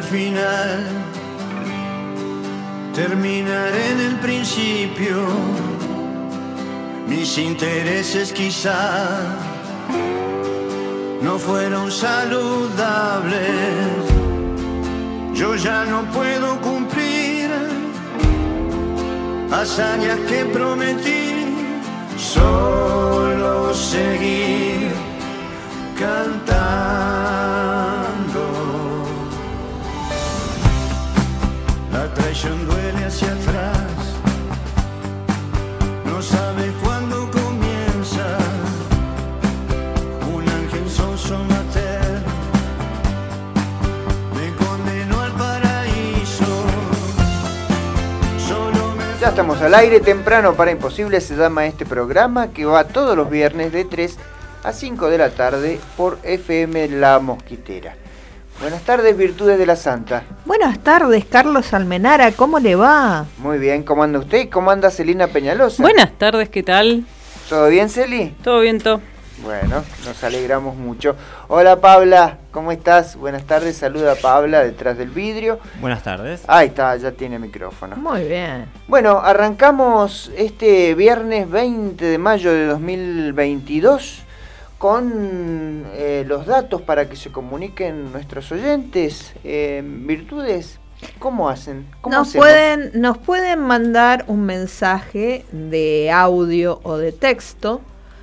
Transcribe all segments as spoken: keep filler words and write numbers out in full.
final terminaré en el principio. Mis intereses quizá no fueron saludables. Yo ya no puedo cumplir hazañas que prometí, solo seguir cantando. La traición duele hacia atrás, no sabes cuándo comienza. Un ángel sonso mater me condenó al paraíso. Solo me... Ya estamos al aire. Temprano para Imposible se llama este programa, que va todos los viernes de tres a cinco de la tarde por F M La Mosquitera. Buenas tardes, Virtudes de la Santa. Buenas tardes, Carlos Almenara, ¿cómo le va? Muy bien, ¿cómo anda usted? ¿Y cómo anda Celina Peñalosa? Buenas tardes, ¿qué tal? ¿Todo bien, Celi? Todo bien, todo. Bueno, nos alegramos mucho. Hola, Paula, ¿cómo estás? Buenas tardes, saluda a Paula detrás del vidrio. Buenas tardes. Ahí está, ya tiene micrófono. Muy bien. Bueno, arrancamos este viernes veinte de mayo de dos mil veintidós con eh, los datos para que se comuniquen nuestros oyentes. Eh, Virtudes, ¿cómo hacen? ¿Cómo nos hacemos? pueden, nos pueden mandar un mensaje de audio o de texto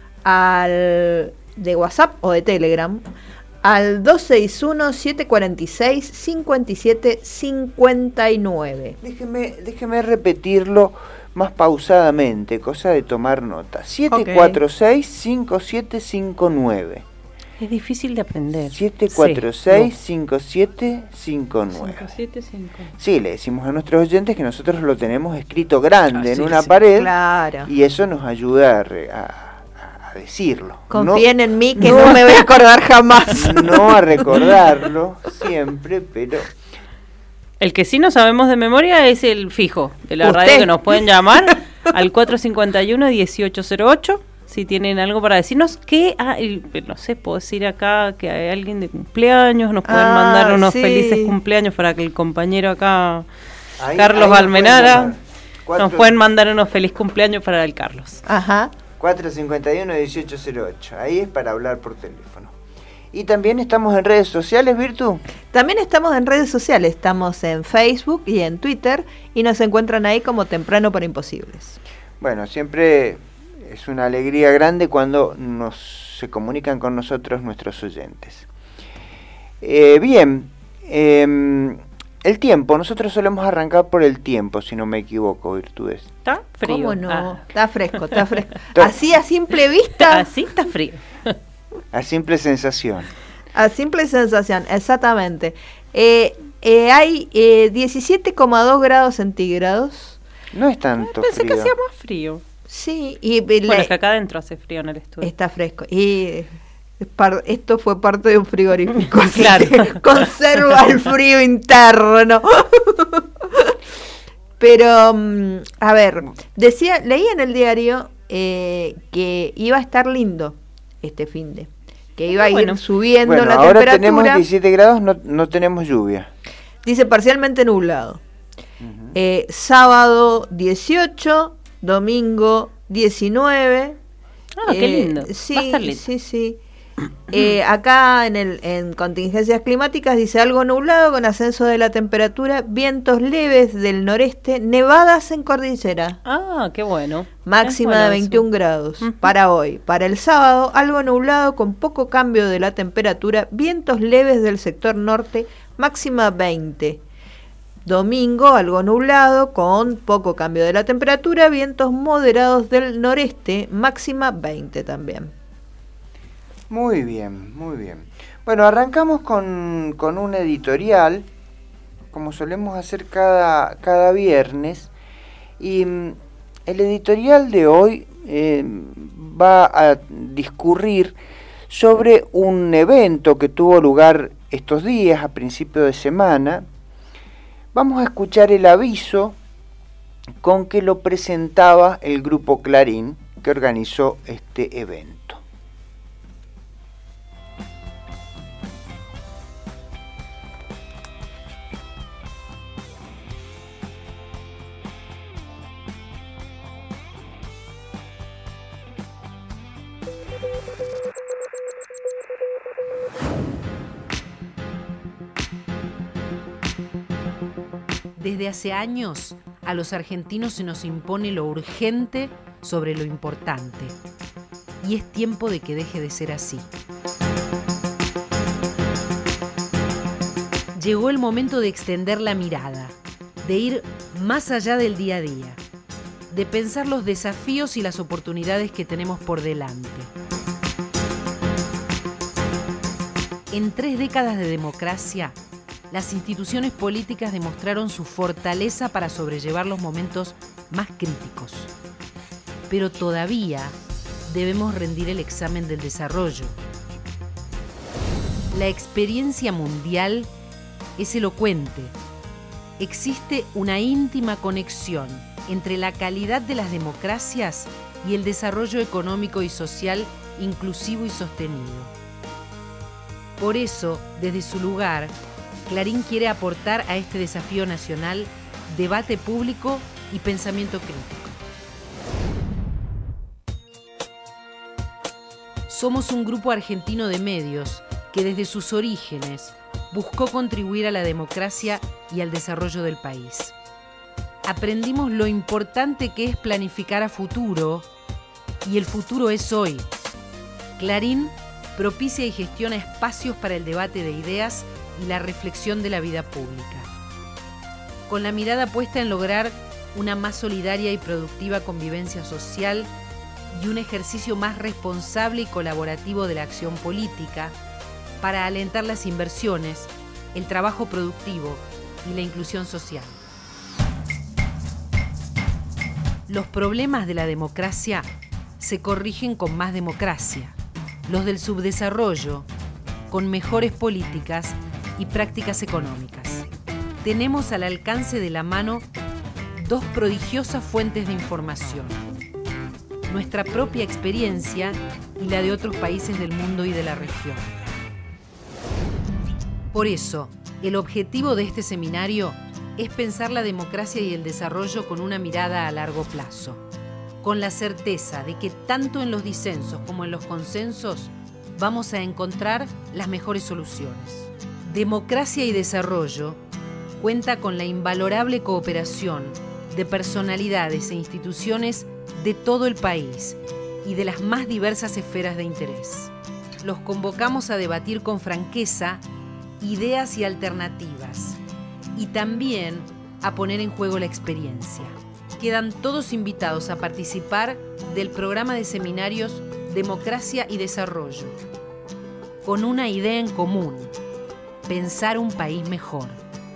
al de WhatsApp o de Telegram al dos seis uno, siete cuatro seis, cinco siete cinco nueve. Déjeme, déjeme repetirlo más pausadamente, cosa de tomar nota. siete cuatro seis, cinco siete cinco nueve. Es difícil de aprender. siete cuatro seis, cinco siete cinco nueve. cinco siete cinco. Sí, le decimos a nuestros oyentes que nosotros lo tenemos escrito grande Ah, en sí, una sí. pared. Claro. Y eso nos ayuda a, re- a, a decirlo. Confíen no, en mí que no- no me voy a acordar jamás. No a recordarlo siempre, pero... El que sí no sabemos de memoria es el fijo de la ¿Usted? radio, que nos pueden llamar al cuatro cinco uno, dieciocho cero ocho. Si tienen algo para decirnos, que ah, y, no sé, puedo decir acá que hay alguien de cumpleaños, nos pueden Ah, mandar unos sí. felices cumpleaños para que el compañero acá, Ahí- Carlos ahí nos Almenara, pueden llamar. Cuatro- nos pueden mandar unos feliz cumpleaños para el Carlos. Ajá. cuatro cinco uno, dieciocho cero ocho. Ahí es para hablar por teléfono. Y también estamos en redes sociales, Virtu. También estamos en redes sociales, estamos en Facebook y en Twitter y nos encuentran ahí como Temprano para Imposibles. Bueno, siempre es una alegría grande cuando nos se comunican con nosotros nuestros oyentes. Eh, bien, eh, el tiempo, nosotros solemos arrancar por el tiempo, si no me equivoco, Virtudes. ¿Está frío? ¿Cómo no? Ah. Está fresco, está fresco. Así a simple vista, Así está frío. A simple sensación. a simple sensación, exactamente. Eh, eh, hay eh, diecisiete coma dos grados centígrados. No es tanto Pensé frío. que hacía más frío. Sí, y Bueno, le- es que acá adentro hace frío en el estudio. está fresco. Y es par- esto fue parte de un frigorífico. así Claro. que conserva el frío interno. Pero, mm, a ver, decía, leí en el diario eh, que iba a estar lindo este finde, que iba a ir Bueno. subiendo Bueno, la ahora temperatura. tenemos diecisiete grados, no, no tenemos lluvia. Dice parcialmente nublado. Eh, sábado dieciocho, domingo diecinueve. Ah, qué lindo. Sí, Va a estar lindo. sí, sí. Eh, acá en, el, en contingencias climáticas dice algo nublado con ascenso de la temperatura, vientos leves del noreste, nevadas en cordillera. Ah, qué bueno. Máxima Es bueno de veintiún eso. grados Ujú. para hoy. Para el sábado, algo nublado con poco cambio de la temperatura, vientos leves del sector norte, máxima veinte. Domingo, algo nublado con poco cambio de la temperatura, vientos moderados del noreste, máxima veinte también. Muy bien, muy bien. Bueno, arrancamos con, con un editorial, como solemos hacer cada, cada viernes, y mm, el editorial de hoy eh, va a discurrir sobre un evento que tuvo lugar estos días, a principio de semana. Vamos a escuchar el aviso con que lo presentaba el grupo Clarín, que organizó este evento. Desde hace años, a los argentinos se nos impone lo urgente sobre lo importante. Y es tiempo de que deje de ser así. Llegó el momento de extender la mirada, de ir más allá del día a día, de pensar los desafíos y las oportunidades que tenemos por delante. En tres décadas de democracia, las instituciones políticas demostraron su fortaleza para sobrellevar los momentos más críticos. Pero todavía debemos rendir el examen del desarrollo. La experiencia mundial es elocuente. Existe una íntima conexión entre la calidad de las democracias y el desarrollo económico y social inclusivo y sostenido. Por eso, desde su lugar, Clarín quiere aportar a este desafío nacional debate público y pensamiento crítico. Somos un grupo argentino de medios que desde sus orígenes buscó contribuir a la democracia y al desarrollo del país. Aprendimos lo importante que es planificar a futuro, y el futuro es hoy. Clarín propicia y gestiona espacios para el debate de ideas y la reflexión de la vida pública, con la mirada puesta en lograr una más solidaria y productiva convivencia social y un ejercicio más responsable y colaborativo de la acción política para alentar las inversiones, el trabajo productivo y la inclusión social. Los problemas de la democracia se corrigen con más democracia, los del subdesarrollo con mejores políticas y prácticas económicas. Tenemos al alcance de la mano dos prodigiosas fuentes de información: nuestra propia experiencia y la de otros países del mundo y de la región. Por eso, el objetivo de este seminario es pensar la democracia y el desarrollo con una mirada a largo plazo, con la certeza de que tanto en los disensos como en los consensos vamos a encontrar las mejores soluciones. Democracia y Desarrollo cuenta con la invalorable cooperación de personalidades e instituciones de todo el país y de las más diversas esferas de interés. Los convocamos a debatir con franqueza ideas y alternativas, y también a poner en juego la experiencia. Quedan todos invitados a participar del programa de seminarios Democracia y Desarrollo, con una idea en común: pensar un país mejor.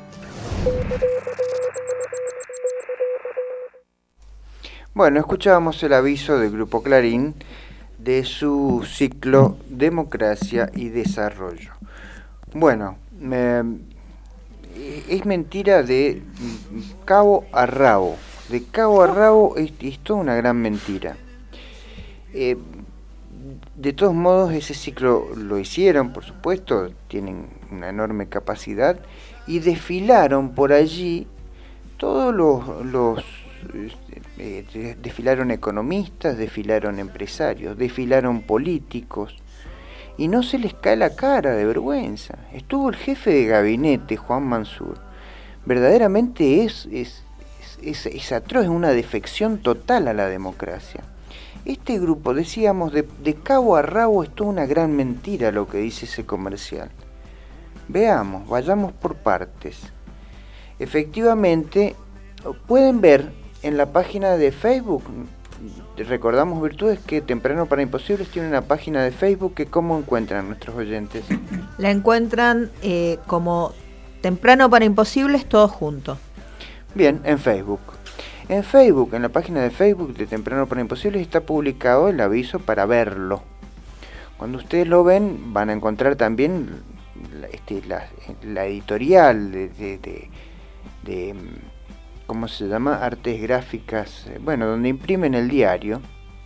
Bueno, escuchábamos el aviso del Grupo Clarín de su ciclo Democracia y Desarrollo. Bueno, eh, es mentira de cabo a rabo. De cabo a rabo es, es toda una gran mentira. Eh, de todos modos, ese ciclo lo hicieron, por supuesto, tienen una enorme capacidad, y desfilaron por allí todos los... los eh, desfilaron economistas, desfilaron empresarios, desfilaron políticos, y no se les cae la cara de vergüenza. Estuvo el jefe de gabinete, Juan Mansur. Verdaderamente es, es, es, es, es atroz, es una defección total a la democracia. Este grupo, decíamos, de, de cabo a rabo es toda una gran mentira lo que dice ese comercial. Veamos, vayamos por partes. Efectivamente, pueden ver en la página de Facebook, recordamos Virtudes, que Temprano para Imposibles tiene una página de Facebook, que ¿cómo encuentran nuestros oyentes? La encuentran eh, como Temprano para Imposibles, todos juntos. Bien, en Facebook. En Facebook, en la página de Facebook de Temprano para Imposibles, está publicado el aviso para verlo. Cuando ustedes lo ven, van a encontrar también la, este, la, la editorial de, de, de, de, ¿cómo se llama? Artes gráficas, bueno, donde imprimen el diario.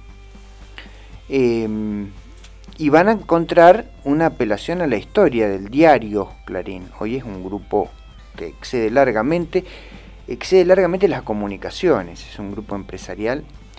Eh, y van a encontrar una apelación a la historia del diario Clarín. Hoy es un grupo que excede largamente... excede largamente las comunicaciones, es un grupo empresarial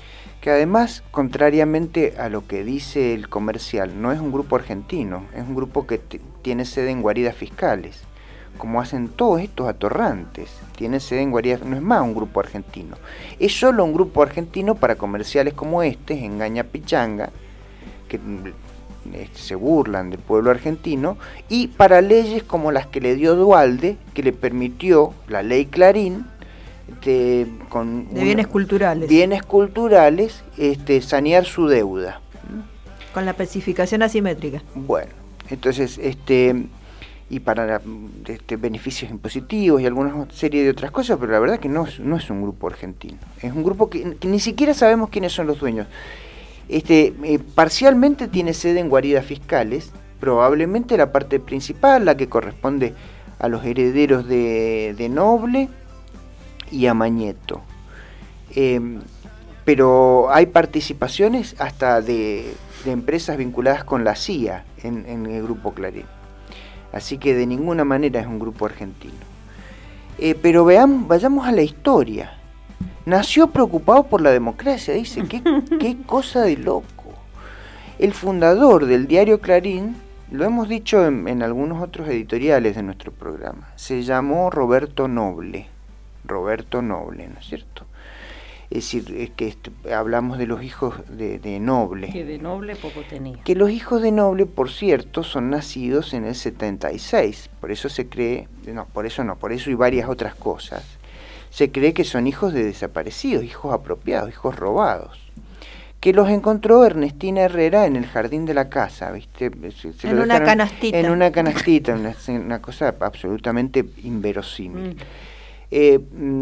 que además, contrariamente a lo que dice el comercial, no es un grupo argentino, es un grupo que t- tiene sede en guaridas fiscales, como hacen todos estos atorrantes, tiene sede en guaridas, no es más un grupo argentino, es solo un grupo argentino para comerciales como este, Engaña Pichanga, que eh, se burlan del pueblo argentino, y para leyes como las que le dio Duhalde, que le permitió la ley Clarín, de, con de bienes una, culturales. Bienes culturales, este, sanear su deuda. Con la especificación asimétrica. Bueno, entonces, este, y para este, beneficios impositivos y alguna serie de otras cosas, pero la verdad que no es, no es un grupo argentino. Es un grupo que, que ni siquiera sabemos quiénes son los dueños. Este, eh, parcialmente tiene sede en guaridas fiscales, probablemente la parte principal, la que corresponde a los herederos de, de Noble y a Mañeto. Eh, pero hay participaciones hasta de, de empresas vinculadas con la C I A en, en el grupo Clarín. Así que de ninguna manera es un grupo argentino. Eh, pero veamos, vayamos a la historia. Nació preocupado por la democracia, dice, qué, qué cosa de loco. El fundador del diario Clarín, lo hemos dicho en, en algunos otros editoriales de nuestro programa, se llamó Roberto Noble. Roberto Noble, ¿no es cierto? Es decir, es que est- hablamos de los hijos de, de Noble. Que de Noble poco tenía. Que los hijos de Noble, por cierto, son nacidos en el setenta y seis. Por eso se cree, no, por eso no, por eso y varias otras cosas. Se cree que son hijos de desaparecidos, hijos apropiados, hijos robados. Que los encontró Ernestina Herrera en el jardín de la casa, ¿viste? Se, se en lo una dejaron canastita. En una canastita, una, una cosa absolutamente inverosímil. Mm. Eh,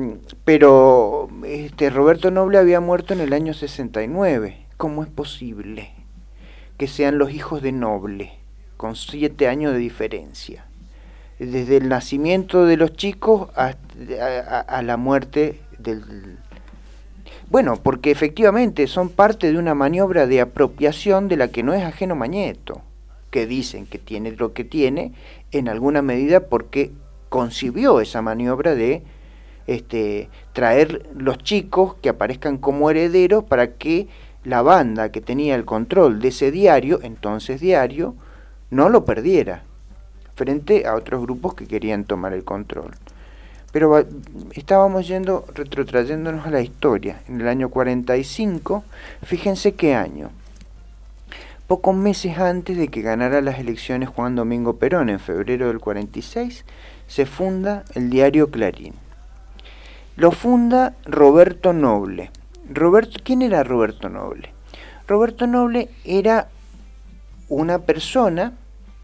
pero este Roberto Noble había muerto en el año sesenta y nueve. ¿Cómo es posible que sean los hijos de Noble, con siete años de diferencia? Desde el nacimiento de los chicos hasta a, a, a la muerte del... Bueno, porque efectivamente son parte de una maniobra de apropiación de la que no es ajeno Mañeto, que dicen que tiene lo que tiene en alguna medida porque concibió esa maniobra de este, traer los chicos que aparezcan como herederos para que la banda que tenía el control de ese diario, entonces diario, no lo perdiera frente a otros grupos que querían tomar el control. Pero va, estábamos yendo, retrotrayéndonos a la historia. En el año cuarenta y cinco, fíjense qué año. Pocos meses antes de que ganara las elecciones Juan Domingo Perón, en febrero del cuarenta y seis, se funda el diario Clarín. Lo funda Roberto Noble. Roberto, ¿quién era Roberto Noble? Roberto Noble era una persona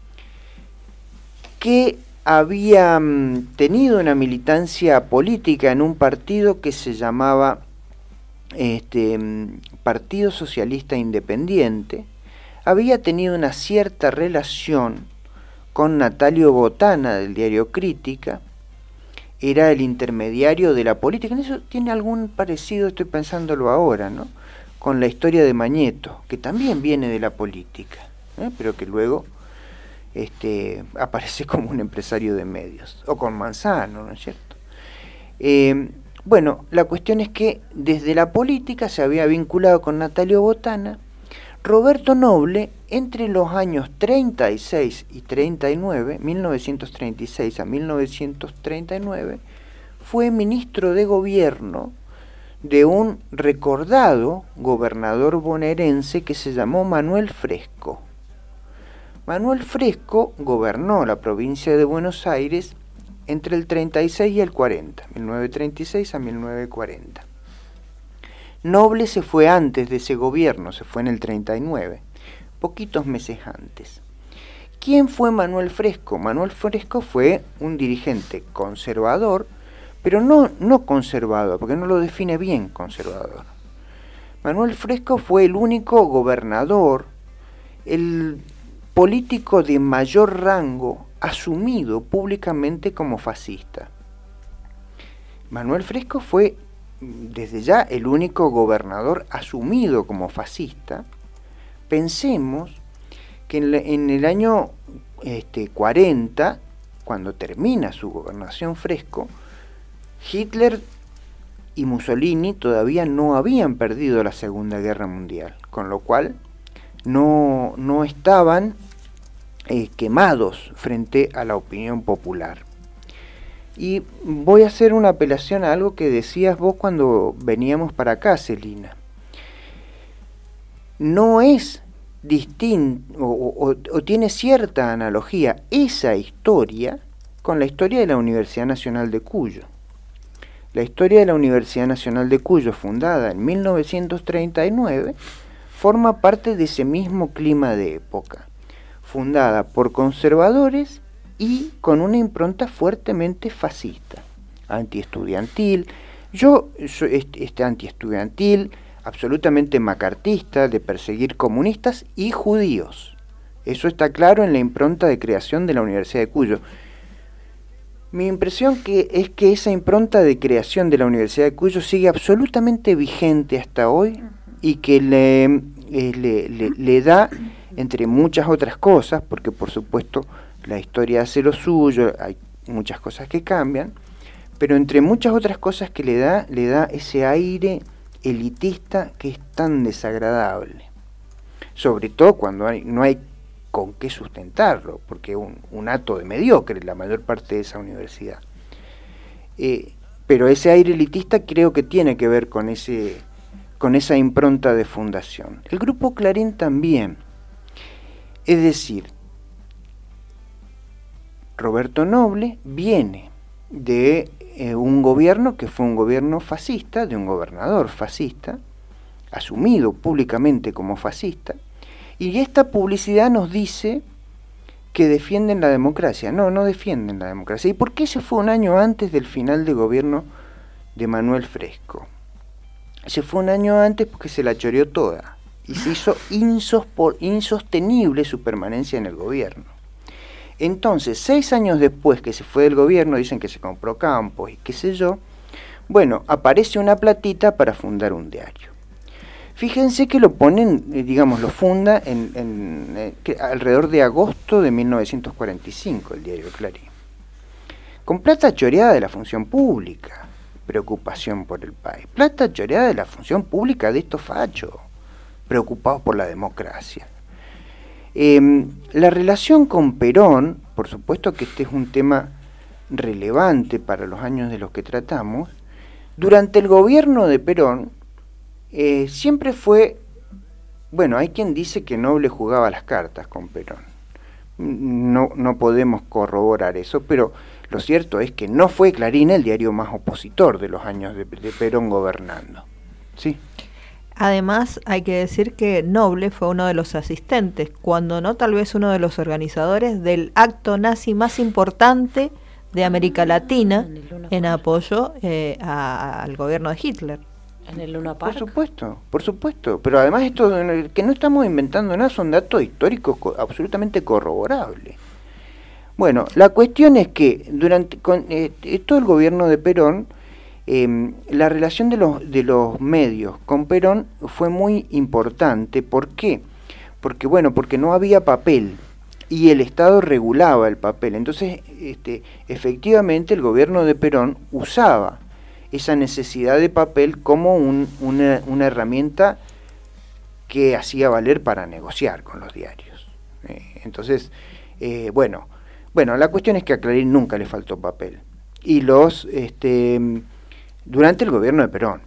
que había um, tenido una militancia política en un partido que se llamaba este, um, Partido Socialista Independiente. Había tenido una cierta relación con Natalio Botana del diario Crítica, era el intermediario de la política. En eso tiene algún parecido, estoy pensándolo ahora, ¿no? Con la historia de Mañeto, que también viene de la política, ¿eh? Pero que luego este, aparece como un empresario de medios, o con Manzano, ¿no es cierto? Eh, bueno, la cuestión es que desde la política se había vinculado con Natalio Botana. Roberto Noble, entre los años treinta y seis y treinta y nueve, mil novecientos treinta y seis a mil novecientos treinta y nueve, fue ministro de gobierno de un recordado gobernador bonaerense que se llamó Manuel Fresco. Manuel Fresco gobernó la provincia de Buenos Aires entre el treinta y seis y el cuarenta, mil novecientos treinta y seis a mil novecientos cuarenta. Noble se fue antes de ese gobierno, se fue en el treinta y nueve, poquitos meses antes. ¿Quién fue Manuel Fresco? Manuel Fresco fue un dirigente conservador, pero no, no conservador, porque no lo define bien conservador. Manuel Fresco fue el único gobernador, el político de mayor rango asumido públicamente como fascista. Manuel Fresco fue desde ya el único gobernador asumido como fascista. Pensemos que en, la, en el año este, cuarenta, cuando termina su gobernación Fresco, Hitler y Mussolini todavía no habían perdido la Segunda Guerra Mundial, con lo cual no, no estaban eh, quemados frente a la opinión popular. Y voy a hacer una apelación a algo que decías vos cuando veníamos para acá, Celina. No es distinto o, o, o tiene cierta analogía esa historia con la historia de la Universidad Nacional de Cuyo. La historia de la Universidad Nacional de Cuyo, fundada en mil novecientos treinta y nueve, forma parte de ese mismo clima de época, fundada por conservadores y con una impronta fuertemente fascista, antiestudiantil. Yo soy este, este antiestudiantil, absolutamente macartista, de perseguir comunistas y judíos. Eso está claro en la impronta de creación de la Universidad de Cuyo. Mi impresión que es que esa impronta de creación de la Universidad de Cuyo sigue absolutamente vigente hasta hoy y que le, eh, le, le, le da, entre muchas otras cosas, porque por supuesto la historia hace lo suyo, hay muchas cosas que cambian, pero entre muchas otras cosas que le da, le da ese aire elitista que es tan desagradable, sobre todo cuando hay, no hay con qué sustentarlo, porque es un, un hato de mediocre la mayor parte de esa universidad. Eh, pero ese aire elitista creo que tiene que ver con, ese, con esa impronta de fundación. El Grupo Clarín también. Es decir, Roberto Noble viene de eh, un gobierno que fue un gobierno fascista, de un gobernador fascista, asumido públicamente como fascista, y esta publicidad nos dice que defienden la democracia. No, no defienden la democracia. ¿Y por qué se fue un año antes del final de gobierno de Manuel Fresco? Se fue un año antes porque se la choreó toda y se hizo insospor, insostenible su permanencia en el gobierno. Entonces, seis años después que se fue del gobierno, dicen que se compró campos y qué sé yo, bueno, aparece una platita para fundar un diario. Fíjense que lo ponen, digamos, lo funda en, en eh, que alrededor de agosto de mil novecientos cuarenta y cinco, el diario Clarín. Con plata choreada de la función pública, preocupación por el país. Plata choreada de la función pública de estos fachos, preocupados por la democracia. Eh, la relación con Perón, por supuesto que este es un tema relevante para los años de los que tratamos, durante el gobierno de Perón, Eh, siempre fue, bueno, hay quien dice que Noble jugaba las cartas con Perón. No, no podemos corroborar eso, pero lo cierto es que no fue Clarín el diario más opositor de los años de, de Perón gobernando. ¿Sí? Además, hay que decir que Noble fue uno de los asistentes, cuando no tal vez uno de los organizadores del acto nazi más importante de América Latina en apoyo eh, a, al gobierno de Hitler. En el Luna Park. Por supuesto, por supuesto. Pero además esto que no estamos inventando nada, son datos históricos co- absolutamente corroborables. Bueno, la cuestión es que durante con, eh, todo el gobierno de Perón, eh, la relación de los, de los medios con Perón fue muy importante. ¿Por qué? Porque, bueno, porque no había papel y el Estado regulaba el papel. Entonces, este, efectivamente, el gobierno de Perón usaba esa necesidad de papel como un, una, una herramienta que hacía valer para negociar con los diarios. Eh, entonces, eh, bueno, bueno, la cuestión es que a Clarín nunca le faltó papel. Y los, este, durante el gobierno de Perón,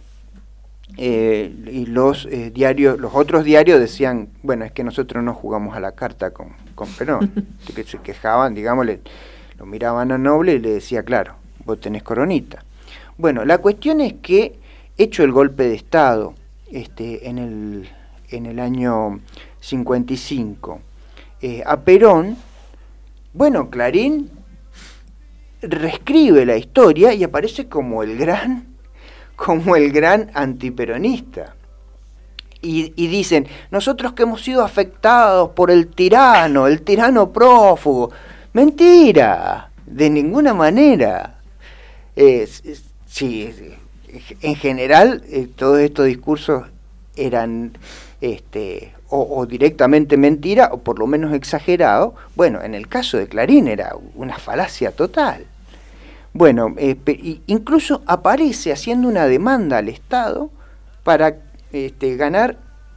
eh, y los eh, diarios, los otros diarios decían, bueno, es que nosotros no jugamos a la carta con, con Perón, que se quejaban, digamos, le, lo miraban a Noble y le decía, claro, vos tenés coronita. Bueno, la cuestión es que, hecho el golpe de Estado este, en, el, en el año cincuenta y cinco, eh, a Perón, bueno, Clarín reescribe la historia y aparece como el gran, como el gran antiperonista. Y, y dicen, nosotros que hemos sido afectados por el tirano, el tirano prófugo. Mentira, de ninguna manera. Es, es, Sí, en general eh, todos estos discursos eran este, o, o directamente mentira o por lo menos exagerados. Bueno, en el caso de Clarín era una falacia total. Bueno, eh, incluso aparece haciendo una demanda al Estado para este, ganar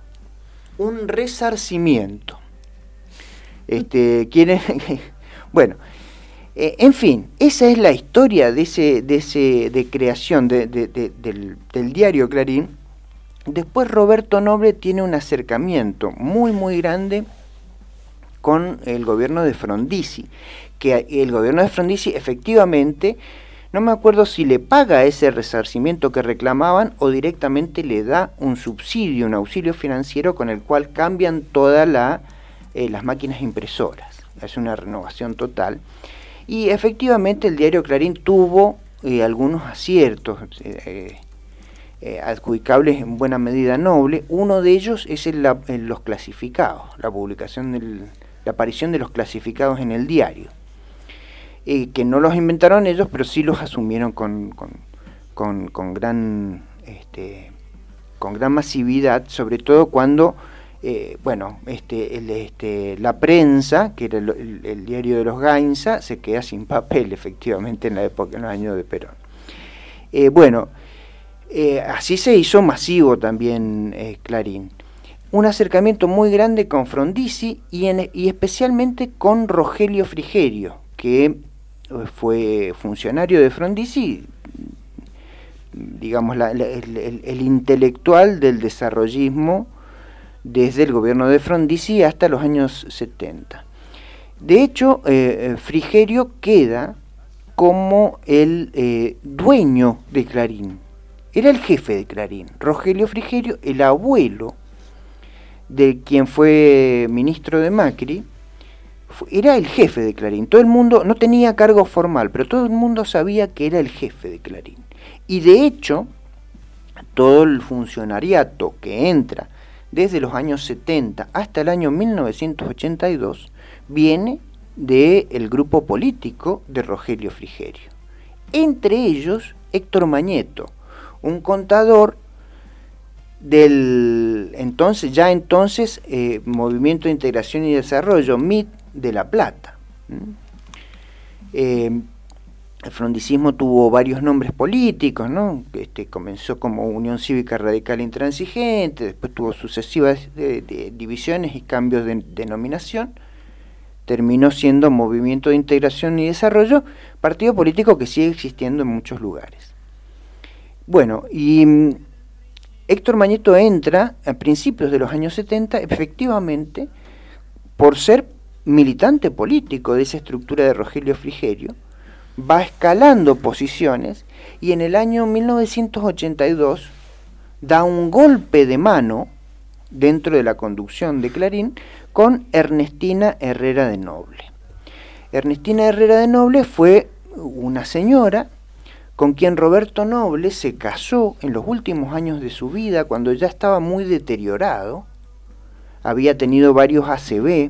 un resarcimiento. Este, quieren, bueno, eh, en fin, esa es la historia de ese, de ese, de creación de, de, de, del, del diario Clarín. Después Roberto Noble tiene un acercamiento muy muy grande con el gobierno de Frondizi, que el gobierno de Frondizi efectivamente, no me acuerdo si le paga ese resarcimiento que reclamaban o directamente le da un subsidio, un auxilio financiero con el cual cambian todas la, eh, las máquinas impresoras, es una renovación total. Y efectivamente el diario Clarín tuvo eh, algunos aciertos eh, eh, adjudicables en buena medida a Noble. Uno de ellos es el, la, el, los clasificados, la publicación, del, la aparición de los clasificados en el diario. Eh, que no los inventaron ellos, pero sí los asumieron con, con, con, con, gran, este, con gran masividad, sobre todo cuando eh, bueno, este, el, este, la prensa, que era el, el, el diario de los Gainza, se queda sin papel efectivamente en la época, en los años de Perón. Eh, bueno, eh, así se hizo masivo también eh, Clarín. Un acercamiento muy grande con Frondizi y, en, y especialmente con Rogelio Frigerio, que fue funcionario de Frondizi, digamos, la, la, el, el, el intelectual del desarrollismo desde el gobierno de Frondizi hasta los años setenta. De hecho, eh, Frigerio queda como el eh, dueño de Clarín, era el jefe de Clarín. Rogelio Frigerio, el abuelo de quien fue ministro de Macri, era el jefe de Clarín. Todo el mundo, no tenía cargo formal, pero todo el mundo sabía que era el jefe de Clarín. Y de hecho, todo el funcionariato que entra desde los años setenta hasta el año mil novecientos ochenta y dos viene del grupo político de Rogelio Frigerio. Entre ellos, Héctor Mañeto, un contador del entonces, ya entonces, eh, Movimiento de Integración y Desarrollo, M I D, de La Plata. Eh, el frondicismo tuvo varios nombres políticos, ¿no? Este, comenzó como Unión Cívica Radical Intransigente, después tuvo sucesivas de, de divisiones y cambios de denominación, terminó siendo Movimiento de Integración y Desarrollo, partido político que sigue existiendo en muchos lugares. Bueno, y um, Héctor Mañeto entra a principios de los años setenta, efectivamente, por ser militante político de esa estructura de Rogelio Frigerio, va escalando posiciones y en el año mil novecientos ochenta y dos da un golpe de mano dentro de la conducción de Clarín con Ernestina Herrera de Noble. Ernestina Herrera de Noble fue una señora con quien Roberto Noble se casó en los últimos años de su vida, cuando ya estaba muy deteriorado, había tenido varios A C V,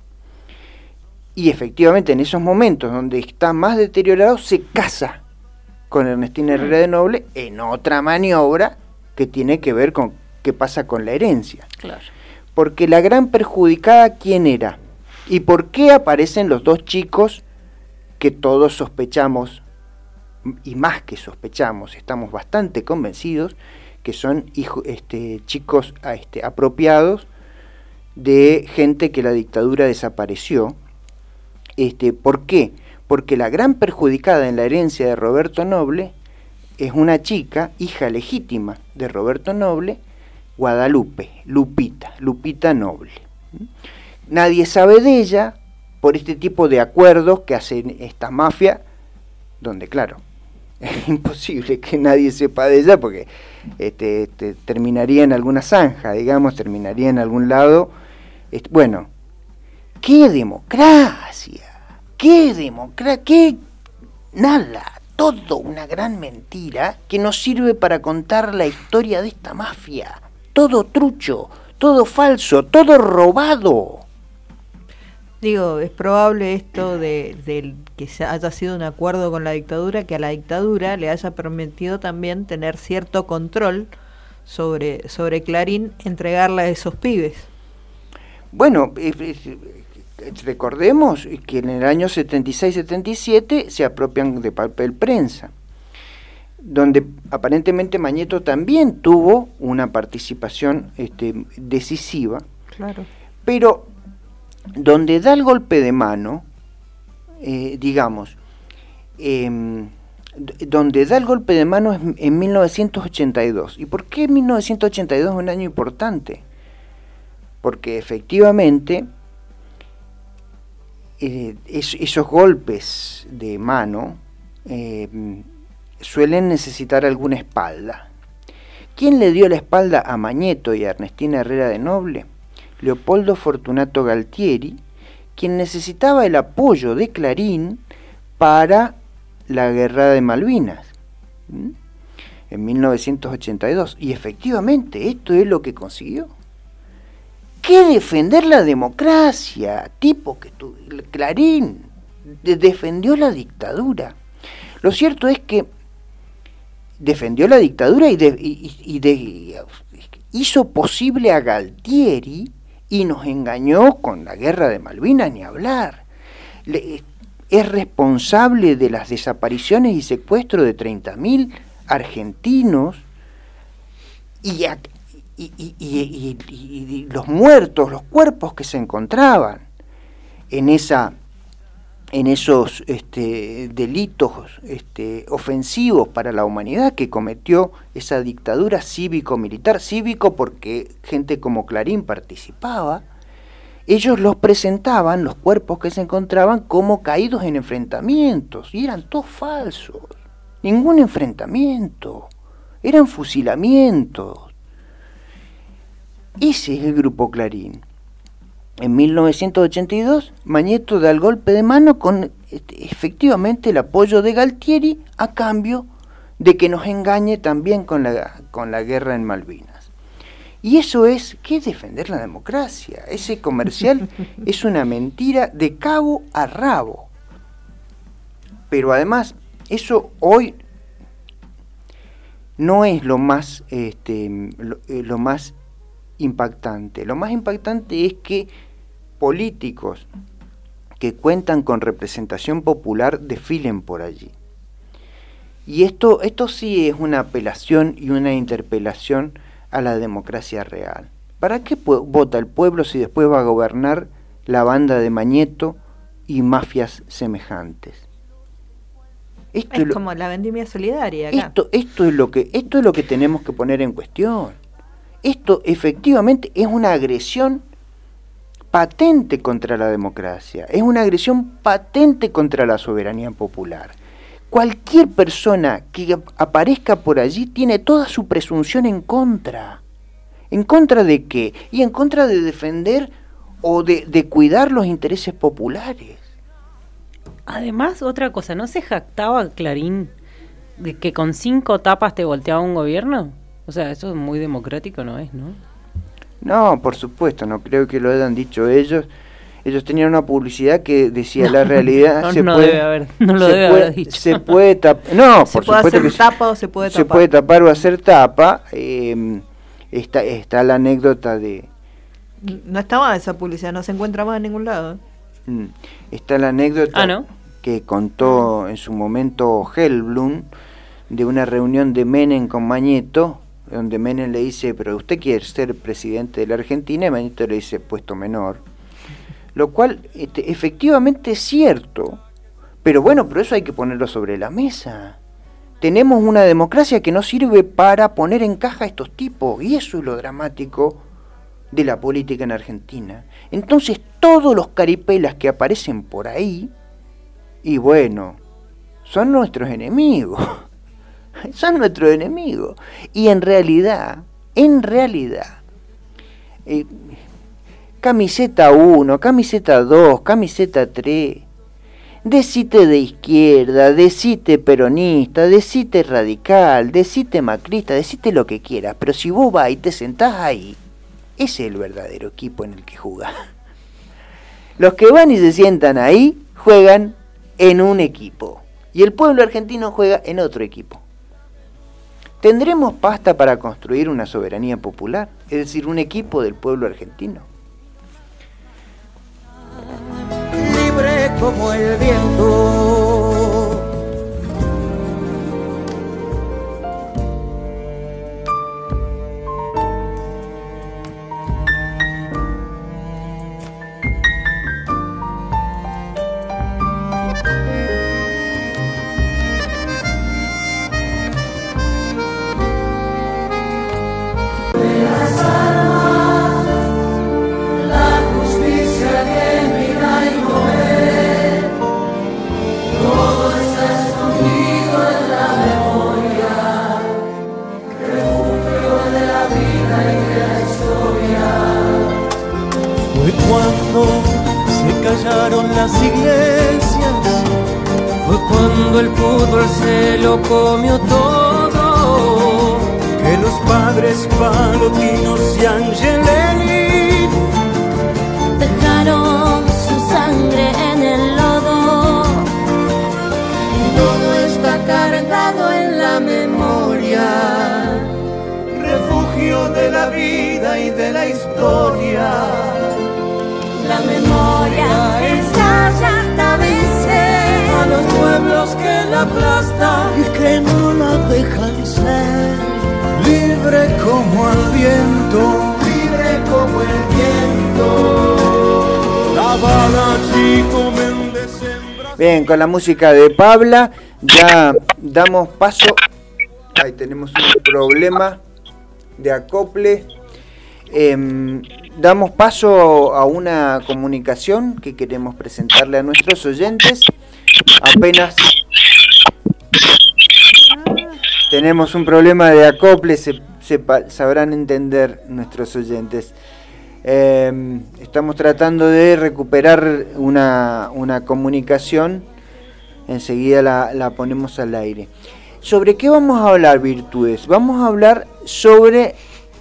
y efectivamente en esos momentos donde está más deteriorado se casa con Ernestina Herrera de Noble en otra maniobra que tiene que ver con qué pasa con la herencia. Claro. Porque la gran perjudicada, ¿quién era? ¿Y por qué aparecen los dos chicos que todos sospechamos, y más que sospechamos, estamos bastante convencidos que son hijo, este, chicos este, apropiados de gente que la dictadura desapareció? Este, ¿por qué? Porque la gran perjudicada en la herencia de Roberto Noble es una chica, hija legítima de Roberto Noble, Guadalupe, Lupita, Lupita Noble. Nadie sabe de ella por este tipo de acuerdos que hacen esta mafia, donde claro, es imposible que nadie sepa de ella porque este, este, terminaría en alguna zanja, digamos, terminaría en algún lado. Este, bueno, ¡qué democracia! ¡Qué democracia! ¡Qué nada! Todo una gran mentira que nos sirve para contar la historia de esta mafia. Todo trucho, todo falso, todo robado. Digo, es probable esto de, de que se haya sido un acuerdo con la dictadura, que a la dictadura le haya permitido también tener cierto control sobre, sobre Clarín, entregarla a esos pibes. Bueno, eh, eh, recordemos que en el año setenta y seis setenta y siete se apropian de papel prensa, donde aparentemente Mañeto también tuvo una participación este, decisiva, Claro. pero donde da el golpe de mano, eh, digamos, eh, donde da el golpe de mano es en mil novecientos ochenta y dos. ¿Y por qué mil novecientos ochenta y dos es un año importante? Porque efectivamente eh, es, esos golpes de mano eh, suelen necesitar alguna espalda. ¿Quién le dio la espalda a Mañeto y a Ernestina Herrera de Noble? Leopoldo Fortunato Galtieri, quien necesitaba el apoyo de Clarín para la guerra de Malvinas, ¿Mm? en mil novecientos ochenta y dos. Y efectivamente, esto es lo que consiguió. ¿Qué defender la democracia? Tipo que tu, Clarín de, defendió la dictadura. Lo cierto es que defendió la dictadura y, de, y, y de, hizo posible a Galtieri y nos engañó con la guerra de Malvinas, ni hablar. Le, es responsable de las desapariciones y secuestros de treinta mil argentinos y, a, y, y, y, y, y, y los muertos, los cuerpos que se encontraban en esa en esos este, delitos este, ofensivos para la humanidad que cometió esa dictadura cívico-militar, cívico porque gente como Clarín participaba. Ellos los presentaban, los cuerpos que se encontraban, como caídos en enfrentamientos, y eran todos falsos, ningún enfrentamiento, eran fusilamientos. Ese es el grupo Clarín. En mil novecientos ochenta y dos, Mañeto da el golpe de mano con este, efectivamente el apoyo de Galtieri a cambio de que nos engañe también con la, con la guerra en Malvinas. Y eso es, ¿qué es defender la democracia? Ese comercial es una mentira de cabo a rabo. Pero además, eso hoy no es lo más, este, lo, eh, lo más impactante. Lo más impactante es que políticos que cuentan con representación popular desfilen por allí. Y esto, esto sí es una apelación y una interpelación a la democracia real. ¿Para qué vota el pueblo si después va a gobernar la banda de Mañeto y mafias semejantes? Esto es, es lo, como la vendimia solidaria acá. Esto, esto, es lo que, esto es lo que tenemos que poner en cuestión. Esto efectivamente es una agresión patente contra la democracia, es una agresión patente contra la soberanía popular. Cualquier persona que aparezca por allí tiene toda su presunción en contra. ¿En contra de qué? Y en contra de defender o de, de cuidar los intereses populares. Además, otra cosa, ¿no se jactaba Clarín de que con cinco tapas te volteaba un gobierno? O sea, eso es muy democrático, ¿no es, no? No, por supuesto, no creo que lo hayan dicho ellos. Ellos tenían una publicidad que decía no, la realidad. No, se no puede, debe haber, no lo se debe puede, haber dicho. Se puede tapar, no, se por puede supuesto hacer que tapa o se puede se tapar. puede tapar o hacer tapa. Eh, está, está la anécdota de... No está más esa publicidad, no se encuentra más en ningún lado. Mm, está la anécdota ah, ¿no? que contó en su momento Hellblum de una reunión de Menem con Mañeto, donde Menem le dice, pero usted quiere ser presidente de la Argentina, y Mañeto le dice, puesto menor. Lo cual este, efectivamente es cierto, pero bueno, pero eso hay que ponerlo sobre la mesa. Tenemos una democracia que no sirve para poner en caja a estos tipos, y eso es lo dramático de la política en Argentina. Entonces todos los caripelas que aparecen por ahí, y bueno, son nuestros enemigos. Son nuestros enemigos. Y en realidad, en realidad, eh, camiseta uno, camiseta dos, camiseta tres, decite de izquierda, decite peronista, decite radical, decite macrista, decite lo que quieras, pero si vos vas y te sentás ahí, ese es el verdadero equipo en el que jugás. Los que van y se sientan ahí, juegan en un equipo, y el pueblo argentino juega en otro equipo. ¿Tendremos pasta para construir una soberanía popular? Es decir, un equipo del pueblo argentino. como el viento. Las iglesias, fue cuando el fútbol se lo comió todo, que los padres Palotinos y Angelelli dejaron su sangre en el lodo. Todo está cargado en la memoria, refugio de la vida y de la historia. La memoria ensaya hasta vencer a los pueblos que la aplastan y que no la dejan ser. Libre como el viento, libre como el viento. La bala Chico Méndez. Bien, con la música de Pabla ya damos paso. Ahí tenemos un problema de acople. Eh, damos paso a una comunicación que queremos presentarle a nuestros oyentes. Apenas tenemos un problema de acople, se, se sabrán entender nuestros oyentes. Eh, estamos tratando de recuperar una, una comunicación, enseguida la, la ponemos al aire. ¿Sobre qué vamos a hablar, Virtudes? Vamos a hablar sobre...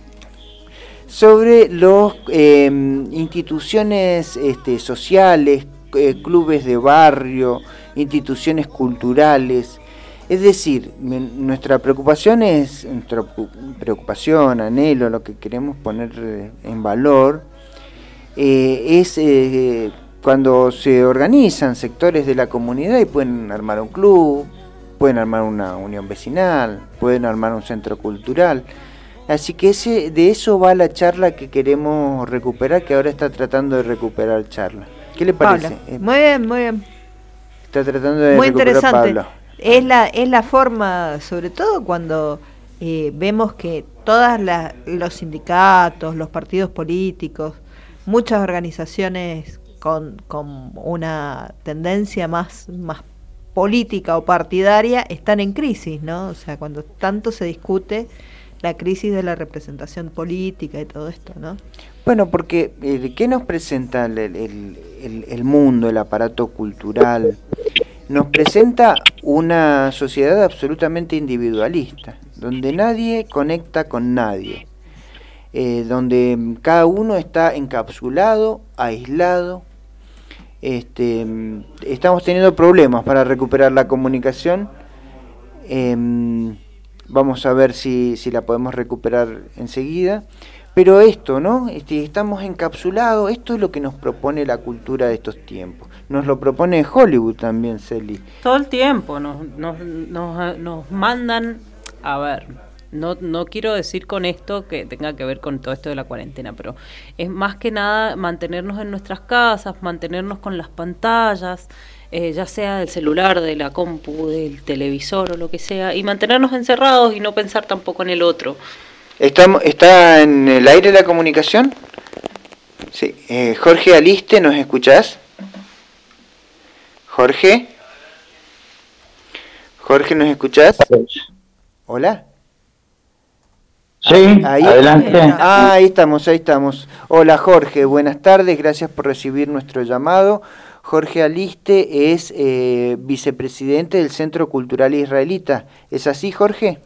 sobre las eh, instituciones este, sociales, eh, clubes de barrio, instituciones culturales. Es decir, nuestra preocupación es, nuestra preocupación, anhelo, lo que queremos poner en valor, eh, es eh, cuando se organizan sectores de la comunidad y pueden armar un club, pueden armar una unión vecinal, pueden armar un centro cultural. Así que ese, de eso va la charla que queremos recuperar, que ahora está tratando de recuperar charla. ¿Qué le parece? Pablo. Muy bien, muy bien. Está tratando de muy recuperar interesante. Pablo. Es la, es la forma, sobre todo cuando eh, vemos que todos los sindicatos, los partidos políticos, muchas organizaciones con, con una tendencia más, más política o partidaria están en crisis, ¿no? O sea, cuando tanto se discute la crisis de la representación política y todo esto, ¿no? Bueno, porque eh, ¿qué nos presenta el, el, el, el mundo, el aparato cultural? Nos presenta una sociedad absolutamente individualista, donde nadie conecta con nadie, eh, donde cada uno está encapsulado, aislado. Este, estamos teniendo problemas para recuperar la comunicación. Eh, Vamos a ver si, si la podemos recuperar enseguida. Pero esto, ¿no? Este, estamos encapsulados. Esto es lo que nos propone la cultura de estos tiempos. Nos lo propone Hollywood también, Celi. Todo el tiempo nos, nos, nos, nos mandan, a ver, no, no quiero decir con esto que tenga que ver con todo esto de la cuarentena, pero es más que nada mantenernos en nuestras casas, mantenernos con las pantallas, Eh, ya sea del celular, de la compu, del televisor o lo que sea, y mantenernos encerrados y no pensar tampoco en el otro. ¿Estamos, ¿Está en el aire la comunicación? Sí. Eh, Jorge Aliste, ¿nos escuchás? Jorge. Jorge, ¿nos escuchás? Hola. Sí, ahí, adelante. Ah, ahí estamos, ahí estamos. Hola Jorge, buenas tardes, gracias por recibir nuestro llamado. Jorge Aliste es eh, vicepresidente del Centro Cultural Israelita. ¿Es así, Jorge?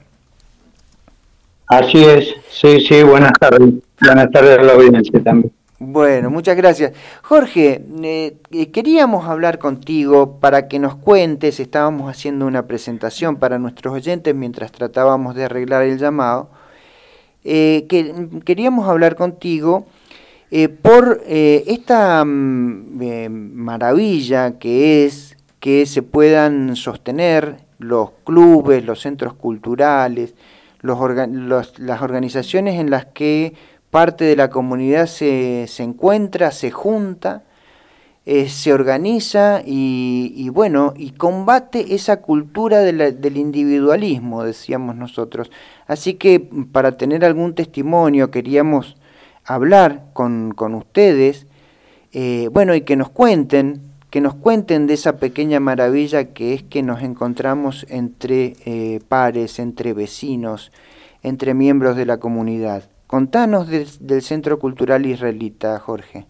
Así es, sí, sí, buenas tardes. Buenas tardes a la audiencia también. Bueno, muchas gracias. Jorge, eh, queríamos hablar contigo para que nos cuentes, estábamos haciendo una presentación para nuestros oyentes mientras tratábamos de arreglar el llamado, eh, que queríamos hablar contigo eh, por eh, esta mm, eh, maravilla que es que se puedan sostener los clubes, los centros culturales, los orga- los, las organizaciones en las que parte de la comunidad se, se encuentra, se junta, eh, se organiza y, y bueno, y combate esa cultura de la, del individualismo, decíamos nosotros. Así que para tener algún testimonio queríamos hablar con, con ustedes, eh, bueno, y que nos cuenten, que nos cuenten de esa pequeña maravilla que es que nos encontramos entre eh, pares, entre vecinos, entre miembros de la comunidad. Contanos de, del Centro Cultural Israelita, Jorge.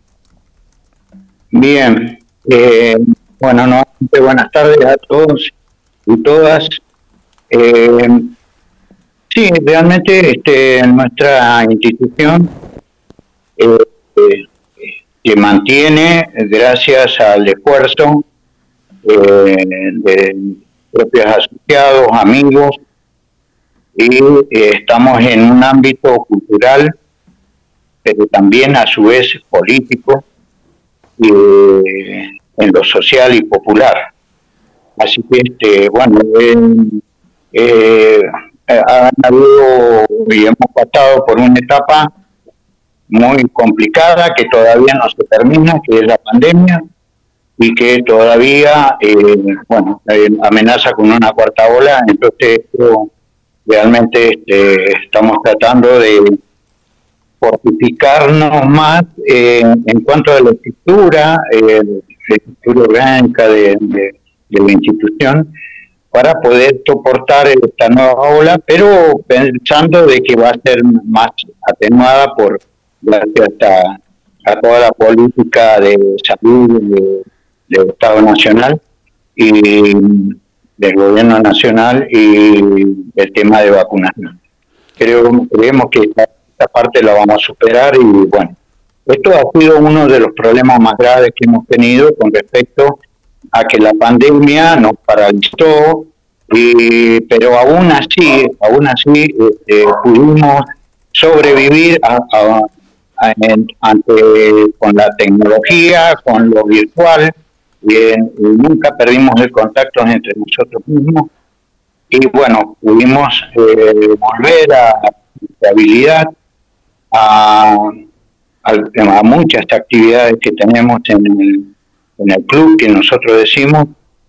Bien, eh, bueno, nuevamente buenas tardes a todos y todas. Eh, sí, realmente este, nuestra institución eh, eh, se mantiene gracias al esfuerzo eh, de propios asociados, amigos, y eh, estamos en un ámbito cultural, pero también a su vez político, eh, en lo social y popular. Así que, este, bueno, eh, eh, han habido y hemos pasado por una etapa muy complicada que todavía no se termina, que es la pandemia, y que todavía, eh, bueno, eh, amenaza con una cuarta ola. Entonces, esto, realmente este, estamos tratando de fortificarnos más eh, en cuanto a la estructura, eh, la estructura orgánica de, de, de la institución, para poder soportar esta nueva ola, pero pensando de que va a ser más atenuada por gracias a, a toda la política de salud de, del Estado Nacional y del Gobierno Nacional y el tema de vacunación. Creo, creemos que esta, esta parte la vamos a superar y bueno, esto ha sido uno de los problemas más graves que hemos tenido con respecto a que la pandemia nos paralizó, y, pero aún así, aún así este, pudimos sobrevivir a, a, a, en, ante, con la tecnología, con lo virtual, y, en, y nunca perdimos el contacto entre nosotros mismos, y bueno, pudimos eh, volver a la habilidad a, a, a muchas actividades que tenemos en el, en el club, que nosotros decimos,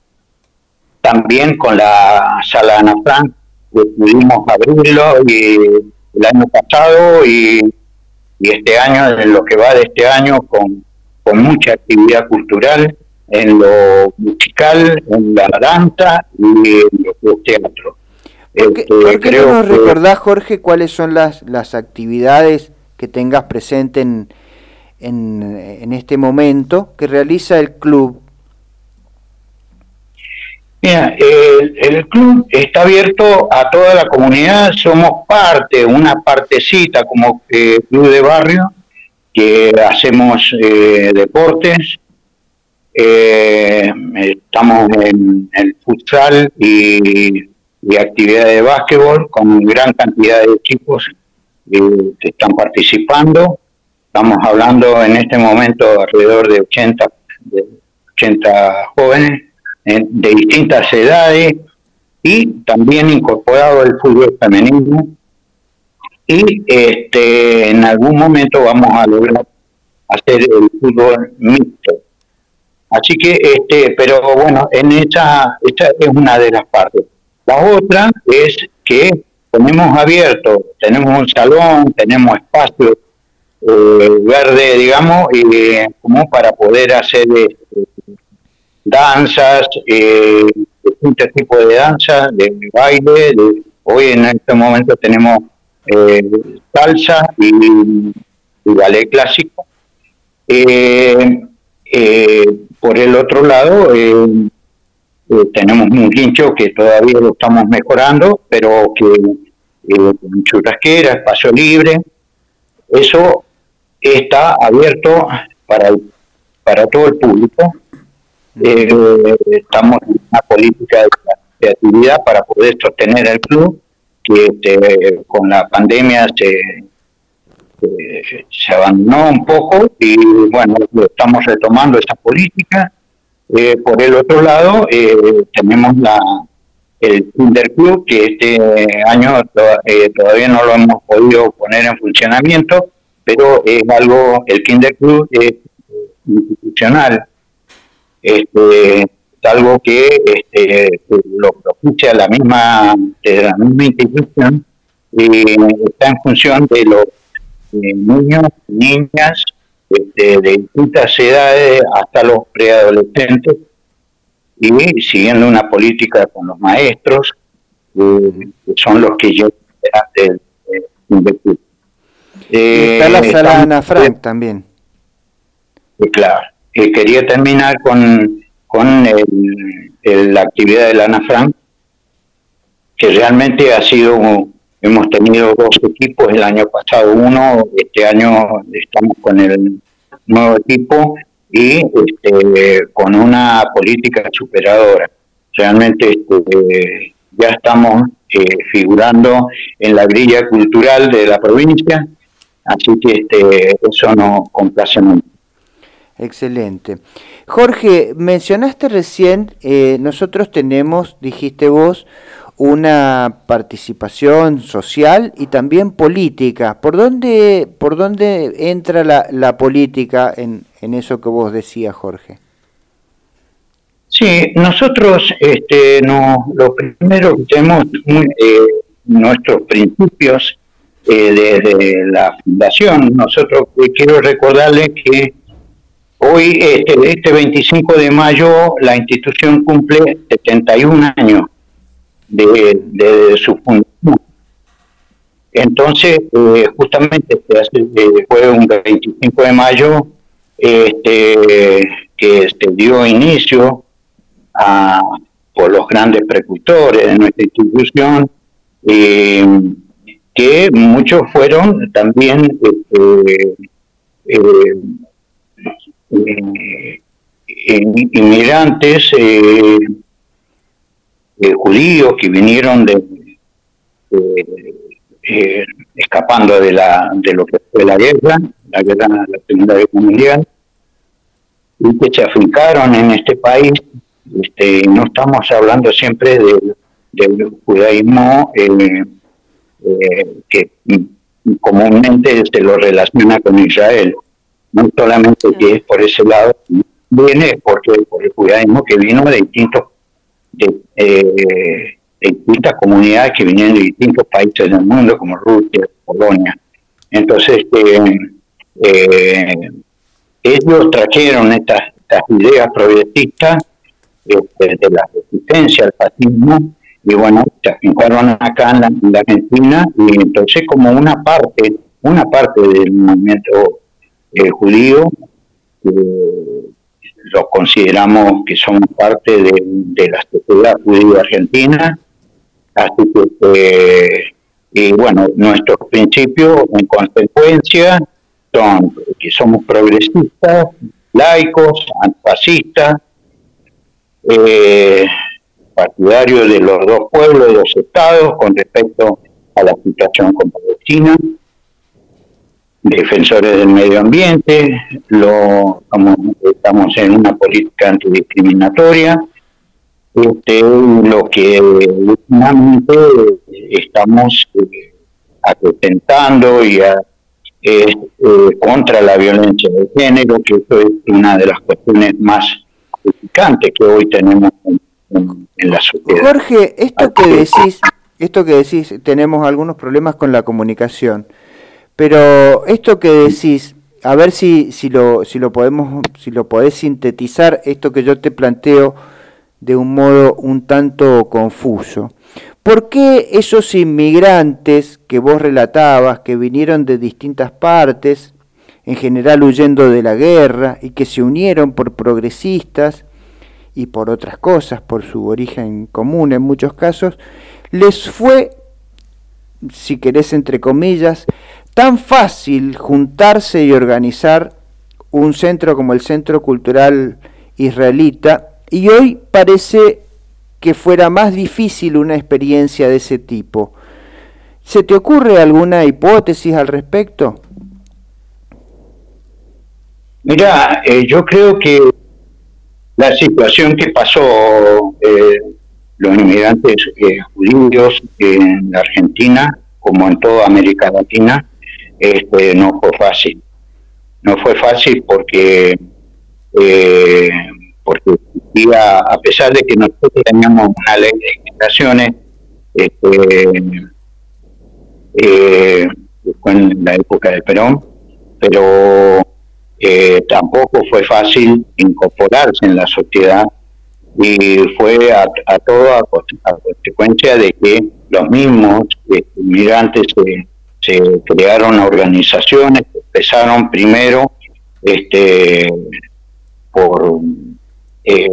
también con la sala Ana Frank, que pudimos abrirlo y el año pasado y, y este año, en lo que va de este año, con, con mucha actividad cultural, en lo musical, en la danza y en los teatros. ¿Por qué, este, ¿por qué creo no nos que, recordás, Jorge, cuáles son las, las actividades que tengas presente en, en, en este momento que realiza el club? Mira, el, el club está abierto a toda la comunidad, somos parte, una partecita como eh, club de barrio, que hacemos eh, deportes, eh, estamos en el futsal y, y actividades de básquetbol con gran cantidad de chicos eh, que están participando. Estamos hablando en este momento alrededor de ochenta, de ochenta jóvenes de distintas edades, y también incorporado el fútbol femenino, y este en algún momento vamos a lograr hacer el fútbol mixto. Así que este pero bueno, en esta, esta es una de las partes. La otra es que tenemos abierto, tenemos un salón, tenemos espacio eh, verde, digamos, y eh, como para poder hacer eh, danzas, eh, distintos tipos de danza, de baile. De, hoy en este momento tenemos eh, salsa y, y ballet clásico. Eh, eh, por el otro lado, eh, eh, tenemos un quincho que todavía lo estamos mejorando, pero que eh, con churrasquera, espacio libre, eso está abierto para, para todo el público. Eh, estamos en una política de creatividad para poder sostener el club, que este, con la pandemia se, este, se abandonó un poco y bueno, estamos retomando esa política. Eh, por el otro lado, eh, tenemos la el Kinder Club, que este año to eh, todavía no lo hemos podido poner en funcionamiento, pero es algo, el Kinder Club es institucional, este, es algo que, este, que lo propicia la misma, de la misma institución, y está en función de los eh, niños, niñas, este, de distintas edades hasta los preadolescentes, y siguiendo una política con los maestros, eh, que son los que llevan el Kinder Club. Eh, está la sala Ana Frank también. Eh, claro, eh, quería terminar con, con el, el, la actividad de la Ana Frank, que realmente ha sido, hemos tenido dos equipos, el año pasado uno, este año estamos con el nuevo equipo y este, con una política superadora. Realmente este, ya estamos eh, figurando en la grilla cultural de la provincia, así que este, eso nos complace mucho. Excelente. Jorge, mencionaste recién, eh, nosotros tenemos, dijiste vos, una participación social y también política. ¿Por dónde, por dónde entra la, la política en, en eso que vos decías, Jorge? Sí, nosotros este, no, lo primero que tenemos muy, eh, nuestros principios eh, desde de la fundación. Nosotros eh, quiero recordarles que hoy, este, este veinticinco de mayo, la institución cumple setenta y un años de, de su fundación. Entonces, eh, justamente eh, fue un veinticinco de mayo este, que este, dio inicio a, por los grandes precursores de nuestra institución, eh, que muchos fueron también este, eh, eh, inmigrantes eh, eh, judíos que vinieron de, de eh, escapando de la de lo que fue la guerra, la guerra, la Segunda Guerra Mundial, y que se afincaron en este país. Este, no estamos hablando siempre del, del judaísmo eh, eh, que comúnmente se lo relaciona con Israel. No solamente que es por ese lado, viene porque por el judaísmo que vino de distintos de, eh, de distintas comunidades que vinieron de distintos países del mundo, como Rusia, Polonia. Entonces, eh, eh, ellos trajeron estas, estas ideas progresistas este, de la resistencia al fascismo, y bueno, se afincaron acá en la, en la Argentina, y entonces como una parte, una parte del movimiento eh, judío, eh, los consideramos que somos parte de, de la sociedad judía argentina, así que eh, y bueno, nuestros principios en consecuencia son que somos progresistas, laicos, antifascistas, eh, partidarios de los dos pueblos, de los estados con respecto a la situación con Palestina, defensores del medio ambiente, lo, como estamos en una política antidiscriminatoria, este, lo que últimamente estamos eh, acrecentando y a, es eh, contra la violencia de género, que eso es una de las cuestiones más picantes que hoy tenemos en, en, en la sociedad. Jorge, esto que decís, esto que decís, tenemos algunos problemas con la comunicación. Pero esto que decís, a ver si si lo si lo podemos si lo podés sintetizar, esto que yo te planteo de un modo un tanto confuso. ¿Por qué esos inmigrantes que vos relatabas, que vinieron de distintas partes, en general huyendo de la guerra, y que se unieron por progresistas y por otras cosas, por su origen común en muchos casos, les fue, si querés entre comillas, tan fácil juntarse y organizar un centro como el Centro Cultural Israelita, y hoy parece que fuera más difícil una experiencia de ese tipo? ¿Se te ocurre alguna hipótesis al respecto? Mira, eh, yo creo que la situación que pasó eh, los inmigrantes eh, judíos en Argentina, como en toda América Latina, este, no fue fácil. No fue fácil porque, eh, porque a pesar de que nosotros teníamos una ley de inmigraciones, este, eh, fue en la época de Perón, pero eh, tampoco fue fácil incorporarse en la sociedad, y fue a, a toda a consecuencia de que los mismos eh, inmigrantes se, se crearon organizaciones, empezaron primero este por, eh,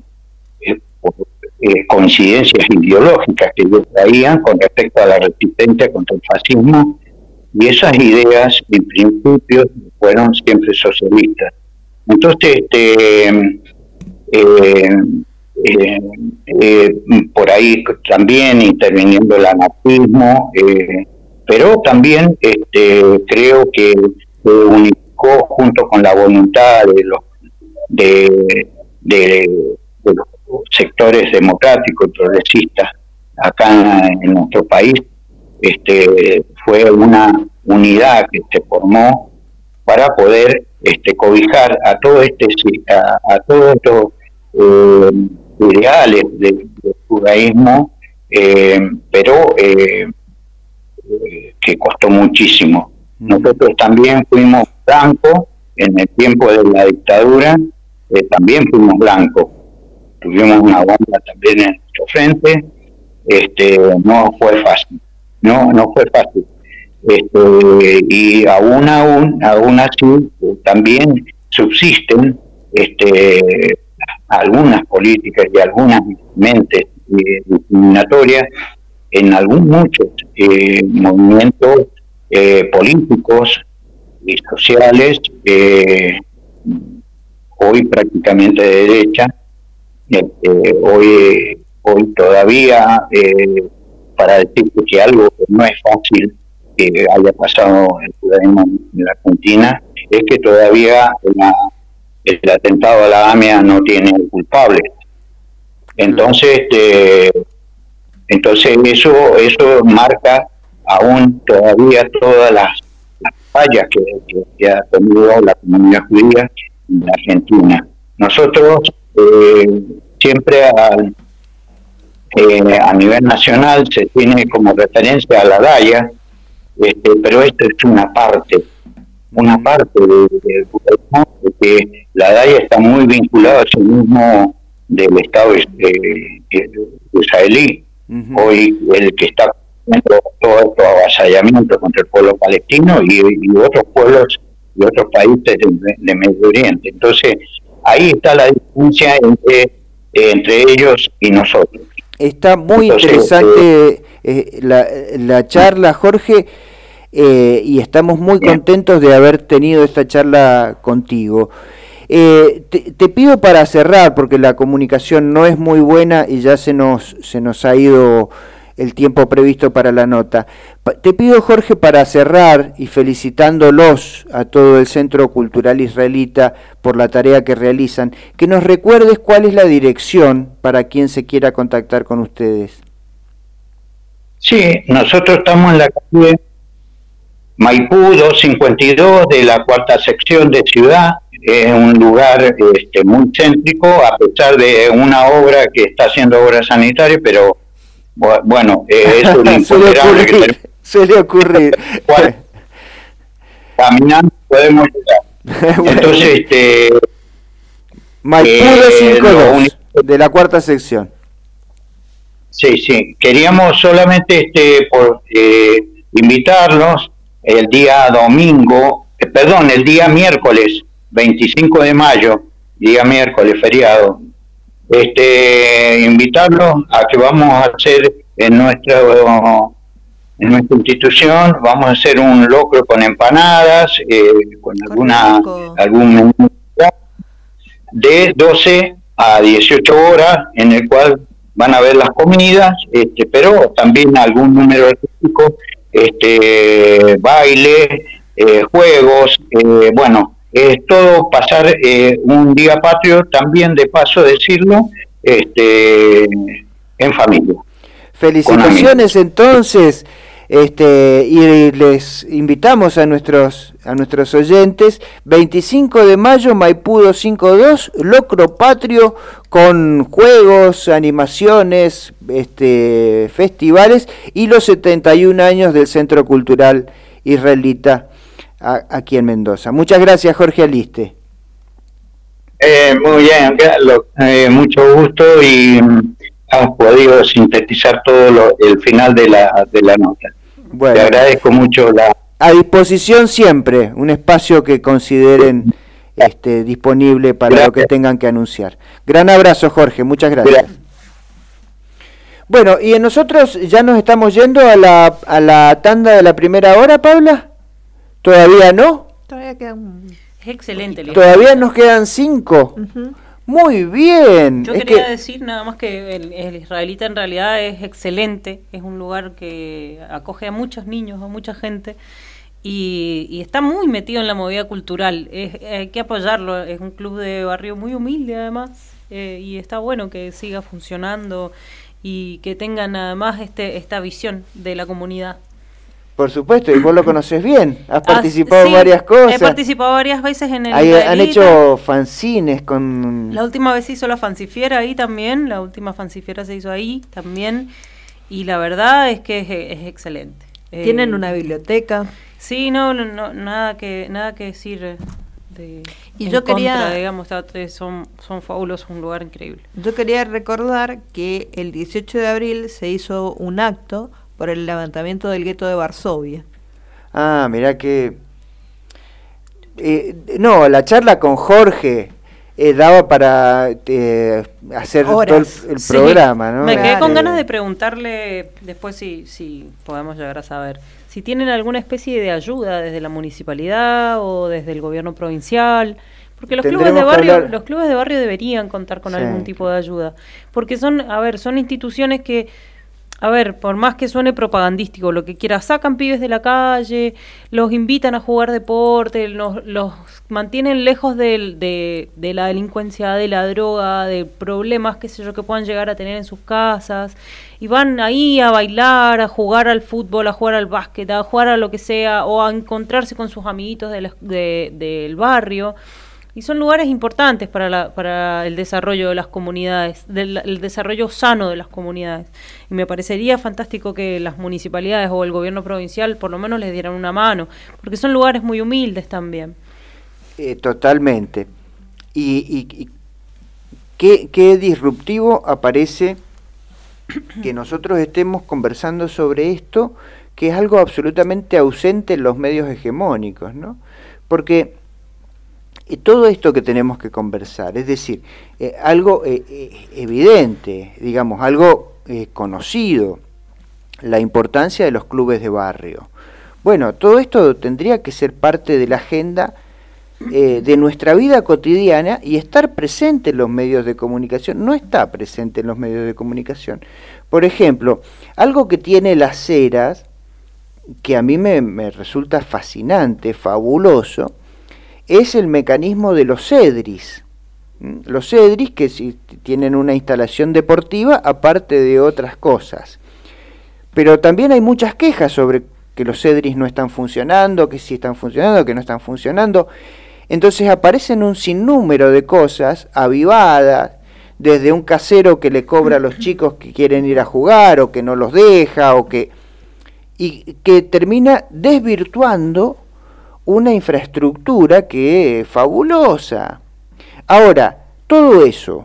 por eh, coincidencias ideológicas que ellos traían con respecto a la resistencia contra el fascismo, y esas ideas en principio fueron siempre socialistas. Entonces, este, eh, eh, eh, por ahí también interviniendo el anarquismo, eh, pero también este, creo que se unificó junto con la voluntad de los, de, de, de los sectores democráticos y progresistas acá en, en nuestro país. Este, fue una unidad que se formó para poder este, cobijar a todo este a, a todos estos eh, ideales del de judaísmo, eh, pero eh, eh, que costó muchísimo. Nosotros también fuimos blancos en el tiempo de la dictadura, eh, también fuimos blancos, tuvimos una bomba también en nuestro frente. Este, no fue fácil. No, no fue fácil. Este, y aún, aún, aún así, eh, también subsisten este, algunas políticas y algunas mentes eh, discriminatorias en algún, muchos eh, movimientos eh, políticos y sociales, eh, hoy prácticamente de derecha, este, hoy, hoy todavía... Eh, para decir que algo que no es fácil que haya pasado el judaísmo en la Argentina, es que todavía la, el atentado a la AMIA no tiene culpables. Entonces, este, entonces eso eso marca aún todavía todas las, las fallas que, que, que ha tenido la comunidad judía en la Argentina. Nosotros eh, siempre al Eh, a nivel nacional se tiene como referencia a la Daya, este, pero esto es una parte, una parte del judaísmo, porque la Daya está muy vinculada a sí mismo del Estado eh, eh, israelí. Uh-huh. Hoy el que está haciendo todo estos avasallamientos contra el pueblo palestino y, y otros pueblos y otros países de, de Medio Oriente. Entonces, ahí está la diferencia entre, eh, entre ellos y nosotros. Está muy Entonces, interesante eh, la, la charla, Jorge, eh, y estamos muy bien contentos de haber tenido esta charla contigo. Eh, te, te pido para cerrar, porque la comunicación no es muy buena y ya se nos, se nos ha ido el tiempo previsto para la nota. Te pido, Jorge, para cerrar y felicitándolos a todo el Centro Cultural Israelita por la tarea que realizan, que nos recuerdes cuál es la dirección para quien se quiera contactar con ustedes. Sí, nosotros estamos en la calle Maipú doscientos cincuenta y dos de la cuarta sección de Ciudad. Es un lugar este, muy céntrico, a pesar de una obra que está haciendo obra sanitaria, pero bueno, eh, eso es suele ocurrir, suele ocurrir. Caminando podemos llegar. Bueno. Entonces, este... Maipú eh, cincuenta y dos, de la cuarta sección. Sí, sí. Queríamos solamente este por eh, invitarlos el día domingo, eh, perdón, el día miércoles, veinticinco de mayo, día miércoles, feriado. Este, invitarlos a que vamos a hacer en nuestra en nuestra institución, vamos a hacer un locro con empanadas, eh, con alguna algún menú de doce a dieciocho horas, en el cual van a ver las comidas, este, pero también algún número artístico, este, baile, eh, juegos, eh, bueno, es todo pasar eh, un día patrio, también de paso decirlo, este, en familia. Felicitaciones entonces, este, y les invitamos a nuestros a nuestros oyentes, veinticinco de mayo, Maipú doscientos cincuenta y dos, Locro Patrio, con juegos, animaciones, este, festivales, y los setenta y un años del Centro Cultural Israelita a, aquí en Mendoza. Muchas gracias, Jorge Aliste. Eh, muy bien, lo, eh, mucho gusto, y hemos podido sintetizar todo lo, el final de la, de la nota. Bueno, te agradezco mucho la... A disposición siempre, un espacio que consideren este, disponible para gracias. Lo que tengan que anunciar. Gran abrazo, Jorge, muchas gracias. gracias. Bueno, y nosotros ya nos estamos yendo a la, a la tanda de la primera hora, Paula. ¿Todavía no? Todavía quedan... Es excelente. Todavía nos quedan cinco. Uh-huh. Muy bien. Yo es quería que... decir nada más que el, el Israelita en realidad es excelente, es un lugar que acoge a muchos niños, a mucha gente, y, y está muy metido en la movida cultural. Es, hay que apoyarlo, es un club de barrio muy humilde además, eh, y está bueno que siga funcionando y que tengan además este esta visión de la comunidad. Por supuesto, y vos lo conoces bien, has participado en sí, varias cosas. He participado varias veces en el Hay, Israelita. Han hecho fanzines con... La última vez se hizo la fancifiera ahí también, la última fancifiera se hizo ahí también, y la verdad es que es, es excelente. ¿Tienen eh, una biblioteca? Sí, no, no, no nada que nada que decir de y yo quería contra, digamos, son, son fabulosos, un lugar increíble. Yo quería recordar que el dieciocho de abril se hizo un acto por el levantamiento del gueto de Varsovia. Ah, mirá que... Eh, no, la charla con Jorge eh, daba para eh, hacer Horas. todo el, el sí, programa, ¿no? Me quedé Claro. con ganas de preguntarle, después si, si podemos llegar a saber, si tienen alguna especie de ayuda desde la municipalidad o desde el gobierno provincial, porque los clubes de barrio, los clubes de barrio deberían contar con sí. algún tipo de ayuda, porque son, a ver, son instituciones que, a ver, por más que suene propagandístico, lo que quiera, sacan pibes de la calle, los invitan a jugar deporte, los, los mantienen lejos de, de, de la delincuencia, de la droga, de problemas, qué sé yo, que puedan llegar a tener en sus casas, y van ahí a bailar, a jugar al fútbol, a jugar al básquet, a jugar a lo que sea, o a encontrarse con sus amiguitos del de, del barrio. Y son lugares importantes para, la, para el desarrollo de las comunidades, del, el desarrollo sano de las comunidades. Y me parecería fantástico que las municipalidades o el gobierno provincial por lo menos les dieran una mano, porque son lugares muy humildes también. Eh, totalmente. Y, y, y qué, qué disruptivo aparece que nosotros estemos conversando sobre esto, que es algo absolutamente ausente en los medios hegemónicos, ¿no? Porque todo esto que tenemos que conversar, es decir, eh, algo eh, eh, evidente, digamos, algo eh, conocido, la importancia de los clubes de barrio. Bueno, todo esto tendría que ser parte de la agenda eh, de nuestra vida cotidiana y estar presente en los medios de comunicación. No está presente en los medios de comunicación. Por ejemplo, algo que tiene Las Heras, que a mí me, me resulta fascinante, fabuloso, es el mecanismo de los Cedris. Los Cedris que si tienen una instalación deportiva aparte de otras cosas. Pero también hay muchas quejas sobre que los Cedris no están funcionando, que sí están funcionando, que no están funcionando. Entonces aparecen un sinnúmero de cosas avivadas, desde un casero que le cobra a los chicos que quieren ir a jugar o que no los deja, o que y que termina desvirtuando una infraestructura que es fabulosa. Ahora, todo eso,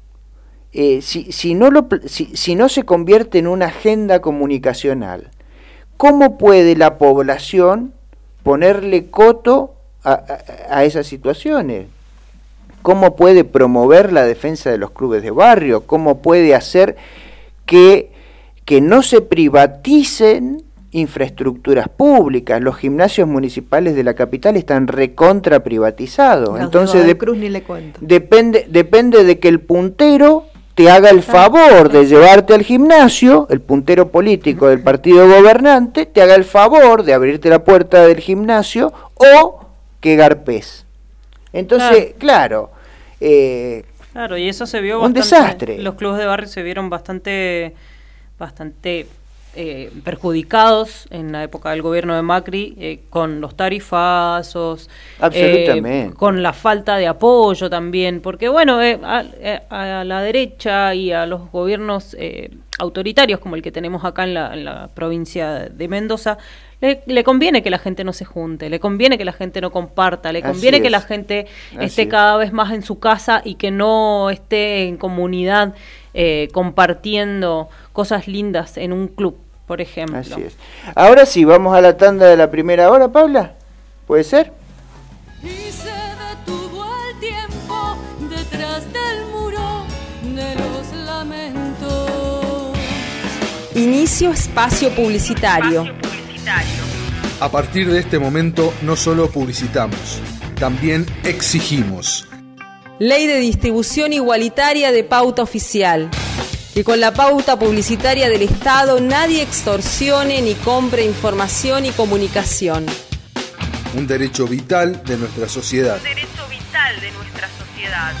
eh, si, si, no lo, si, si no se convierte en una agenda comunicacional, ¿cómo puede la población ponerle coto a, a, a esas situaciones? ¿Cómo puede promover la defensa de los clubes de barrio? ¿Cómo puede hacer que, que no se privaticen infraestructuras públicas? Los gimnasios municipales de la capital están recontra privatizados. Los Entonces de Cruz ni le cuento. Depende, depende de que el puntero te haga el favor de llevarte al gimnasio, el puntero político del partido gobernante te haga el favor de abrirte la puerta del gimnasio o que garpes. Entonces, claro, claro eh, claro, y eso se vio un bastante, desastre. Los clubes de barrio se vieron bastante, bastante eh, perjudicados en la época del gobierno de Macri, eh, con los tarifazos, absolutamente, eh, con la falta de apoyo también, porque bueno, eh, a, a la derecha y a los gobiernos eh, autoritarios como el que tenemos acá en la, en la provincia de Mendoza, le, le conviene que la gente no se junte, le conviene que la gente no comparta, le conviene que la gente Así esté es. cada vez más en su casa y que no esté en comunidad eh, compartiendo cosas lindas en un club, por ejemplo. Así es. Ahora sí, vamos a la tanda de la primera hora, Paula. ¿Puede ser? Y se detuvo el tiempo detrás del muro de los lamentos. Inicio espacio publicitario. Espacio publicitario. A partir de este momento no solo publicitamos, también exigimos. Ley de distribución igualitaria de pauta oficial. Que con la pauta publicitaria del Estado nadie extorsione ni compre información y comunicación. Un derecho vital de nuestra sociedad. Un derecho vital de nuestra sociedad.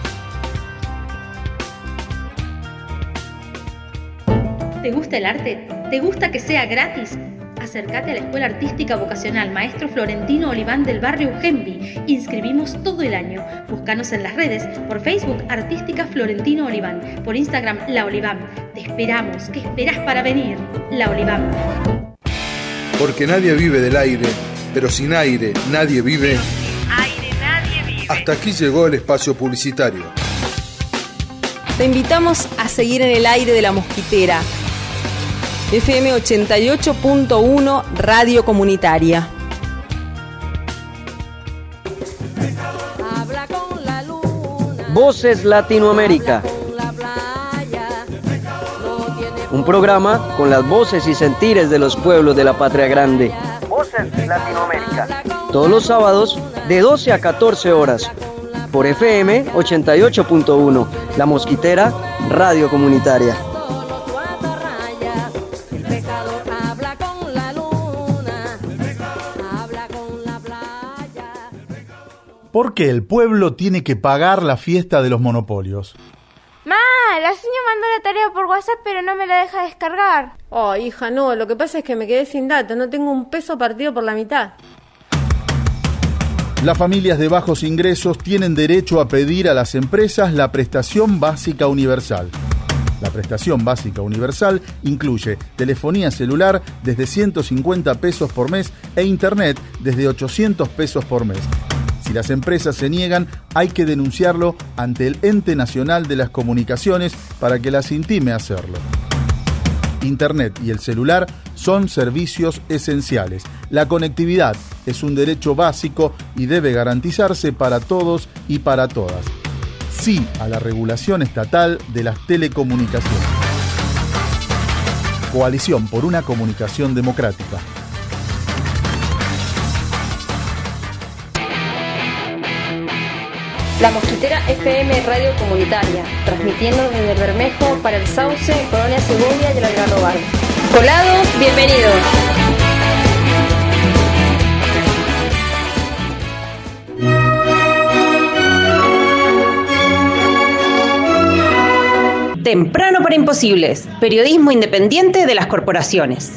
¿Te gusta el arte? ¿Te gusta que sea gratis? Acércate a la Escuela Artística Vocacional Maestro Florentino Oliván del barrio Ugembi. Inscribimos todo el año. Búscanos en las redes, por Facebook Artística Florentino Oliván, por Instagram La Oliván. Te esperamos. ¿Qué esperás para venir? La Oliván. Porque nadie vive del aire, pero sin aire nadie vive. Pero sin aire nadie vive. Hasta aquí llegó el espacio publicitario. Te invitamos a seguir en el aire de La Mosquitera. F M ochenta y ocho punto uno Radio Comunitaria. Voces Latinoamérica. Un programa con las voces y sentires de los pueblos de la patria grande. Voces Latinoamérica. Todos los sábados de doce a catorce horas. Por F M ochenta y ocho punto uno. La Mosquitera, Radio Comunitaria. ¿Por qué el pueblo tiene que pagar la fiesta de los monopolios? ¡Ma! La señora mandó la tarea por WhatsApp, pero no me la deja descargar. Oh, hija, no. Lo que pasa es que me quedé sin datos. No tengo un peso partido por la mitad. Las familias de bajos ingresos tienen derecho a pedir a las empresas la prestación básica universal. La prestación básica universal incluye telefonía celular desde ciento cincuenta pesos por mes e internet desde ochocientos pesos por mes. Si las empresas se niegan, hay que denunciarlo ante el Ente Nacional de las Comunicaciones para que las intime a hacerlo. Internet y el celular son servicios esenciales. La conectividad es un derecho básico y debe garantizarse para todos y para todas. Sí a la regulación estatal de las telecomunicaciones. Coalición por una comunicación democrática. La Mosquitera F M Radio Comunitaria, transmitiendo desde el Bermejo para el Sauce, Colonia Segovia y el Algarrobal. Colados, bienvenidos. Temprano para imposibles, periodismo independiente de las corporaciones.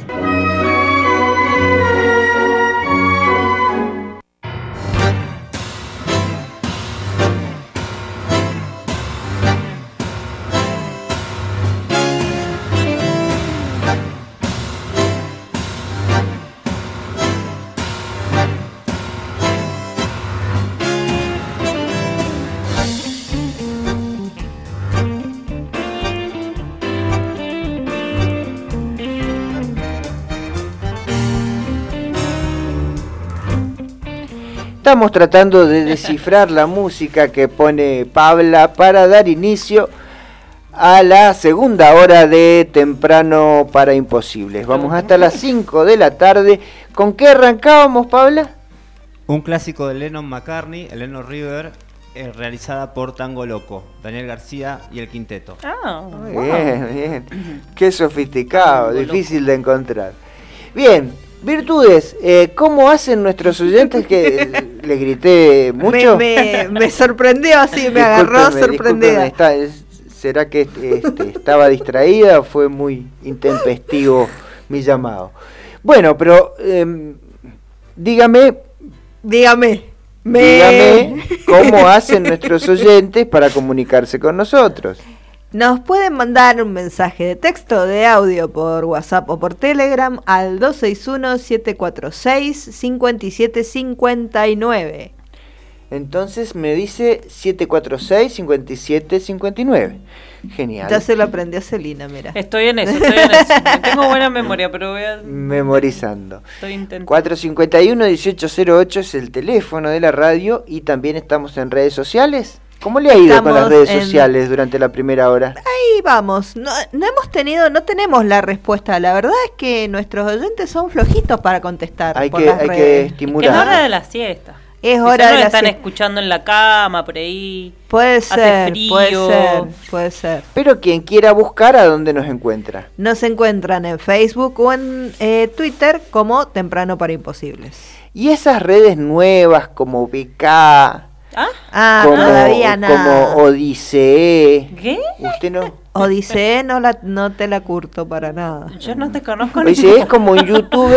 Estamos tratando de descifrar la música que pone Paula para dar inicio a la segunda hora de Temprano para Imposibles. Vamos hasta las cinco de la tarde. ¿Con qué arrancábamos, Paula? Un clásico de Lennon McCartney, el Lennon River, eh, realizada por Tango Loco, Daniel García y el Quinteto. Ah, muy wow. bien, bien. Qué sofisticado, Tango difícil loco de encontrar. Bien, virtudes, eh, ¿cómo hacen nuestros oyentes que ¿Le grité mucho? Me, me, me sorprendió así, me agarró sorprendida. Está, es, ¿Será que este, estaba distraída o fue muy intempestivo mi llamado? Bueno, pero eh, dígame... Dígame. Me... Dígame cómo hacen nuestros oyentes para comunicarse con nosotros. Nos pueden mandar un mensaje de texto, de audio por WhatsApp o por Telegram al dos seis uno, siete cuatro seis, cinco siete cinco nueve. Entonces me dice siete cuatro seis, cinco siete cinco nueve. Genial. Ya se lo aprendió Celina, mira. Estoy en eso, estoy en eso. Tengo buena memoria, pero voy a... Memorizando. Estoy intentando. cuatro cinco uno, dieciocho cero ocho es el teléfono de la radio y también estamos en redes sociales. ¿Cómo le ha ido Estamos con las redes en... sociales durante la primera hora? Ahí vamos. No, no hemos tenido, no tenemos la respuesta. La verdad es que nuestros oyentes son flojitos para contestar. Hay por que, las hay redes. que estimular. Es hora de la siesta. Es Quizás hora de nos la están siesta. escuchando en la cama, por ahí. Puede Hace ser, frío. puede ser, puede ser. Pero quien quiera buscar, ¿a dónde nos encuentra? Nos encuentran en Facebook o en eh, Twitter como Temprano para Imposibles. Y esas redes nuevas como B K, ¿Ah? Ah, como, todavía nada. como Odisee. ¿Qué? Usted no... Odisee no, la, no te la curto para nada. Yo no te conozco ni Odisee es como en YouTube.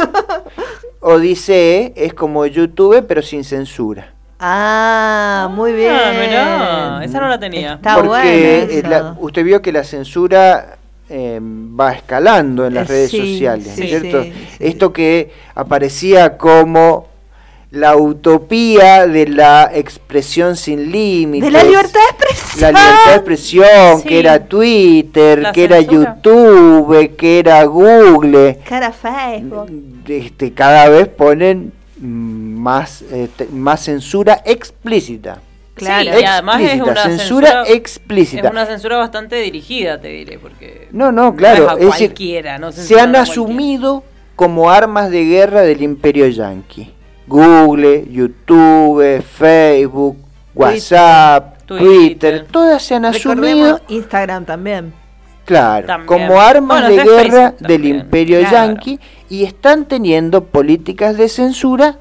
Odisee es como YouTube, pero sin censura. Ah, muy bien. Ah, mirá, esa no la tenía. Está Porque buena eh, esa. la- usted vio que la censura eh, va escalando en las Eh, redes sí, sociales, sí, ¿cierto? sí, sí. Esto que aparecía como la utopía de la expresión sin límites. De la libertad de expresión. La libertad de expresión, Sí. que era Twitter, La que era censura. YouTube, que era Google. Cara Facebook. Este, cada vez ponen mm, más, eh, te- más censura explícita. Claro. Sí, y además es Explícita, una censura censura explícita. Es una censura bastante dirigida, te diré, porque No, no, claro. no es a es decir, cualquiera, no se censuran han a cualquiera. asumido como armas de guerra del imperio yanqui. Google, YouTube, Facebook, WhatsApp, Twitter, Twitter. todas se han asumido, Recordemos Instagram también. claro, También. como armas Bueno, de está en guerra Facebook del también, imperio claro. yanqui y están teniendo políticas de censura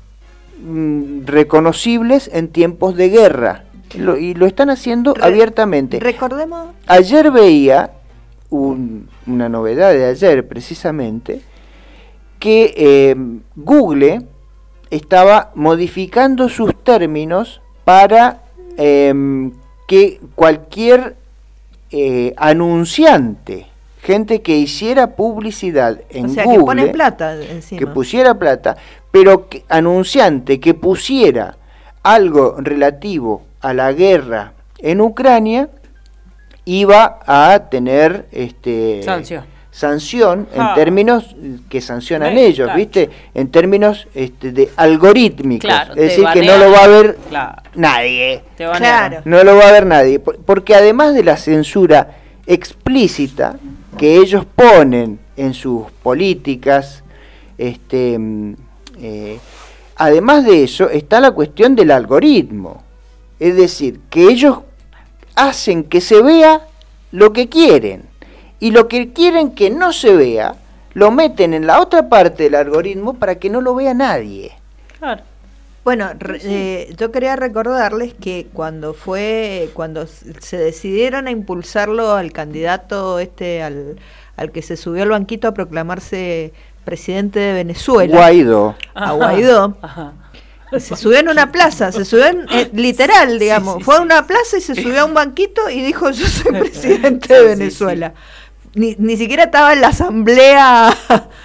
mm, reconocibles en tiempos de guerra. Lo- y lo están haciendo Re- abiertamente. Recordemos. Ayer veía un- una novedad de ayer precisamente, que eh, Google estaba modificando sus términos para eh, que cualquier eh, anunciante, gente que hiciera publicidad en O sea, Google, que ponen plata encima. que pusiera plata, pero que, anunciante que pusiera algo relativo a la guerra en Ucrania, iba a tener este Sanción. sanción en Ah. términos que sancionan Me ellos, cacho. ¿viste? En términos este, de algorítmicos. Claro, es te decir, que no banean. lo va a ver Claro, nadie. te banearon. Claro. No lo va a ver nadie. por- Porque además de la censura explícita que ellos ponen en sus políticas, este, mm, eh, además de eso está la cuestión del algoritmo. Es decir, que ellos hacen que se vea lo que quieren. Y lo que quieren que no se vea, lo meten en la otra parte del algoritmo para que no lo vea nadie. Claro. Bueno, re- eh, yo quería recordarles que cuando fue, cuando s- se decidieron a impulsarlo al candidato este, al, al que se subió al banquito a proclamarse presidente de Venezuela, Guaidó. a Guaidó, Ajá. se subió en una plaza, se subió en, eh, literal, digamos, fue a una plaza y se subió a un banquito y dijo yo soy presidente de Sí, sí, Venezuela. Ni, ni siquiera estaba en la asamblea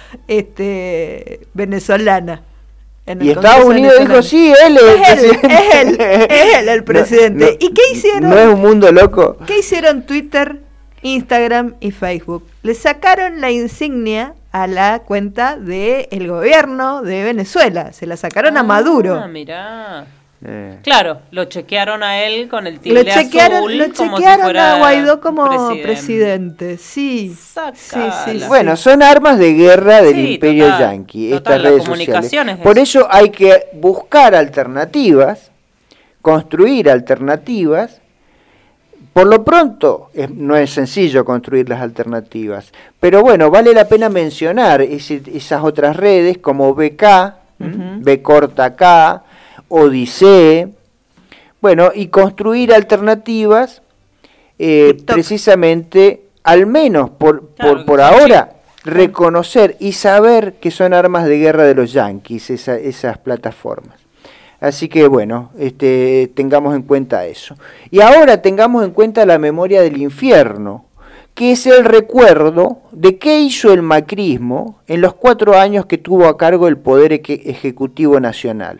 este, venezolana. En el Y Estados Congreso Unidos dijo, venezolano. sí, él es el Es él, presidente. es él, es él el presidente. No, no, ¿Y qué hicieron? ¿No es un mundo loco? ¿Qué hicieron Twitter, Instagram y Facebook? Le sacaron la insignia a la cuenta del gobierno de Venezuela. Se la sacaron a Maduro. Ah, mirá. Eh. Claro, lo chequearon a él con el Lo tilde chequearon, azul, lo como si chequearon fuera a Guaidó como presidente. presidente. Sí. Sacala. Sí, sí, sí. Bueno, son armas de guerra del Sí, imperio total, yanqui, total, estas la redes comunicación sociales. es Por eso. eso hay que buscar alternativas, construir alternativas. Por lo pronto, es- no es sencillo construir las alternativas, pero bueno, vale la pena mencionar ese- esas otras redes como B K, ¿m? Ujú. B corta K, odisee, bueno, y construir alternativas, eh, precisamente, al menos por, claro, por, por ahora, reconocer y saber que son armas de guerra de los yanquis, esa, esas plataformas. Así que bueno, este, tengamos en cuenta eso. Y ahora tengamos en cuenta la memoria del infierno, que es el recuerdo de qué hizo el macrismo en los cuatro años que tuvo a cargo el Poder Ejecutivo Nacional.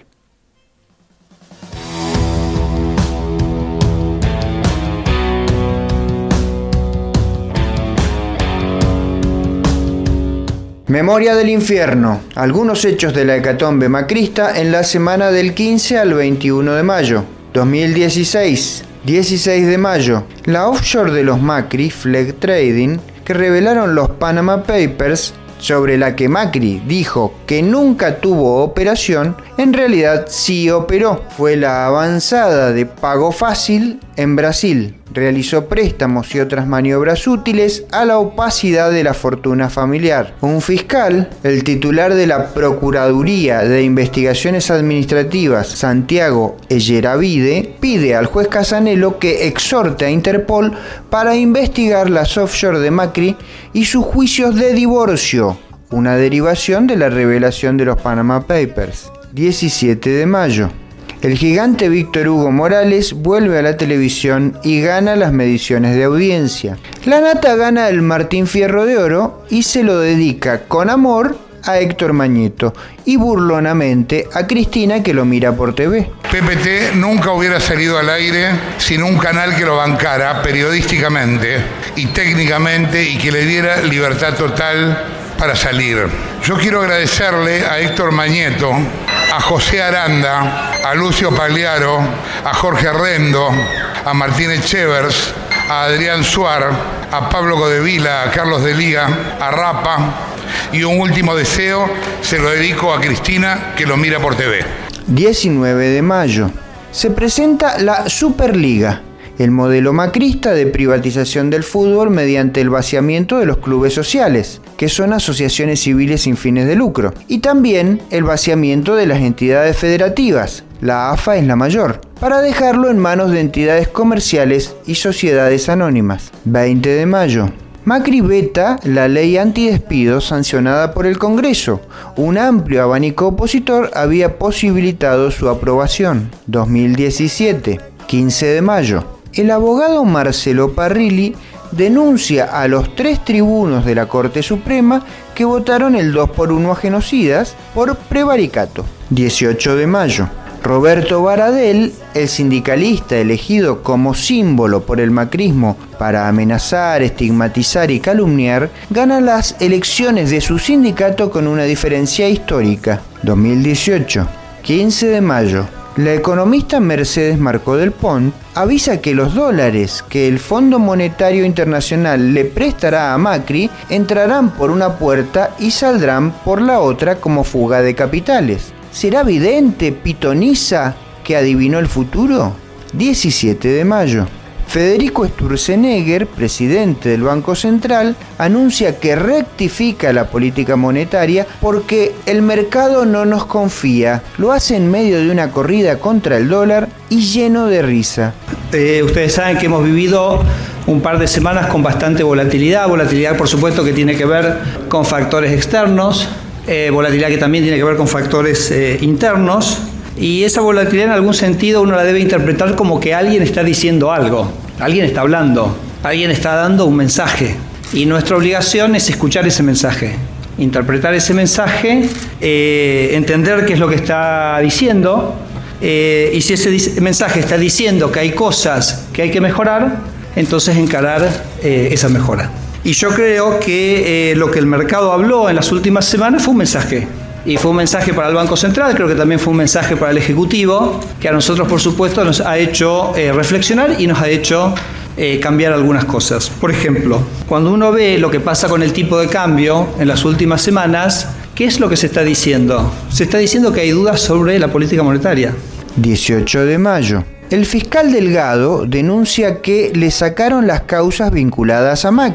Memoria del infierno. Algunos hechos de la hecatombe macrista en la semana del quince al veintiuno de mayo. dos mil dieciséis. dieciséis de mayo. La offshore de los Macri, Flag Trading, que revelaron los Panama Papers, sobre la que Macri dijo que nunca tuvo operación, en realidad sí operó. Fue la avanzada de Pago Fácil en Brasil. Realizó préstamos y otras maniobras útiles a la opacidad de la fortuna familiar. Un fiscal, el titular de la Procuraduría de Investigaciones Administrativas, Santiago Elleravide, pide al juez Casanelo que exhorte a Interpol para investigar las offshore de Macri y sus juicios de divorcio, una derivación de la revelación de los Panama Papers. diecisiete de mayo. El gigante Víctor Hugo Morales vuelve a la televisión y gana las mediciones de audiencia. La Nata gana el Martín Fierro de Oro y se lo dedica con amor a Héctor Mañeto y burlonamente a Cristina, que lo mira por T V. P P T nunca hubiera salido al aire sin un canal que lo bancara periodísticamente y técnicamente y que le diera libertad total para salir. Yo quiero agradecerle a Héctor Mañeto, a José Aranda, a Lucio Pagliaro, a Jorge Rendo, a Martín Echevers, a Adrián Suar, a Pablo Codevila, a Carlos de Liga, a Rapa, y un último deseo se lo dedico a Cristina, que lo mira por T V. diecinueve de mayo. Se presenta la Superliga, el modelo macrista de privatización del fútbol mediante el vaciamiento de los clubes sociales, que son asociaciones civiles sin fines de lucro, y también el vaciamiento de las entidades federativas, la A F A es la mayor, para dejarlo en manos de entidades comerciales y sociedades anónimas. veinte de mayo. Macri veta la ley antidespidos sancionada por el Congreso. Un amplio abanico opositor había posibilitado su aprobación. dos mil diecisiete. quince de mayo. El abogado Marcelo Parrilli denuncia a los tres tribunos de la Corte Suprema que votaron el dos por uno a genocidas por prevaricato. dieciocho de mayo. Roberto Baradel, el sindicalista elegido como símbolo por el macrismo para amenazar, estigmatizar y calumniar, gana las elecciones de su sindicato con una diferencia histórica. dos mil dieciocho. quince de mayo. La economista Mercedes Marcó del Pont avisa que los dólares que el Fondo Monetario Internacional le prestará a Macri entrarán por una puerta y saldrán por la otra como fuga de capitales. ¿Será vidente, pitoniza, que adivinó el futuro? diecisiete de mayo. Federico Sturzenegger, presidente del Banco Central, anuncia que rectifica la política monetaria porque el mercado no nos confía. Lo hace en medio de una corrida contra el dólar y lleno de risa. Eh, ustedes saben que hemos vivido un par de semanas con bastante volatilidad. Volatilidad, por supuesto, que tiene que ver con factores externos. Eh, volatilidad que también tiene que ver con factores eh, internos. Y esa volatilidad en algún sentido uno la debe interpretar como que alguien está diciendo algo, alguien está hablando, alguien está dando un mensaje. Y nuestra obligación es escuchar ese mensaje, interpretar ese mensaje, eh, entender qué es lo que está diciendo. Eh, y si ese mensaje está diciendo que hay cosas que hay que mejorar, entonces encarar eh, esa mejora. Y yo creo que eh, lo que el mercado habló en las últimas semanas fue un mensaje. Y fue un mensaje para el Banco Central, creo que también fue un mensaje para el Ejecutivo, que a nosotros, por supuesto, nos ha hecho eh, reflexionar y nos ha hecho eh, cambiar algunas cosas. Por ejemplo, cuando uno ve lo que pasa con el tipo de cambio en las últimas semanas, ¿qué es lo que se está diciendo? Se está diciendo que hay dudas sobre la política monetaria. dieciocho de mayo. El fiscal Delgado denuncia que le sacaron las causas vinculadas a Macri.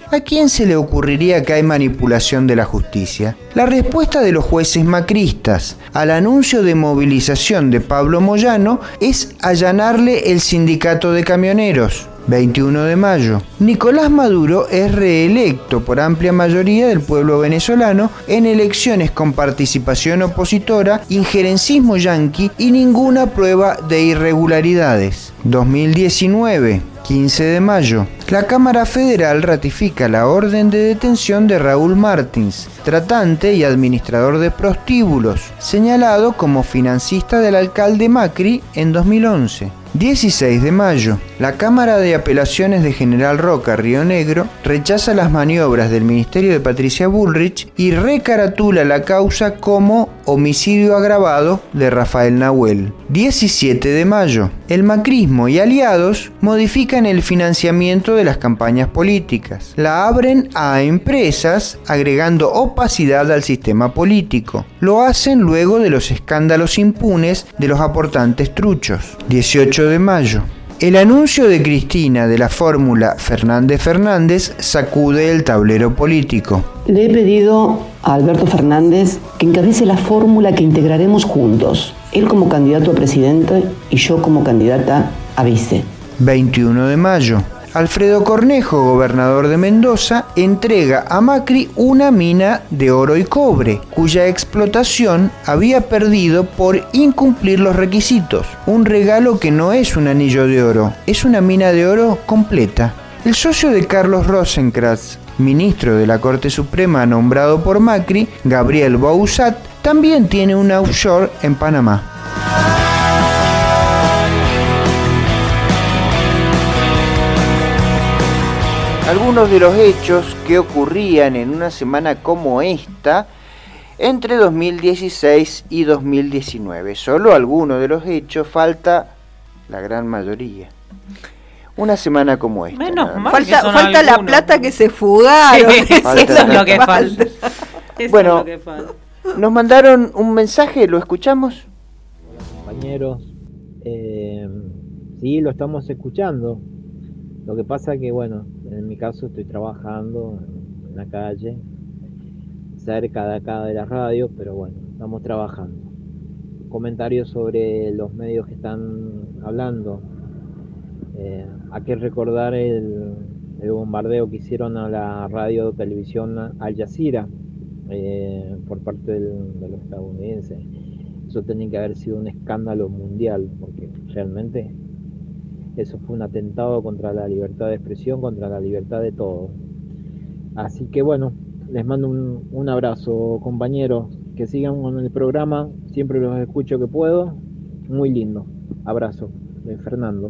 ¿A quién se le ocurriría que hay manipulación de la justicia? La respuesta de los jueces macristas al anuncio de movilización de Pablo Moyano es allanarle el sindicato de camioneros. veintiuno de mayo. Nicolás Maduro es reelecto por amplia mayoría del pueblo venezolano en elecciones con participación opositora, injerencismo yanqui y ninguna prueba de irregularidades. dos mil diecinueve. quince de mayo. La Cámara Federal ratifica la orden de detención de Raúl Martins, tratante y administrador de prostíbulos, señalado como financista del alcalde Macri en dos mil once. dieciséis de mayo. La Cámara de Apelaciones de General Roca, Río Negro, rechaza las maniobras del Ministerio de Patricia Bullrich y recaratula la causa como homicidio agravado de Rafael Nahuel. diecisiete de mayo. El macrismo y aliados modifican el financiamiento de las campañas políticas. La abren a empresas, agregando opacidad al sistema político. Lo hacen luego de los escándalos impunes de los aportantes truchos. dieciocho de mayo. El anuncio de Cristina de la fórmula Fernández-Fernández sacude el tablero político. Le he pedido a Alberto Fernández que encabece la fórmula que integraremos juntos. Él como candidato a presidente y yo como candidata a vice. veintiuno de mayo. Alfredo Cornejo, gobernador de Mendoza, entrega a Macri una mina de oro y cobre, cuya explotación había perdido por incumplir los requisitos. Un regalo que no es un anillo de oro, es una mina de oro completa. El socio de Carlos Rosenkrantz, ministro de la Corte Suprema nombrado por Macri, Gabriel Bausat, también tiene un offshore en Panamá. Algunos de los hechos que ocurrían en una semana como esta entre dos mil dieciséis y dos mil diecinueve. Solo algunos de los hechos, falta la gran mayoría. Una semana como esta. Menos mal falta que falta la plata que se fugaron. Sí, eso es lo que falta. Eso bueno, es lo que falta. Nos mandaron un mensaje, ¿lo escuchamos? Compañeros, eh, sí, lo estamos escuchando. Lo que pasa que, bueno, en mi caso estoy trabajando en la calle, cerca de acá de la radio, pero bueno, estamos trabajando. Comentarios sobre los medios que están hablando. Eh, hay que recordar el, el bombardeo que hicieron a la radio televisión Al Jazeera eh, por parte del, de los estadounidenses. Eso tenía que haber sido un escándalo mundial, porque realmente eso fue un atentado contra la libertad de expresión, contra la libertad de todo. Así que bueno, les mando un, un abrazo, compañeros, que sigan con el programa, siempre los escucho que puedo, muy lindo. Abrazo, de Fernando.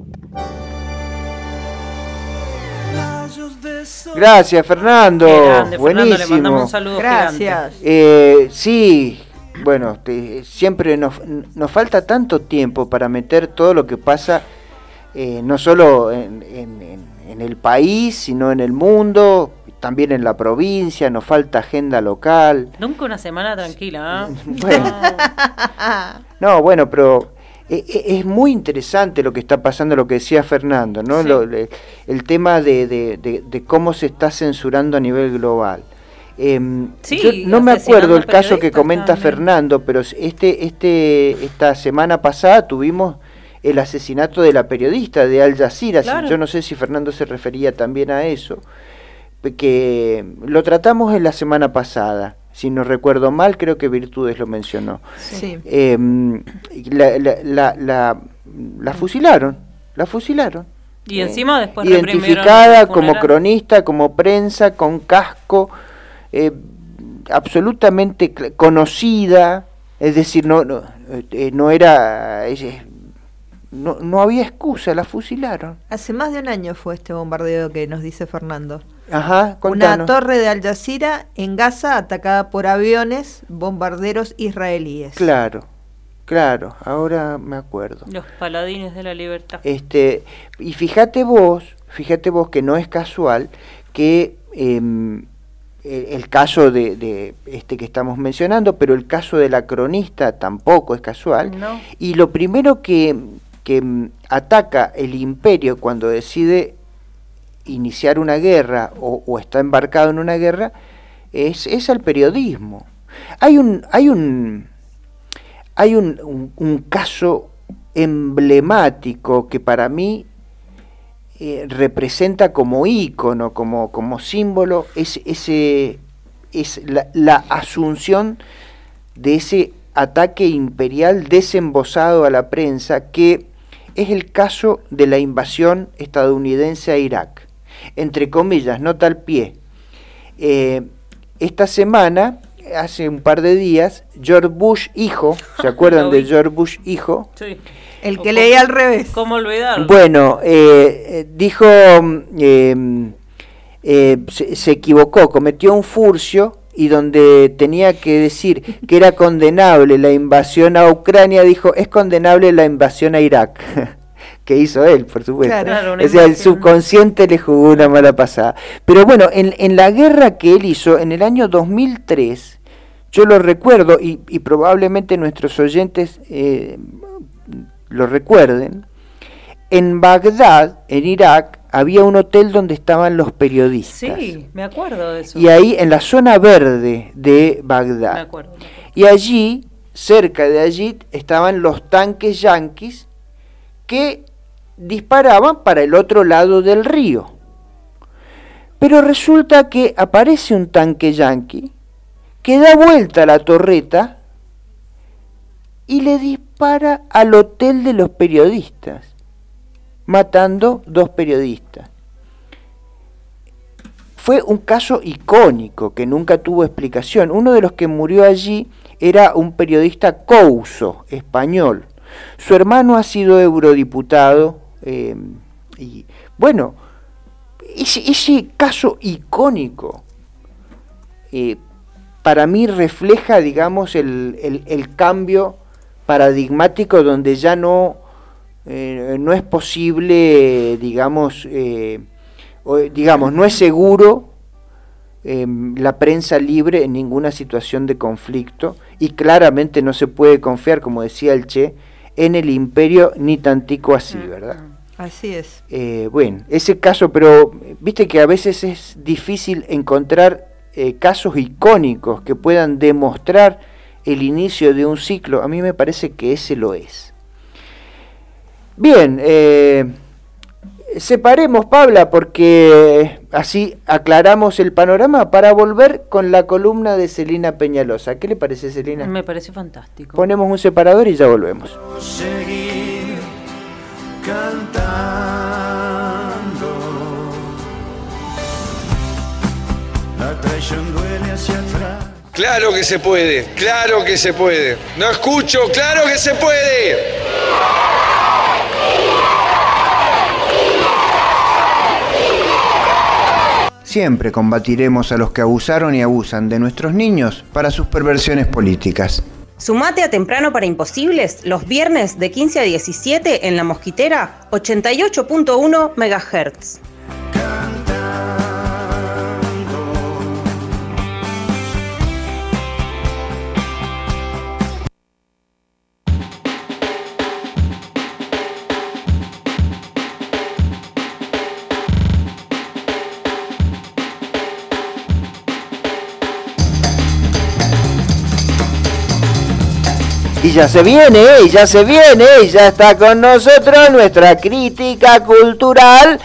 Gracias, Fernando. Grande, buenísimo. Fernando, le mandamos un saludo. Gracias. Eh, sí, bueno, te, siempre nos, nos falta tanto tiempo para meter todo lo que pasa. Eh, no solo en, en, en el país, sino en el mundo, también en la provincia, nos falta agenda local. Nunca una semana tranquila, ¿eh? Bueno, no, bueno, pero eh, es muy interesante lo que está pasando, lo que decía Fernando, ¿no? Sí. Lo, le, el tema de, de, de, de cómo se está censurando a nivel global. Eh, sí, yo no me acuerdo el caso que comenta también Fernando, pero este, este, esta semana pasada tuvimos el asesinato de la periodista de Al Jazeera. Claro. Yo no sé si Fernando se refería también a eso, que lo tratamos en la semana pasada, si no recuerdo mal, creo que Virtudes lo mencionó. Sí. Eh, la, la, la, la, la fusilaron, la fusilaron. Y encima eh, después identificada como cronista, como prensa, con casco, eh, absolutamente conocida, es decir, no, no, eh, no era... Eh, No, no había excusa, la fusilaron. Hace más de un año fue este bombardeo que nos dice Fernando. Ajá, contanos. Una torre de Al Jazeera en Gaza atacada por aviones bombarderos israelíes. Claro, claro, ahora me acuerdo. Los paladines de la libertad. Este, y fíjate vos, fíjate vos que no es casual que eh, el, el caso de, de este que estamos mencionando, pero el caso de la cronista tampoco es casual. No. Y lo primero que que ataca el imperio cuando decide iniciar una guerra o, o está embarcado en una guerra, es, es al periodismo. Hay un, hay un, hay un, un, un caso emblemático que para mí eh, representa como ícono, como, como símbolo, es, ese, es la, la asunción de ese ataque imperial desembosado a la prensa, que es el caso de la invasión estadounidense a Irak. Entre comillas, nota al pie. Eh, esta semana, hace un par de días, George Bush hijo, ¿se acuerdan de George Bush hijo? Sí. El que leía al revés. ¿Cómo olvidarlo? Bueno, eh, dijo, eh, eh, se, se equivocó, cometió un furcio, y donde tenía que decir que era condenable la invasión a Ucrania, dijo, es condenable la invasión a Irak. Que hizo él, por supuesto. Claro, o sea, el subconsciente le jugó una mala pasada. Pero bueno, en, en la guerra que él hizo en el año dos mil tres, yo lo recuerdo, y, y probablemente nuestros oyentes eh, lo recuerden, en Bagdad, en Irak, había un hotel donde estaban los periodistas. Sí, me acuerdo de eso. Y ahí, en la zona verde de Bagdad. Me acuerdo, me acuerdo. Y allí, cerca de allí, estaban los tanques yanquis que disparaban para el otro lado del río. Pero resulta que aparece un tanque yanqui que da vuelta a la torreta y le dispara al hotel de los periodistas, matando dos periodistas. Fue un caso icónico que nunca tuvo explicación. Uno de los que murió allí era un periodista couso, español. Su hermano ha sido eurodiputado, eh, y bueno, ese, ese caso icónico eh, para mí refleja, digamos, el, el, el cambio paradigmático, donde ya no, eh, no es posible, digamos, eh, o, digamos, no es seguro eh, la prensa libre en ninguna situación de conflicto, y claramente no se puede confiar, como decía el Che, en el imperio ni tantico así, ¿verdad? Así es. Eh, bueno, ese caso, pero viste que a veces es difícil encontrar eh, casos icónicos que puedan demostrar el inicio de un ciclo. A mí me parece que ese lo es. Bien, eh, separemos, Paula, porque así aclaramos el panorama para volver con la columna de Celina Peñalosa. ¿Qué le parece, Celina? Me parece fantástico. Ponemos un separador y ya volvemos. Seguir cantando. La traición duele hacia atrás. Claro que se puede, claro que se puede. No escucho, claro que se puede. Siempre combatiremos a los que abusaron y abusan de nuestros niños para sus perversiones políticas. Sumate a Temprano para Imposibles los viernes de quince a diecisiete en La Mosquitera, ochenta y ocho punto uno megahertz. Y ya se viene, y ya se viene, y ya está con nosotros nuestra crítica cultural,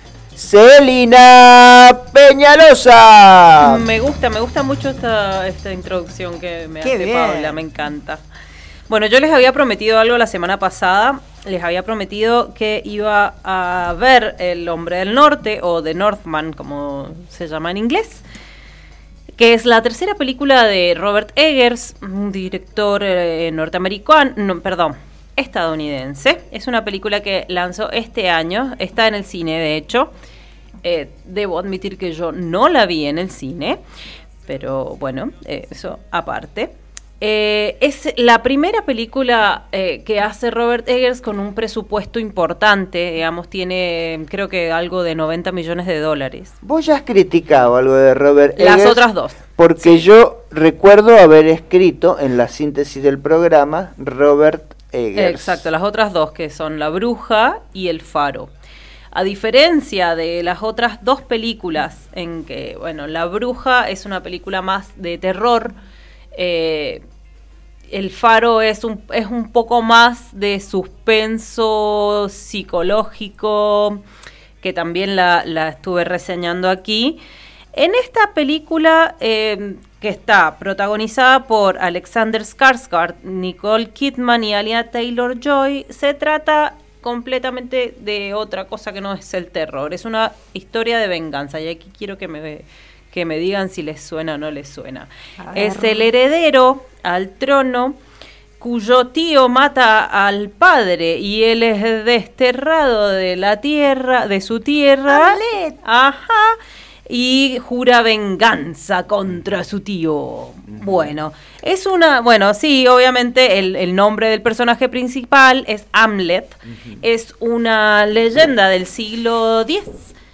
Celina Peñalosa. Me gusta, me gusta mucho esta, esta introducción que me Qué hace bien. Paula, me encanta. Bueno, yo les había prometido algo la semana pasada, les había prometido que iba a ver El Hombre del Norte, o The Northman, como se llama en inglés, que es la tercera película de Robert Eggers, un director eh, norteamericano, no, perdón, estadounidense. Es una película que lanzó este año, está en el cine, de hecho. Eh, debo admitir que yo no la vi en el cine, pero bueno, eh, eso aparte. Eh, es la primera película eh, que hace Robert Eggers con un presupuesto importante, digamos, tiene creo que algo de noventa millones de dólares. Vos ya has criticado algo de Robert Las Eggers, otras dos. Porque sí. Yo recuerdo haber escrito en la síntesis del programa Robert Eggers. Exacto, las otras dos que son La Bruja y El Faro. A diferencia de las otras dos películas, en que, bueno, La Bruja es una película más de terror, eh, El Faro es un, es un poco más de suspenso psicológico, que también la, la estuve reseñando aquí. En esta película, eh, que está protagonizada por Alexander Skarsgård, Nicole Kidman y Anya Taylor-Joy, se trata completamente de otra cosa que no es el terror. Es una historia de venganza, y aquí quiero que me, que me digan si les suena o no les suena. Es el heredero al trono cuyo tío mata al padre y él es desterrado de la tierra, de su tierra. ¡Hamlet! Ajá. Y jura venganza contra su tío. Bueno, es una... Bueno, sí, obviamente el, el nombre del personaje principal es Hamlet. Uh-huh. Es una leyenda del siglo diez,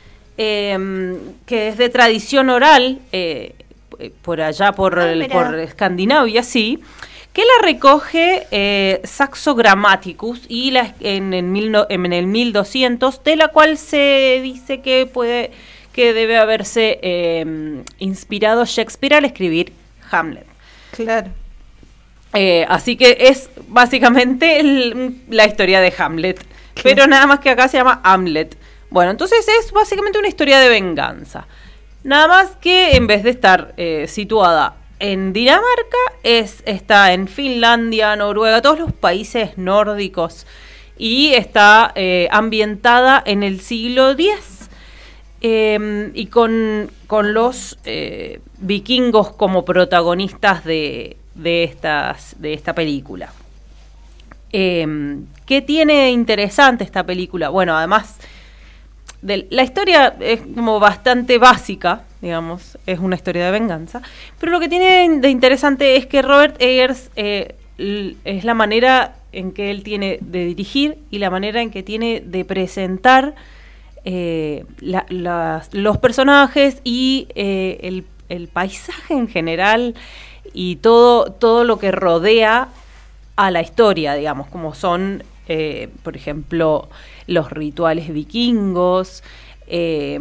eh, que es de tradición oral, eh, por allá por, Ah, el, mira. por Escandinavia, sí, que la recoge eh, Saxo Grammaticus y la, en, en, mil no, en el mil doscientos, de la cual se dice que puede... que debe haberse eh, inspirado Shakespeare al escribir Hamlet. Claro. Eh, así que es básicamente el, la historia de Hamlet, pero nada más que acá se llama Hamlet. Bueno, entonces es básicamente una historia de venganza. Nada más que en vez de estar eh, situada en Dinamarca, es, está en Finlandia, Noruega, todos los países nórdicos, y está eh, ambientada en el siglo diez. Eh, y con, con los eh, vikingos como protagonistas de, de, estas, de esta película. Eh, ¿Qué tiene interesante esta película? Bueno, además, de, la historia es como bastante básica, digamos, es una historia de venganza, pero lo que tiene de interesante es que Robert Eggers eh, l- es la manera en que él tiene de dirigir y la manera en que tiene de presentar Eh, la, las, los personajes y eh, el, el paisaje en general y todo, todo lo que rodea a la historia, digamos, como son, eh, por ejemplo, los rituales vikingos, eh,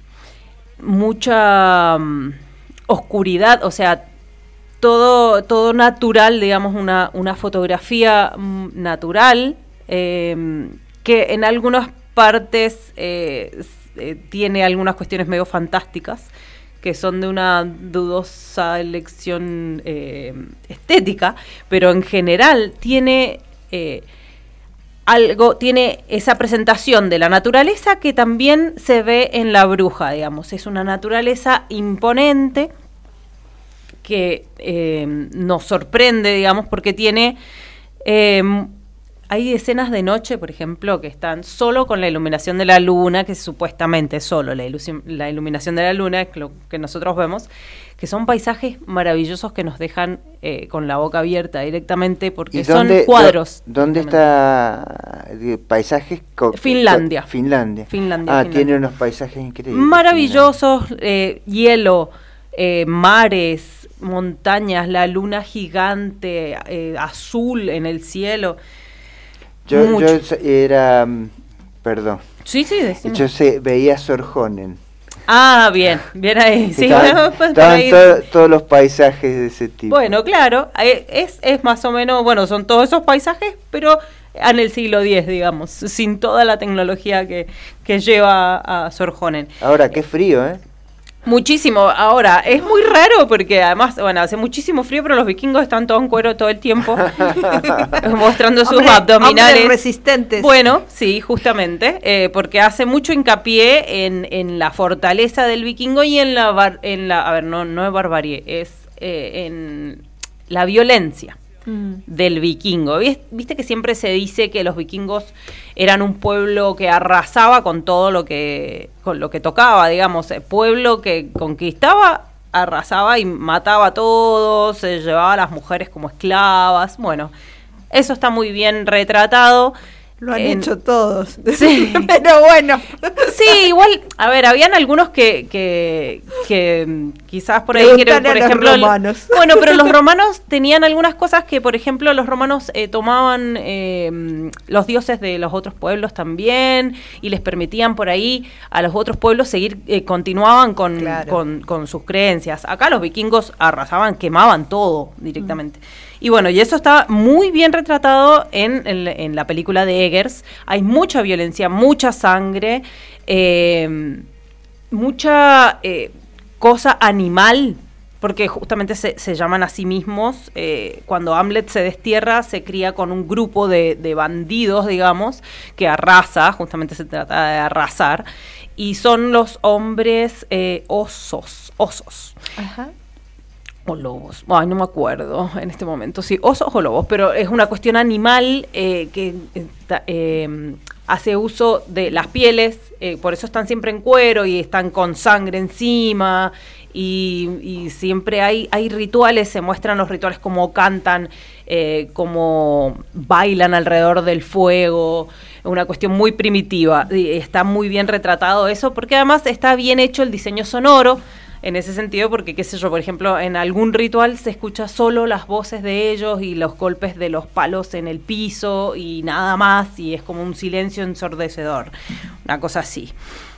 mucha um, oscuridad, o sea, todo, todo natural, digamos, una, una fotografía um, natural, eh, que en algunas partes eh, eh, tiene algunas cuestiones medio fantásticas que son de una dudosa elección eh, estética, pero en general tiene eh, algo, tiene esa presentación de la naturaleza que también se ve en La Bruja, digamos. Es una naturaleza imponente que eh, nos sorprende, digamos, porque tiene eh, hay escenas de noche, por ejemplo, que están solo con la iluminación de la luna, que supuestamente solo la, ilusi- la iluminación de la luna es lo que nosotros vemos, que son paisajes maravillosos que nos dejan eh, con la boca abierta directamente, porque son dónde, cuadros. do- ¿Dónde está eh, paisajes? Co- Finlandia. co- Finlandia. Finlandia. Ah, Finlandia. tiene unos paisajes increíbles. Maravillosos, eh, hielo, eh, mares, montañas, la luna gigante, eh, azul en el cielo. Yo, Mucho. yo era, mm, perdón. Sí, sí, decime. Yo sé, veía Sorjonen. Ah, bien, bien ahí. Sí, Estaban, bueno, pues, por estaban ahí. to- todos los paisajes de ese tipo. Bueno, claro, eh, es, es más o menos, bueno, son todos esos paisajes, pero en el siglo diez, digamos, sin toda la tecnología que, que lleva a Sorjonen. Ahora, qué frío, ¿eh? Muchísimo. Ahora, es muy raro porque además, bueno, hace muchísimo frío, pero los vikingos están todos en cuero todo el tiempo, mostrando sus Hombre- abdominales. hombres resistentes. Bueno, sí, justamente, eh, porque hace mucho hincapié en, en la fortaleza del vikingo y en la, bar- en la, a ver, no, no es barbarie, es eh, en la violencia del vikingo. ¿Vis- Viste que siempre se dice que los vikingos eran un pueblo que arrasaba con todo lo que con lo que tocaba, digamos, el pueblo que conquistaba, arrasaba y mataba a todos, se llevaba a las mujeres como esclavas. Bueno, eso está muy bien retratado. Lo han en, hecho todos. Sí. Pero bueno. Sí, igual, a ver, habían algunos que, que, que quizás por ahí quieren, por ejemplo, los romanos. El, bueno, pero los romanos tenían algunas cosas que, por ejemplo, los romanos eh, tomaban eh, los dioses de los otros pueblos también y les permitían por ahí a los otros pueblos seguir, eh, continuaban con, claro. con, con sus creencias. Acá los vikingos arrasaban, quemaban todo directamente. Mm. Y bueno, y eso está muy bien retratado en, en, en la película de Eggers. Hay mucha violencia, mucha sangre, eh, mucha eh, cosa animal, porque justamente se, se llaman a sí mismos. Eh, cuando Hamlet se destierra, se cría con un grupo de, de bandidos, digamos, que arrasa, justamente se trata de arrasar, y son los hombres eh, osos, osos. Ajá. O lobos, ay, no me acuerdo en este momento, sí, osos o lobos, pero es una cuestión animal eh, que eh, hace uso de las pieles, eh, por eso están siempre en cuero y están con sangre encima, y, y siempre hay, hay rituales, se muestran los rituales, como cantan, eh, como bailan alrededor del fuego, una cuestión muy primitiva, y está muy bien retratado eso, porque además está bien hecho el diseño sonoro, en ese sentido, porque, qué sé yo, por ejemplo, en algún ritual se escucha solo las voces de ellos y los golpes de los palos en el piso y nada más, y es como un silencio ensordecedor, una cosa así.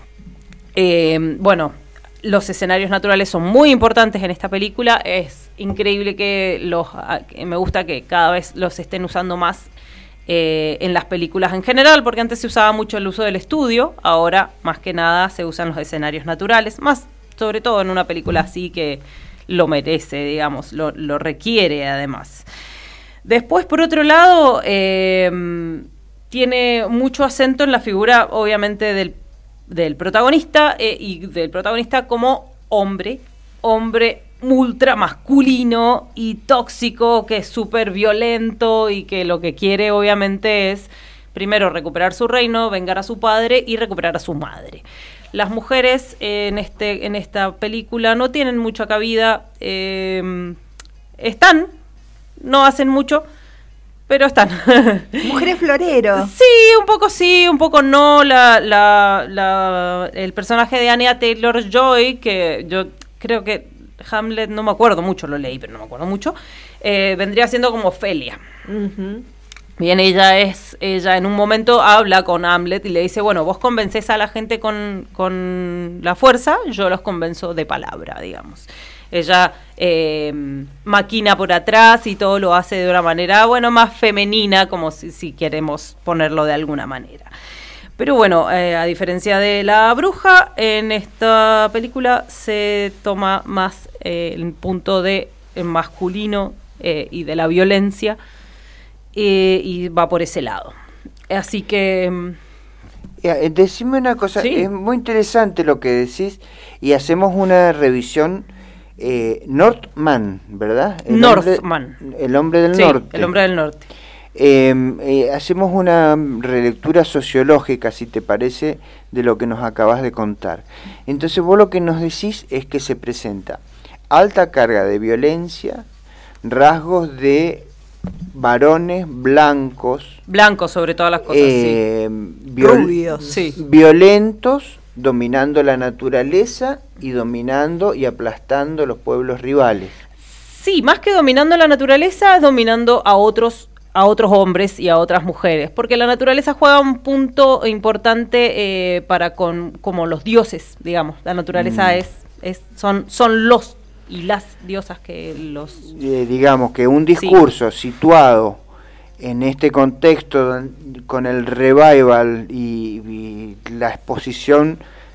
Eh, bueno, los escenarios naturales son muy importantes en esta película, es increíble que los, me gusta que cada vez los estén usando más eh, en las películas en general, porque antes se usaba mucho el uso del estudio, ahora más que nada se usan los escenarios naturales, más sobre todo en una película así que lo merece, digamos, lo, lo requiere además. Después, por otro lado, eh, tiene mucho acento en la figura, obviamente, del, del protagonista, eh, y del protagonista como hombre, hombre ultra masculino y tóxico, que es súper violento y que lo que quiere, obviamente, es primero recuperar su reino, vengar a su padre y recuperar a su madre. Las mujeres eh, en este en esta película no tienen mucha cabida, eh, están, no hacen mucho, pero están. Mujeres floreros. Sí, un poco sí, un poco no. La, la, la, el personaje de Anya Taylor-Joy, que yo creo que Hamlet, no me acuerdo mucho, lo leí, pero no me acuerdo mucho, eh, vendría siendo como Ofelia. Uh-huh. Bien, ella es, ella en un momento habla con Hamlet y le dice, bueno, vos convencés a la gente con, con la fuerza, yo los convenzo de palabra, digamos. Ella eh, maquina por atrás y todo lo hace de una manera, bueno, más femenina, como si, si queremos ponerlo de alguna manera. Pero bueno, eh, a diferencia de la bruja, en esta película se toma más eh, el punto de el masculino eh, y de la violencia, Eh, y va por ese lado. Así que... Ya, decime una cosa, ¿sí? Es muy interesante lo que decís, y hacemos una revisión eh, Northman, ¿verdad? El Northman. Hombre, el hombre del sí, norte. el hombre del norte. Eh, eh, hacemos una relectura sociológica, si te parece, de lo que nos acabas de contar. Entonces vos lo que nos decís es que se presenta alta carga de violencia, rasgos de varones blancos, blancos sobre todas las cosas, eh, sí. Viol- rubios, sí. violentos, dominando la naturaleza y dominando y aplastando los pueblos rivales. Sí, más que dominando la naturaleza, es dominando a otros a otros hombres y a otras mujeres, porque la naturaleza juega un punto importante eh, para con como los dioses, digamos. La naturaleza mm. es es son son los y las diosas que los... Eh, digamos que un discurso sí. situado en este contexto con el revival y, y la exposición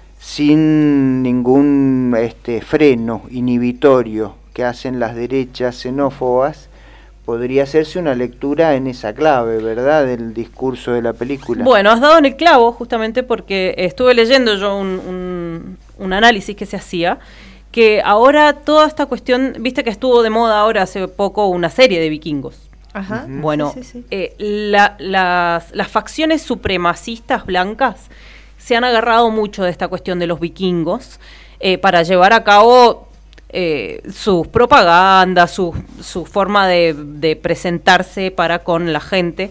sin ningún este, freno inhibitorio que hacen las derechas xenófobas, podría hacerse una lectura en esa clave, ¿verdad?, del discurso de la película. Bueno, has dado en el clavo, justamente porque estuve leyendo yo un, un, un análisis que se hacía, que ahora toda esta cuestión, viste que estuvo de moda ahora hace poco una serie de vikingos. Ajá. Uh-huh. Bueno, sí, sí, sí. Eh, la, las, las facciones supremacistas blancas se han agarrado mucho de esta cuestión de los vikingos eh, para llevar a cabo eh, sus propagandas, su, su forma de, de presentarse para con la gente.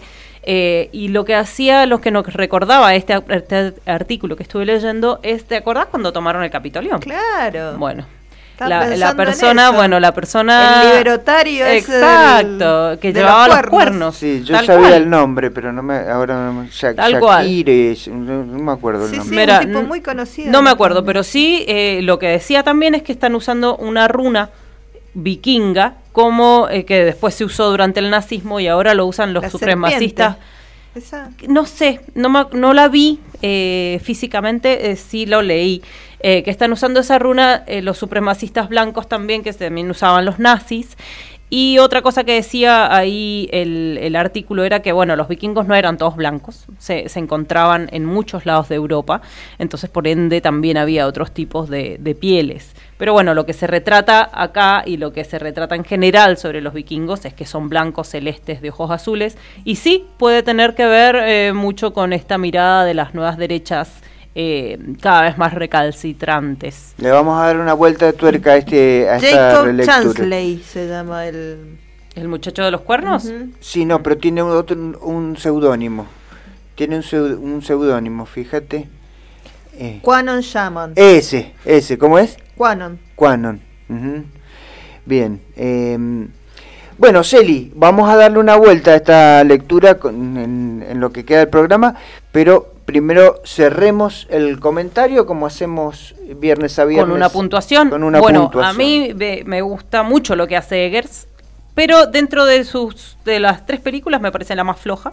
Eh, y lo que hacía, lo que nos recordaba este, este artículo que estuve leyendo es, ¿te acordás cuando tomaron el Capitolio? Claro. Bueno, Estaba la, la pensando en persona, eso. bueno, la persona... El libertario ese exacto, del- que de llevaba los los cuernos. cuernos. Sí, yo tal sabía cual. el nombre, pero no me, ahora no me... Sha- Tal cual. Shakires, no, no me acuerdo el Sí, sí, nombre. Mira, un tipo n- muy conocido. No me acuerdo, pero sí eh, lo que decía también es que están usando una runa vikinga, como eh, que después se usó durante el nazismo y ahora lo usan los La supremacistas. serpiente. Esa. No sé, no, ma- no la vi eh, físicamente, eh, sí lo leí, eh, que están usando esa runa eh, los supremacistas blancos también, que también usaban los nazis. Y otra cosa que decía ahí el, el artículo era que, bueno, los vikingos no eran todos blancos, se, se encontraban en muchos lados de Europa, entonces por ende también había otros tipos de, de pieles. Pero bueno, lo que se retrata acá y lo que se retrata en general sobre los vikingos es que son blancos, celestes, de ojos azules, y sí, puede tener que ver eh, mucho con esta mirada de las nuevas derechas eh, cada vez más recalcitrantes. Le vamos a dar una vuelta de tuerca a, este, a esta Jacob relectura. Chansley se llama el... ¿El muchacho de los cuernos? Ujú. Sí, no, pero tiene un, otro, un seudónimo. Tiene un, seu- un seudónimo, fíjate. Eh, Quanon Shaman. ese, ese, ¿cómo es? Quanon. Quanon. Ujú. Bien. eh, bueno, Celi, vamos a darle una vuelta a esta lectura con- en, en lo que queda del programa, pero primero cerremos el comentario como hacemos viernes a viernes. Con una puntuación. Con una bueno, puntuación. a mí me, me gusta mucho lo que hace Eggers, pero dentro de sus de las tres películas me parece la más floja.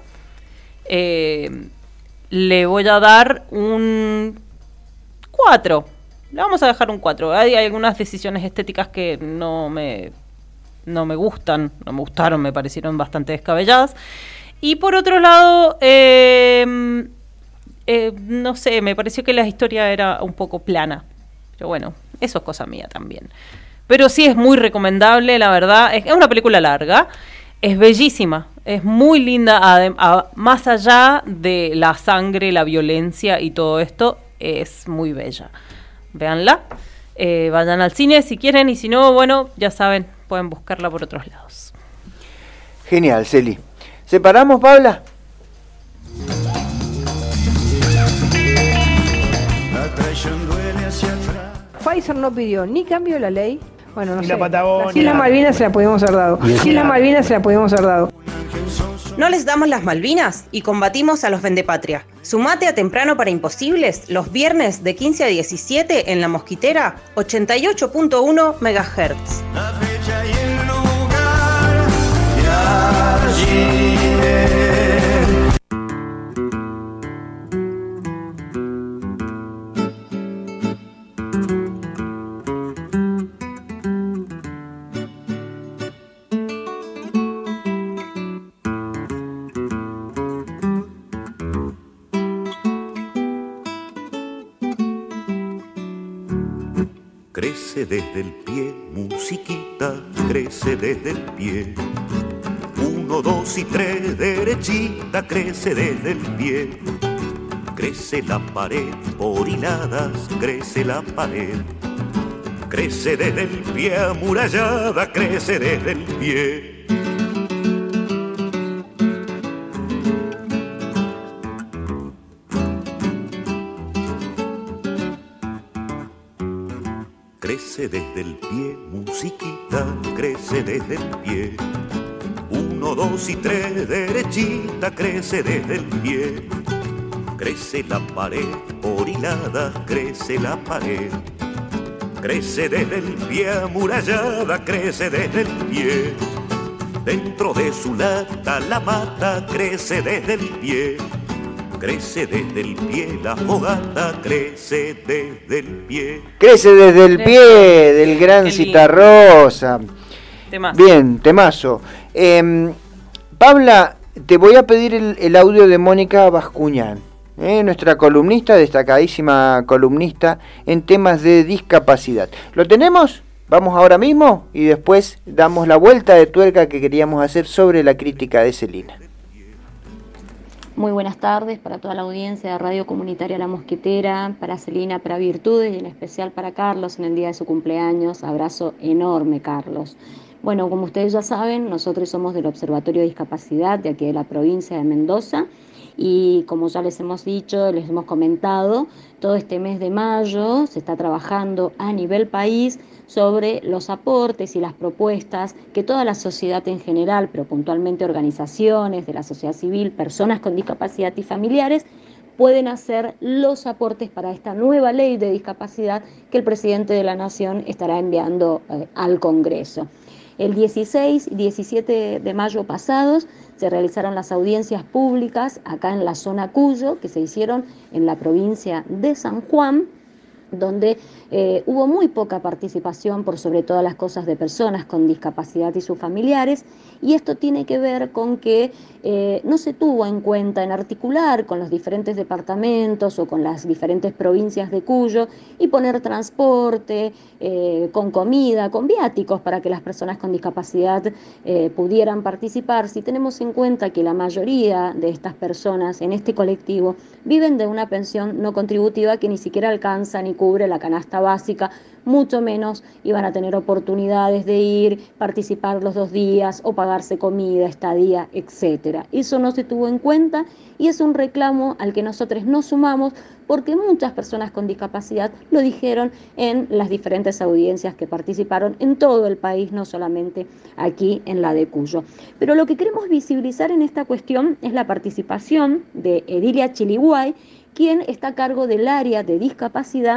Eh, le voy a dar un cuatro. Le vamos a dejar un cuatro. Hay, hay algunas decisiones estéticas que no me, no me gustan, no me gustaron, me parecieron bastante descabelladas. Y por otro lado, eh, eh, no sé, me pareció que la historia era un poco plana. Pero bueno, eso es cosa mía también. Pero sí es muy recomendable, la verdad. Es, es una película larga, es bellísima, es muy linda. adem- a- más allá de la sangre, la violencia y todo esto, es muy bella. Véanla, eh, vayan al cine si quieren, y si no, bueno, ya saben, pueden buscarla por otros lados. Genial, Celi. ¿Separamos, Paula? Pfizer no pidió ni cambio de la ley. Bueno, no Ni sé. la Patagonia. Las Islas Malvinas se la pudimos haber dado. Y el Las Islas Senado. Malvinas se la pudimos haber dado. No les damos las Malvinas y combatimos a los vendepatria. Sumate a Temprano para Imposibles los viernes de quince a diecisiete en La Mosquitera, ochenta y ocho punto uno megahertz. Crece desde el pie, musiquita, crece desde el pie. Uno, dos y tres, derechita, crece desde el pie. Crece la pared por hiladas, crece la pared. Crece desde el pie, amurallada, crece desde el pie. Crece desde el pie, musiquita, crece desde el pie. Uno, dos y tres, derechita, crece desde el pie. Crece la pared por hiladas, crece la pared. Crece desde el pie, amurallada, crece desde el pie. Dentro de su lata la mata, crece desde el pie. Crece desde el pie, la fogata crece desde el pie. Crece desde el pie del gran Qué lindo. Citarrosa. Temazo. Bien, temazo. Eh, Paula, te voy a pedir el, el audio de Mónica Bascuñán, eh, nuestra columnista, destacadísima columnista en temas de discapacidad. ¿Lo tenemos? Vamos ahora mismo y después damos la vuelta de tuerca que queríamos hacer sobre la crítica de Celina. Muy buenas tardes para toda la audiencia de Radio Comunitaria La Mosquitera, para Celina, para Virtudes y en especial para Carlos en el día de su cumpleaños. Abrazo enorme, Carlos. Bueno, como ustedes ya saben, nosotros somos del Observatorio de Discapacidad de aquí de la provincia de Mendoza y como ya les hemos dicho, les hemos comentado, todo este mes de mayo se está trabajando a nivel país sobre los aportes y las propuestas que toda la sociedad en general, pero puntualmente organizaciones de la sociedad civil, personas con discapacidad y familiares, pueden hacer los aportes para esta nueva ley de discapacidad que el presidente de la Nación estará enviando eh, al Congreso. El dieciséis y diecisiete de mayo pasados se realizaron las audiencias públicas acá en la zona Cuyo, que se hicieron en la provincia de San Juan, donde eh, hubo muy poca participación por sobre todas las cosas de personas con discapacidad y sus familiares, y esto tiene que ver con que eh, no se tuvo en cuenta en articular con los diferentes departamentos o con las diferentes provincias de Cuyo y poner transporte, eh, con comida, con viáticos para que las personas con discapacidad eh, pudieran participar. Si tenemos en cuenta que la mayoría de estas personas en este colectivo viven de una pensión no contributiva que ni siquiera alcanza ni cubre la canasta básica, mucho menos iban a tener oportunidades de ir, participar los dos días o pagarse comida, estadía, etcétera. Eso no se tuvo en cuenta y es un reclamo al que nosotros nos sumamos porque muchas personas con discapacidad lo dijeron en las diferentes audiencias que participaron en todo el país, no solamente aquí en la de Cuyo. Pero lo que queremos visibilizar en esta cuestión es la participación de Edilia Chiliguay, quien está a cargo del área de discapacidad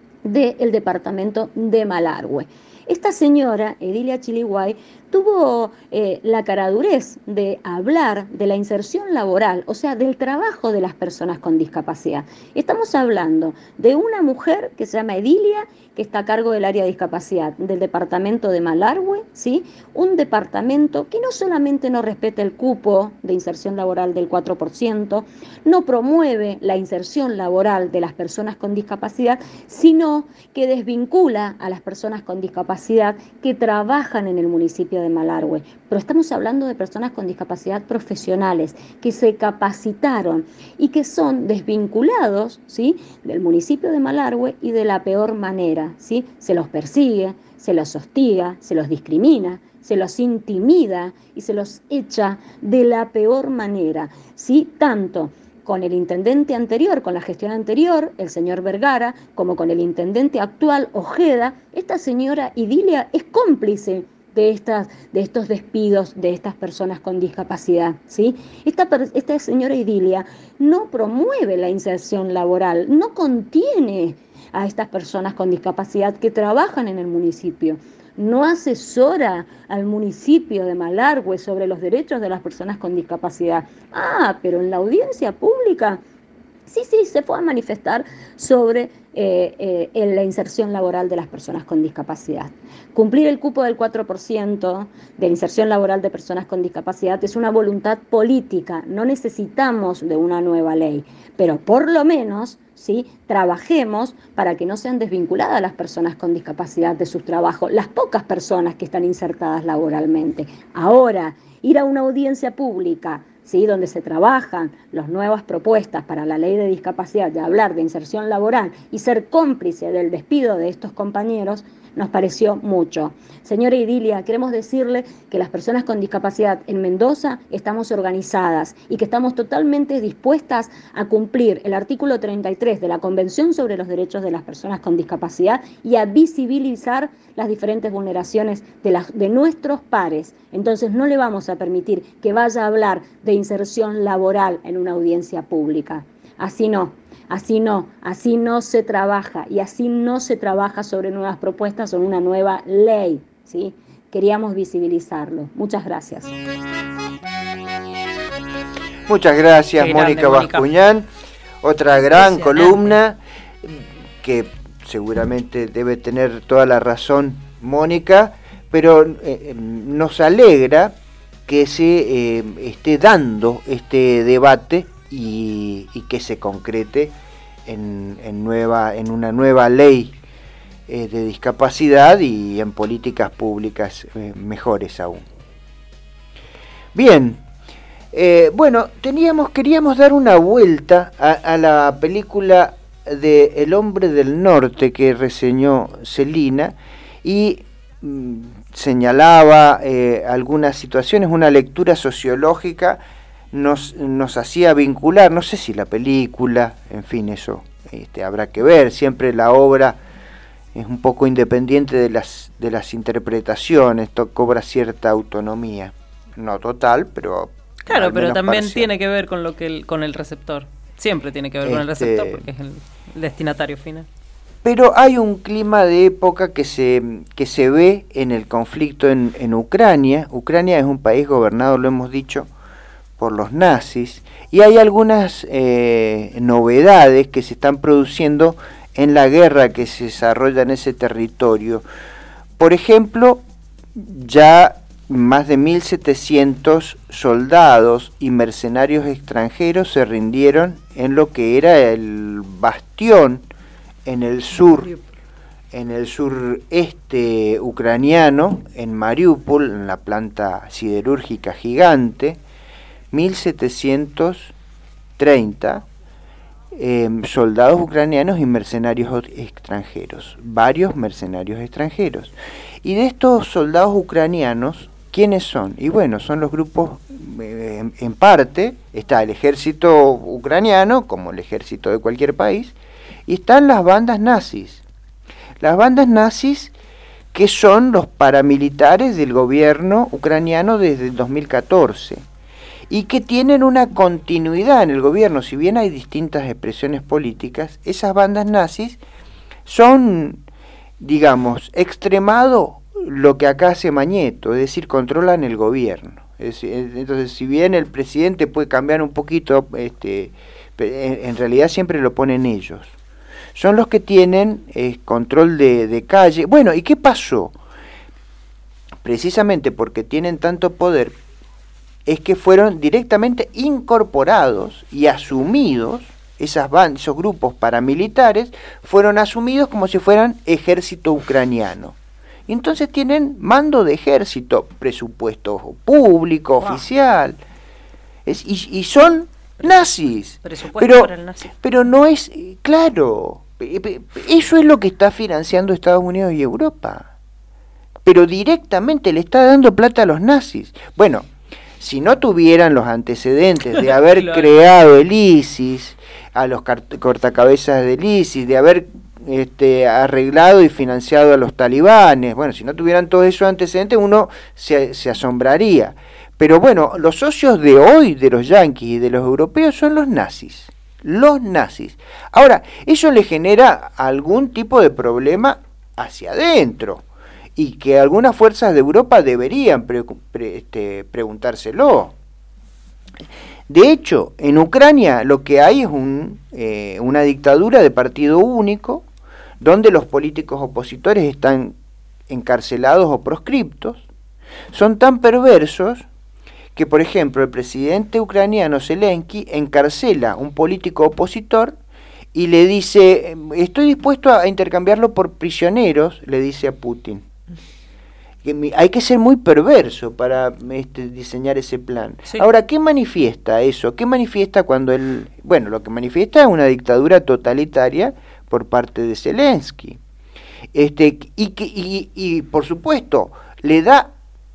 del departamento de Malargüe. Esta señora, Edilia Chiliguay, tuvo eh, la caradurez de hablar de la inserción laboral, o sea, del trabajo de las personas con discapacidad. Estamos hablando de una mujer que se llama Edilia, que está a cargo del área de discapacidad del departamento de Malargüe, ¿sí? Un departamento que no solamente no respeta el cupo de inserción laboral del cuatro por ciento, no promueve la inserción laboral de las personas con discapacidad, sino que desvincula a las personas con discapacidad que trabajan en el municipio de Malargüe. Pero estamos hablando de personas con discapacidad profesionales que se capacitaron y que son desvinculados, ¿sí?, del municipio de Malargüe y de la peor manera, ¿sí? Se los persigue, se los hostiga, se los discrimina, se los intimida y se los echa de la peor manera, ¿sí? Tanto con el intendente anterior, con la gestión anterior, el señor Vergara, como con el intendente actual, Ojeda. Esta señora Edilia es cómplice de, estas, de estos despidos de estas personas con discapacidad, ¿sí? Esta, esta señora Edilia no promueve la inserción laboral, no contiene a estas personas con discapacidad que trabajan en el municipio, no asesora al municipio de Malargüe sobre los derechos de las personas con discapacidad. Ah, pero en la audiencia pública, sí, sí, se fue a manifestar sobre eh, eh, en la inserción laboral de las personas con discapacidad. Cumplir el cupo del cuatro por ciento de inserción laboral de personas con discapacidad es una voluntad política, no necesitamos de una nueva ley, pero por lo menos, ¿sí?, trabajemos para que no sean desvinculadas las personas con discapacidad de sus trabajos, las pocas personas que están insertadas laboralmente. Ahora, ir a una audiencia pública, ¿sí?, donde se trabajan las nuevas propuestas para la ley de discapacidad, de hablar de inserción laboral y ser cómplice del despido de estos compañeros, nos pareció mucho. Señora Edilia, queremos decirle que las personas con discapacidad en Mendoza estamos organizadas y que estamos totalmente dispuestas a cumplir el artículo treinta y tres de la Convención sobre los Derechos de las Personas con Discapacidad y a visibilizar las diferentes vulneraciones de, las, de nuestros pares. Entonces no le vamos a permitir que vaya a hablar de inserción laboral en una audiencia pública. Así no. Así no, así no se trabaja y así no se trabaja sobre nuevas propuestas o una nueva ley, ¿sí? Queríamos visibilizarlo. Muchas gracias. Muchas gracias, Qué Mónica grande, Bascuñán. Otra gran columna que seguramente debe tener toda la razón Mónica, pero eh, nos alegra que se eh, esté dando este debate Y, y que se concrete en, en, nueva, en una nueva ley eh, de discapacidad y en políticas públicas eh, mejores aún. Bien, eh, bueno, teníamos, queríamos dar una vuelta a, a la película de El Hombre del Norte que reseñó Celina y mm, señalaba eh, algunas situaciones, una lectura sociológica nos, nos hacía vincular, no sé si la película, en fin, eso este, habrá que ver, siempre la obra es un poco independiente de las, de las interpretaciones, to, cobra cierta autonomía, no total, pero... Claro, pero también parcial. tiene que ver con lo que el, con el receptor, siempre tiene que ver este, con el receptor porque es el, el destinatario final. Pero hay un clima de época que se, que se ve en el conflicto en, en Ucrania. Ucrania es un país gobernado, lo hemos dicho, por los nazis, y hay algunas eh, novedades que se están produciendo en la guerra que se desarrolla en ese territorio. Por ejemplo, ya más de mil setecientos soldados y mercenarios extranjeros se rindieron en lo que era el bastión en el sur, en el sureste ucraniano, en Mariupol, en la planta siderúrgica gigante, mil setecientos treinta eh, soldados ucranianos y mercenarios extranjeros, varios mercenarios extranjeros. Y de estos soldados ucranianos, ¿quiénes son? Y bueno, son los grupos, eh, en, en parte, está el ejército ucraniano, como el ejército de cualquier país, y están las bandas nazis. Las bandas nazis que son los paramilitares del gobierno ucraniano desde el dos mil catorce y que tienen una continuidad en el gobierno. Si bien hay distintas expresiones políticas, esas bandas nazis son, digamos, extremado lo que acá hace Mañeto, es decir, controlan el gobierno. Es, entonces, si bien el presidente puede cambiar un poquito, este, en, en realidad siempre lo ponen ellos. Son los que tienen eh, control de, de calle. Bueno, ¿y qué pasó? Precisamente porque tienen tanto poder, es que fueron directamente incorporados y asumidos, esas bandas, esos grupos paramilitares, fueron asumidos como si fueran ejército ucraniano. Y entonces tienen mando de ejército, presupuesto público, wow. oficial, es, y, y son nazis. Presupuesto pero, para el nazi. Pero no es, claro, eso es lo que está financiando Estados Unidos y Europa. Pero directamente le está dando plata a los nazis. Bueno, si no tuvieran los antecedentes de haber claro. creado el ISIS, a los cortacabezas del ISIS, de haber este, arreglado y financiado a los talibanes, bueno, si no tuvieran todos esos antecedentes, uno se, se asombraría. Pero bueno, los socios de hoy de los yanquis y de los europeos son los nazis. Los nazis. Ahora, eso le genera algún tipo de problema hacia adentro. Y que algunas fuerzas de Europa deberían pre, pre, este, preguntárselo. De hecho, en Ucrania lo que hay es un, eh, una dictadura de partido único, donde los políticos opositores están encarcelados o proscriptos. Son tan perversos que, por ejemplo, el presidente ucraniano Zelensky encarcela a un político opositor y le dice, estoy dispuesto a intercambiarlo por prisioneros, le dice a Putin. Hay que ser muy perverso para este, diseñar ese plan. Sí. Ahora, ¿qué manifiesta eso? ¿Qué manifiesta cuando él... Bueno, lo que manifiesta es una dictadura totalitaria por parte de Zelensky. Este, y, que, y, y, por supuesto, le da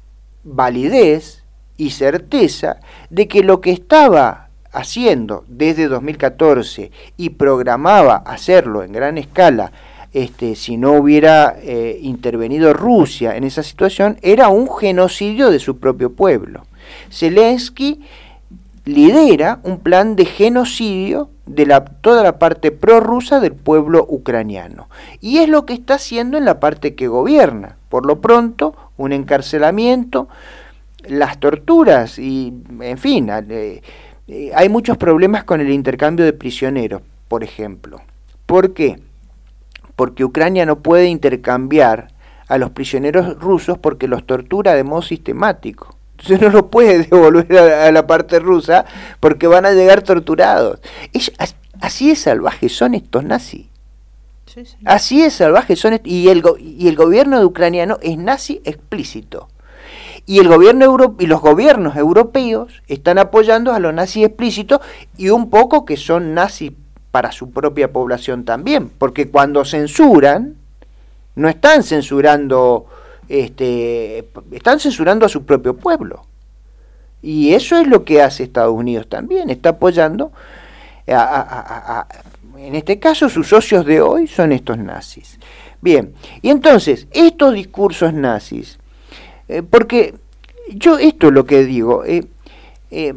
validez y certeza de que lo que estaba haciendo desde dos mil catorce y programaba hacerlo en gran escala, Este, si no hubiera eh, intervenido Rusia en esa situación, era un genocidio de su propio pueblo. Zelensky lidera un plan de genocidio de la, toda la parte prorrusa del pueblo ucraniano. Y es lo que está haciendo en la parte que gobierna. Por lo pronto, un encarcelamiento, las torturas y, en fin, eh, eh, hay muchos problemas con el intercambio de prisioneros, por ejemplo. ¿Por qué? Porque Ucrania no puede intercambiar a los prisioneros rusos porque los tortura de modo sistemático. Entonces no los puede devolver a, a la parte rusa porque van a llegar torturados. Es, así de salvajes son estos nazis. Sí, sí. Así de salvajes son est- y el go- y el gobierno de ucraniano es nazi explícito. Y el gobierno euro- y los gobiernos europeos están apoyando a los nazis explícitos y un poco que son nazis para su propia población también, porque cuando censuran, no están censurando este, están censurando a su propio pueblo. Y eso es lo que hace Estados Unidos también, está apoyando, a, a, a, a, en este caso sus socios de hoy son estos nazis. Bien, y entonces, estos discursos nazis, eh, porque yo esto es lo que digo, eh, eh,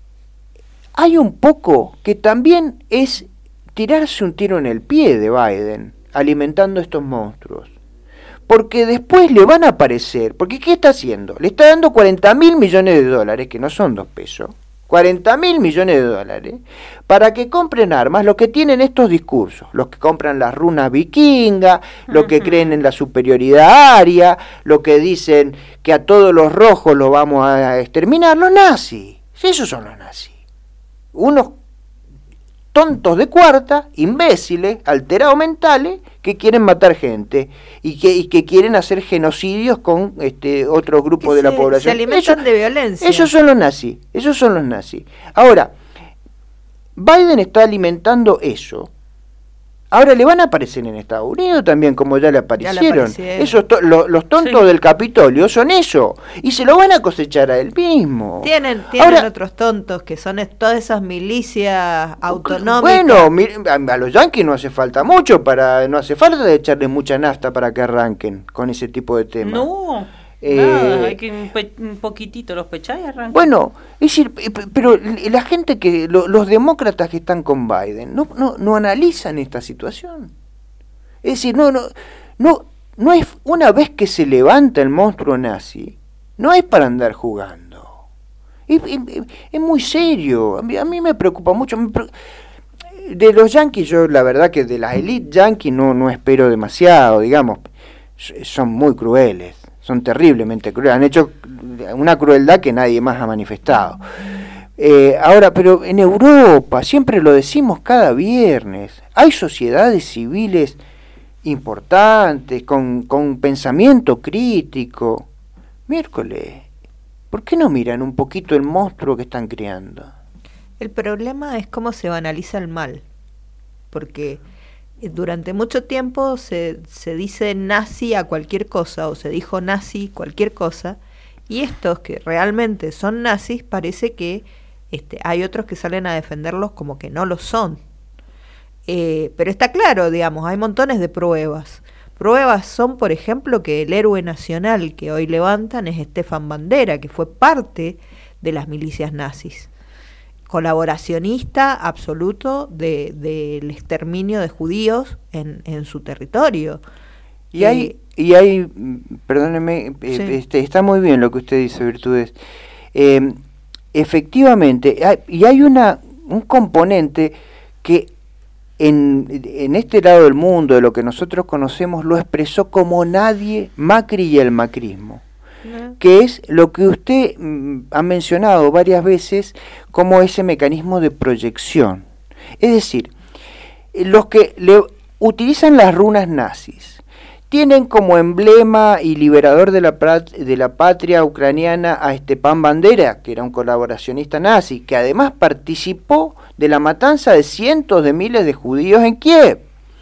hay un poco que también es tirarse un tiro en el pie de Biden, alimentando estos monstruos. Porque después le van a aparecer, porque ¿qué está haciendo? Le está dando cuarenta mil millones de dólares, que no son dos pesos, cuarenta mil millones de dólares, para que compren armas, los que tienen estos discursos, los que compran las runas vikingas, los que creen en la superioridad aria, los que dicen que a todos los rojos los vamos a exterminar, los nazis, esos son los nazis. Unos tontos de cuarta, imbéciles, alterados mentales, que quieren matar gente y que, y que quieren hacer genocidios con este otros grupos de la población. Se alimentan Ellos, de violencia. Esos son los nazis, esos son los nazis. Ahora, Biden está alimentando eso. Ahora le van a aparecer en Estados Unidos también, como ya le aparecieron. Ya le aparecieron. Esos to lo, los tontos sí. del Capitolio son eso. Y se lo van a cosechar a él mismo. Tienen, tienen Ahora, otros tontos que son todas esas milicias autonómicas. Bueno, a, a los yanquis no hace falta mucho, para no hace falta de echarles mucha nafta para que arranquen con ese tipo de temas. No. Eh, Nada, hay que un, pe un poquitito los pechar y arrancar. Bueno, es decir, pero la gente que, lo, los demócratas que están con Biden, no, no, no analizan esta situación. Es decir, no, no, no, no es una vez que se levanta el monstruo nazi, no es para andar jugando. Es, es, es muy serio. A mí, a mí me preocupa mucho. Me pre de los yanquis, yo la verdad que de las élites yanquis no, no espero demasiado, digamos, son muy crueles. Son terriblemente crueles, han hecho una crueldad que nadie más ha manifestado. Eh, ahora, pero en Europa, siempre lo decimos cada viernes, hay sociedades civiles importantes, con, con pensamiento crítico. Miércoles, ¿por qué no miran un poquito el monstruo que están creando? El problema es cómo se banaliza el mal, porque durante mucho tiempo se, se dice nazi a cualquier cosa, o se dijo nazi cualquier cosa, y estos que realmente son nazis, parece que este, hay otros que salen a defenderlos como que no lo son. Eh, pero está claro, digamos, hay montones de pruebas. Pruebas son, por ejemplo, que el héroe nacional que hoy levantan es Stefan Bandera, que fue parte de las milicias nazis. Colaboracionista absoluto de del exterminio de judíos en, en su territorio. Y eh, hay, y hay, perdóneme, sí. este, está muy bien lo que usted dice, Virtudes. Eh, efectivamente, hay, y hay una un componente que en, en este lado del mundo, de lo que nosotros conocemos, lo expresó como nadie Macri y el macrismo. Que es lo que usted mm, ha mencionado varias veces como ese mecanismo de proyección. Es decir, los que le utilizan las runas nazis tienen como emblema y liberador de la, de la patria ucraniana a Stepan Bandera, que era un colaboracionista nazi, que además participó de la matanza de cientos de miles de judíos en Kiev.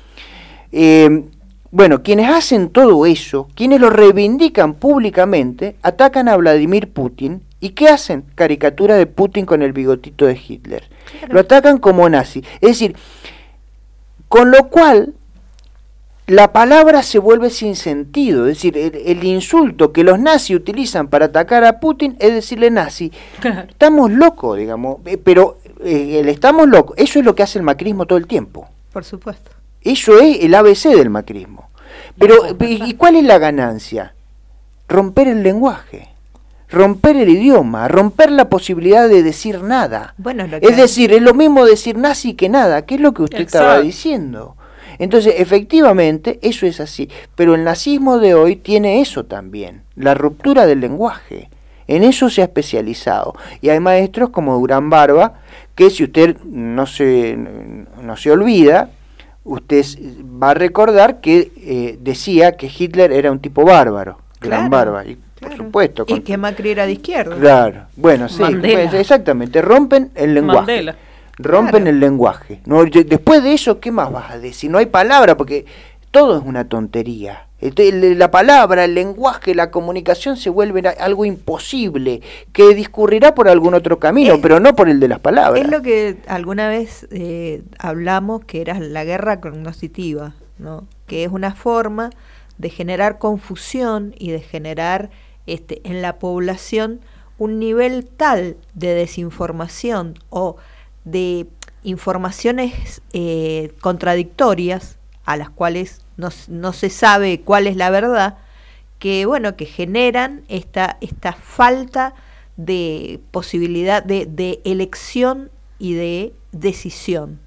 Eh, Bueno, quienes hacen todo eso, quienes lo reivindican públicamente, atacan a Vladimir Putin. ¿Y qué hacen? Caricatura de Putin con el bigotito de Hitler. Claro. Lo atacan como nazi. Es decir, con lo cual la palabra se vuelve sin sentido. Es decir, el, el insulto que los nazis utilizan para atacar a Putin es decirle nazi. Claro. Estamos locos, digamos. Pero eh, el estamos locos, eso es lo que hace el macrismo todo el tiempo. Por supuesto. Eso es el A B C del macrismo. Pero, ¿y cuál es la ganancia? Romper el lenguaje, romper el idioma, romper la posibilidad de decir nada. Bueno, lo que es decir, es lo mismo decir nazi que nada, que es lo que usted Exacto. estaba diciendo. Entonces, efectivamente, eso es así. Pero el nazismo de hoy tiene eso también, la ruptura del lenguaje. En eso se ha especializado. Y hay maestros como Durán Barba, que si usted no se, no se olvida, usted va a recordar que eh, decía que Hitler era un tipo bárbaro, gran claro, barba, y claro. por supuesto. Con... Y que Macri era de izquierda. Claro, bueno, sí, pues, exactamente, rompen el lenguaje. Mandela. Rompen claro. el lenguaje. No, después de eso, ¿qué más vas a decir? No hay palabra, porque todo es una tontería. Es Este, la palabra, el lenguaje, la comunicación se vuelven a, algo imposible, que discurrirá por algún otro camino, es, pero no por el de las palabras. Es lo que alguna vez eh, hablamos, que era la guerra cognoscitiva, ¿no? Que es una forma de generar confusión y de generar este, en la población un nivel tal de desinformación o de informaciones eh, contradictorias a las cuales no, no se sabe cuál es la verdad, que bueno, que generan esta, esta falta de posibilidad de, de elección y de decisión.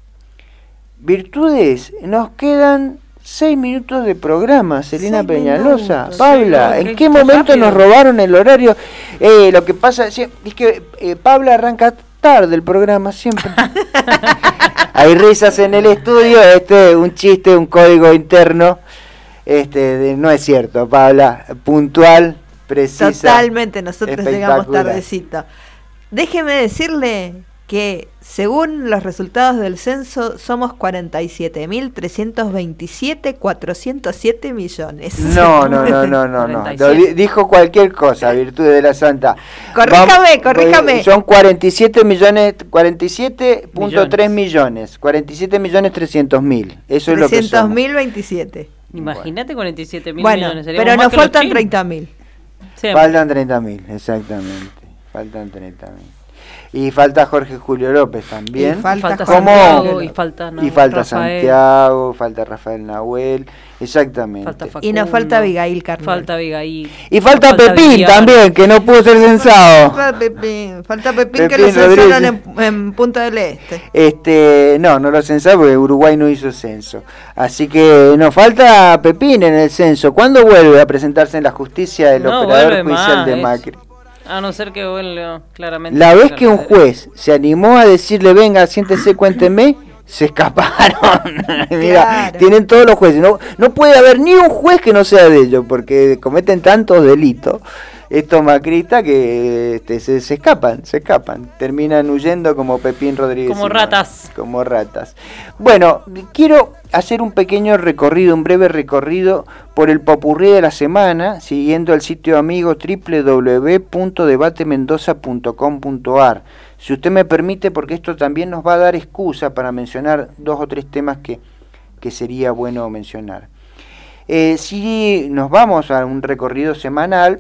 Virtudes, nos quedan seis minutos de programa, Celina seis Peñalosa. Minutos, Paula, sí, ¿en qué momento rápido nos robaron el horario? Eh, lo que pasa es que eh, Paula arranca tarde el programa siempre. Hay risas en el estudio, este un chiste, un código interno. Este de, no es cierto, Paula, puntual, precisa. Totalmente, nosotros llegamos tardecito. Déjeme decirle que según los resultados del censo somos cuarenta y siete mil trescientos veintisiete mil cuatrocientos siete millones. No, no, no, no, no, no. Lo dijo cualquier cosa, virtud de la santa. Corríjame, corríjame. Son cuarenta y siete millones, cuarenta y siete punto tres millones, cuarenta y siete millones trescientos mil. Eso es lo que somos. trescientos mil veintisiete. Imagínate cuarenta y siete mil bueno, millones. Pero nos faltan treinta mil. Faltan treinta mil, exactamente. Faltan treinta mil. Y falta Jorge Julio López también. Y falta Santiago, y falta, y falta Santiago, falta Rafael Nahuel, exactamente. Falta Facundo, y nos falta Abigail Carnal. Falta Abigail. Y falta, falta Pepín Viviana. También, que no pudo ser censado. Falta Pepín, falta Pepín, Pepín que lo censaron en, en Punta del Este. Este, no, no lo censaron porque Uruguay no hizo censo. Así que nos falta Pepín en el censo. ¿Cuándo vuelve a presentarse en la justicia el no, operador judicial más, de es... Macri? A no ser que vuelva claramente. La vez que un juez se animó a decirle, venga, siéntese, cuénteme, se escaparon. Mira, claro. Tienen todos los jueces. No, no puede haber ni un juez que no sea de ellos, porque cometen tantos delitos estos macristas que este, se, se escapan, se escapan. Terminan huyendo como Pepín Rodríguez. Como ratas. Como ratas. Bueno, quiero hacer un pequeño recorrido, un breve recorrido por el popurrí de la semana, siguiendo el sitio amigo doble u doble u doble u punto debate mendoza punto com punto a r. Si usted me permite, porque esto también nos va a dar excusa para mencionar dos o tres temas que, que sería bueno mencionar. Eh, si nos vamos a un recorrido semanal,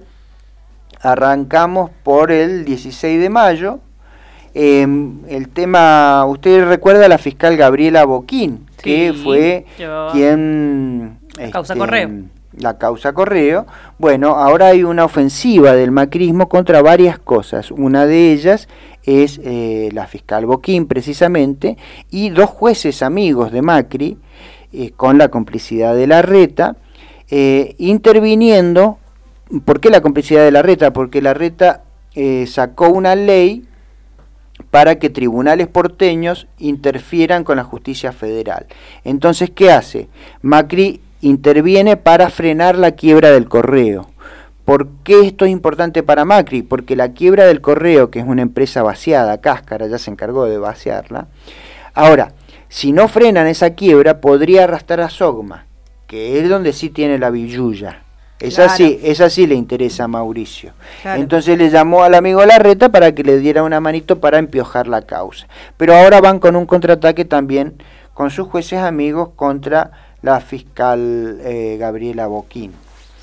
arrancamos por el dieciséis de mayo. Eh, el tema, usted recuerda a la fiscal Gabriela Boquín, sí, que fue yo... quien... La este, causa Correo. La causa Correo. Bueno, ahora hay una ofensiva del macrismo contra varias cosas. Una de ellas es eh, la fiscal Boquín, precisamente, y dos jueces amigos de Macri, eh, con la complicidad de Larreta, eh, interviniendo. ¿Por qué la complicidad de Larreta? Porque Larreta eh, sacó una ley para que tribunales porteños interfieran con la justicia federal. Entonces, ¿qué hace? Macri interviene para frenar la quiebra del Correo. ¿Por qué esto es importante para Macri? Porque la quiebra del Correo, que es una empresa vaciada, Cáscara, ya se encargó de vaciarla. Ahora, si no frenan esa quiebra, podría arrastrar a Sogma, que es donde sí tiene la billulla. Esa, claro. sí, esa sí le interesa a Mauricio. Claro. Entonces le llamó al amigo Larreta para que le diera una manito para empiojar la causa. Pero ahora van con un contraataque también con sus jueces amigos contra la fiscal eh, Gabriela Boquín.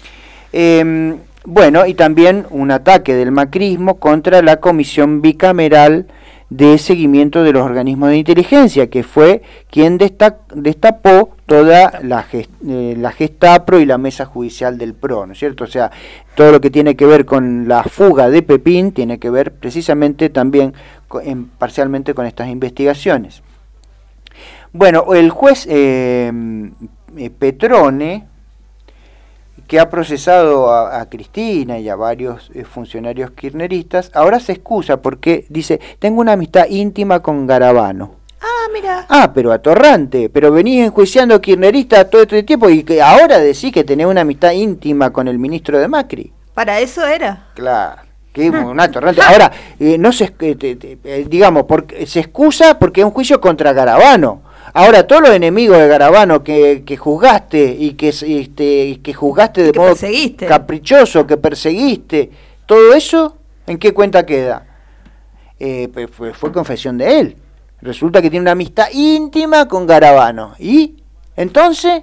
Eh, bueno, y también un ataque del macrismo contra la comisión bicameral de seguimiento de los organismos de inteligencia, que fue quien desta- destapó toda la, gest- eh, la Gestapo y la mesa judicial del P R O, ¿no es cierto? O sea, todo lo que tiene que ver con la fuga de Pepín tiene que ver precisamente también con, en, parcialmente con estas investigaciones. Bueno, el juez eh, eh, Petrone, que ha procesado a, a Cristina y a varios eh, funcionarios kirchneristas, ahora se excusa porque dice, tengo una amistad íntima con Garabano. Ah, mira. Ah, pero atorrante, pero venís enjuiciando kirchneristas todo este tiempo y que ahora decís que tenés una amistad íntima con el ministro de Macri. Para eso era. Claro, que un atorrante. Ahora, eh, no se, eh, te, te, eh, digamos, porque, se excusa porque es un juicio contra Garabano. Ahora, todos los enemigos de Garabano que, que juzgaste y que, este, que juzgaste de que modo perseguiste. caprichoso, que perseguiste, todo eso, ¿en qué cuenta queda? Eh, pues fue, fue confesión de él. Resulta que tiene una amistad íntima con Garabano. ¿Y? Entonces,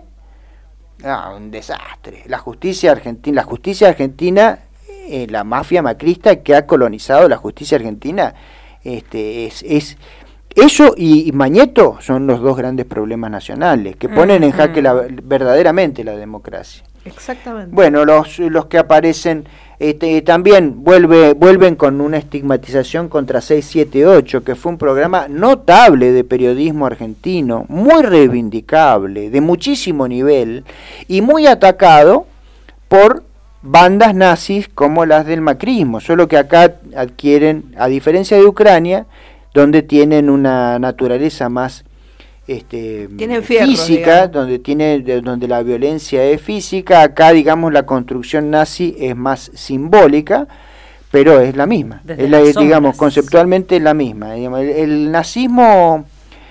ah, un desastre. La justicia argentina, la justicia argentina, eh, la mafia macrista que ha colonizado la justicia argentina, este, es, es eso y, y Mañeto son los dos grandes problemas nacionales que ponen uh-huh. en jaque la, verdaderamente la democracia. Exactamente. Bueno, los, los que aparecen este, también vuelve, vuelven con una estigmatización contra seis siete ocho, que fue un programa notable de periodismo argentino, muy reivindicable, de muchísimo nivel y muy atacado por bandas nazis como las del macrismo, solo que acá adquieren, a diferencia de Ucrania, donde tienen una naturaleza más este fierro, física, digamos. donde tiene donde la violencia es física, acá digamos la construcción nazi es más simbólica, pero es la misma, es la, digamos conceptualmente es la misma. Digamos, el, el nazismo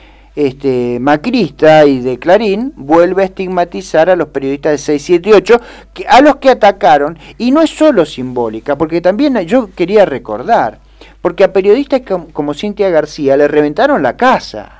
este macrista y de Clarín vuelve a estigmatizar a los periodistas de seis siete ocho, que, a los que atacaron, y no es solo simbólica, porque también yo quería recordar, porque a periodistas como, como Cintia García le reventaron la casa.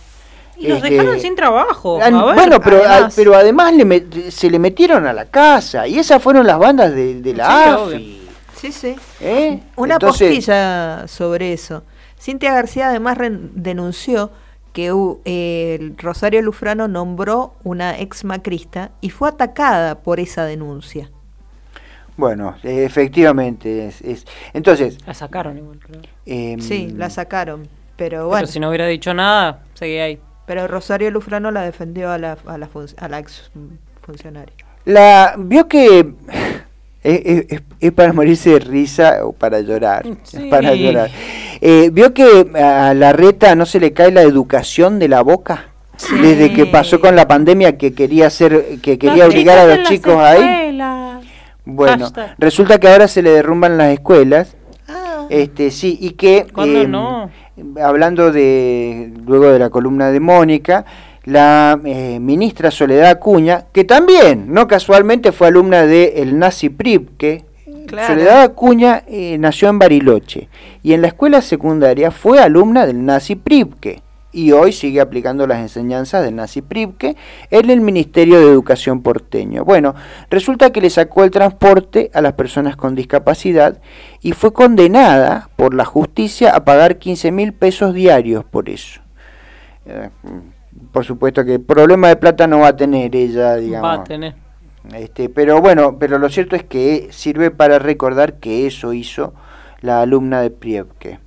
Y los Este, dejaron sin trabajo. a, A ver, bueno, pero además. a, pero además le met, se le metieron a la casa, y esas fueron las bandas de, de la Sí, A F I. obvio. Sí, sí. ¿Eh? Una Entonces, postilla sobre eso. Cintia García además re- denunció que uh, eh, Rosario Lufrano nombró una ex macrista y fue atacada por esa denuncia. Bueno, eh, efectivamente. Es, es, entonces. La sacaron igual, creo. Eh, Sí, la sacaron. Pero Pero bueno. si no hubiera dicho nada, seguía ahí. Pero Rosario Lufrano la defendió a la, a la, fun- a la ex funcionaria. La vio que es, es, es para morirse de risa o para llorar. Sí. Es para llorar. Eh, vio que a Larreta no se le cae la educación de la boca. Sí. Desde que pasó con la pandemia, que quería hacer, que quería Los obligar a chicos los en las chicos ahí. escuelas. Bueno, Hashtag. resulta que ahora se le derrumban las escuelas. Ah. Este sí, y que ¿Cuándo eh, no? hablando de luego de la columna de Mónica, la eh, ministra Soledad Acuña, que también, no casualmente, fue alumna de el Nazi Pripke. Claro. Soledad Acuña eh, nació en Bariloche y en la escuela secundaria fue alumna del Nazi Pripke y hoy sigue aplicando las enseñanzas del Nazi Pripke en el Ministerio de Educación porteño. Bueno, resulta que le sacó el transporte a las personas con discapacidad y fue condenada por la justicia a pagar quince mil pesos diarios por eso. Eh, por supuesto que problema de plata no va a tener ella, digamos. Va a tener. Este, pero bueno, pero lo cierto es que sirve para recordar que eso hizo la alumna de Pripke.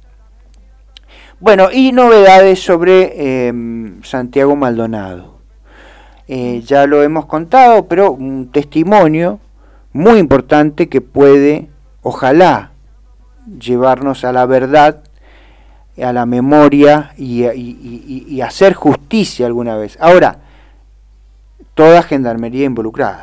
Bueno, y novedades sobre eh, Santiago Maldonado. Eh, ya lo hemos contado, pero un testimonio muy importante que puede, ojalá, llevarnos a la verdad, a la memoria y, y, y, y hacer justicia alguna vez. Ahora, toda gendarmería involucrada.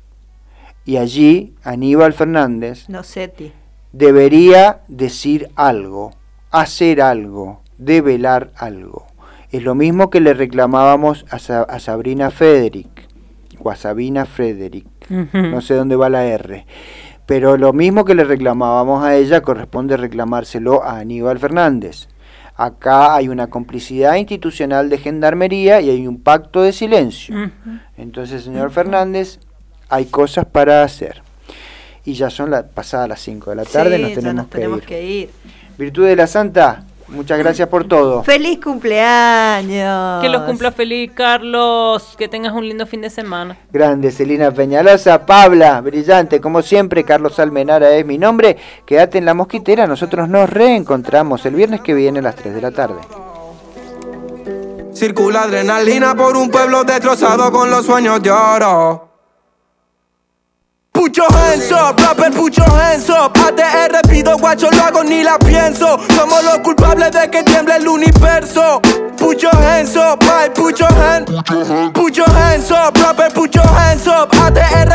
Y allí Aníbal Fernández No sé, ti. debería decir algo, hacer algo, develar algo. Es lo mismo que le reclamábamos a, Sa- a Sabrina Frederick, o a Sabina Frederick, Ujú. no sé dónde va la R, pero lo mismo que le reclamábamos a ella corresponde reclamárselo a Aníbal Fernández. Acá hay una complicidad institucional de gendarmería y hay un pacto de silencio. Ujú. Entonces, señor Fernández, hay cosas para hacer. Y ya son la, pasadas las cinco de la tarde, Sí, nos ya tenemos, nos tenemos que, que ir. ir. Virtud de la Santa, muchas gracias por todo. ¡Feliz cumpleaños! Que los cumpla feliz, Carlos. Que tengas un lindo fin de semana. Grande, Celina Peñalosa, Pabla, brillante, como siempre, Carlos Almenara es mi nombre. Quédate en La Mosquitera, nosotros nos reencontramos el viernes que viene a las tres de la tarde. Circula adrenalina por un pueblo destrozado con los sueños de oro. Put your hands up, rapper, put your hands up. A T R pido guacho, lo hago ni la pienso. Somos los culpables de que tiemble el universo. Put your hands up, right, put your hands. Put your hands up, rapper, put your hands up.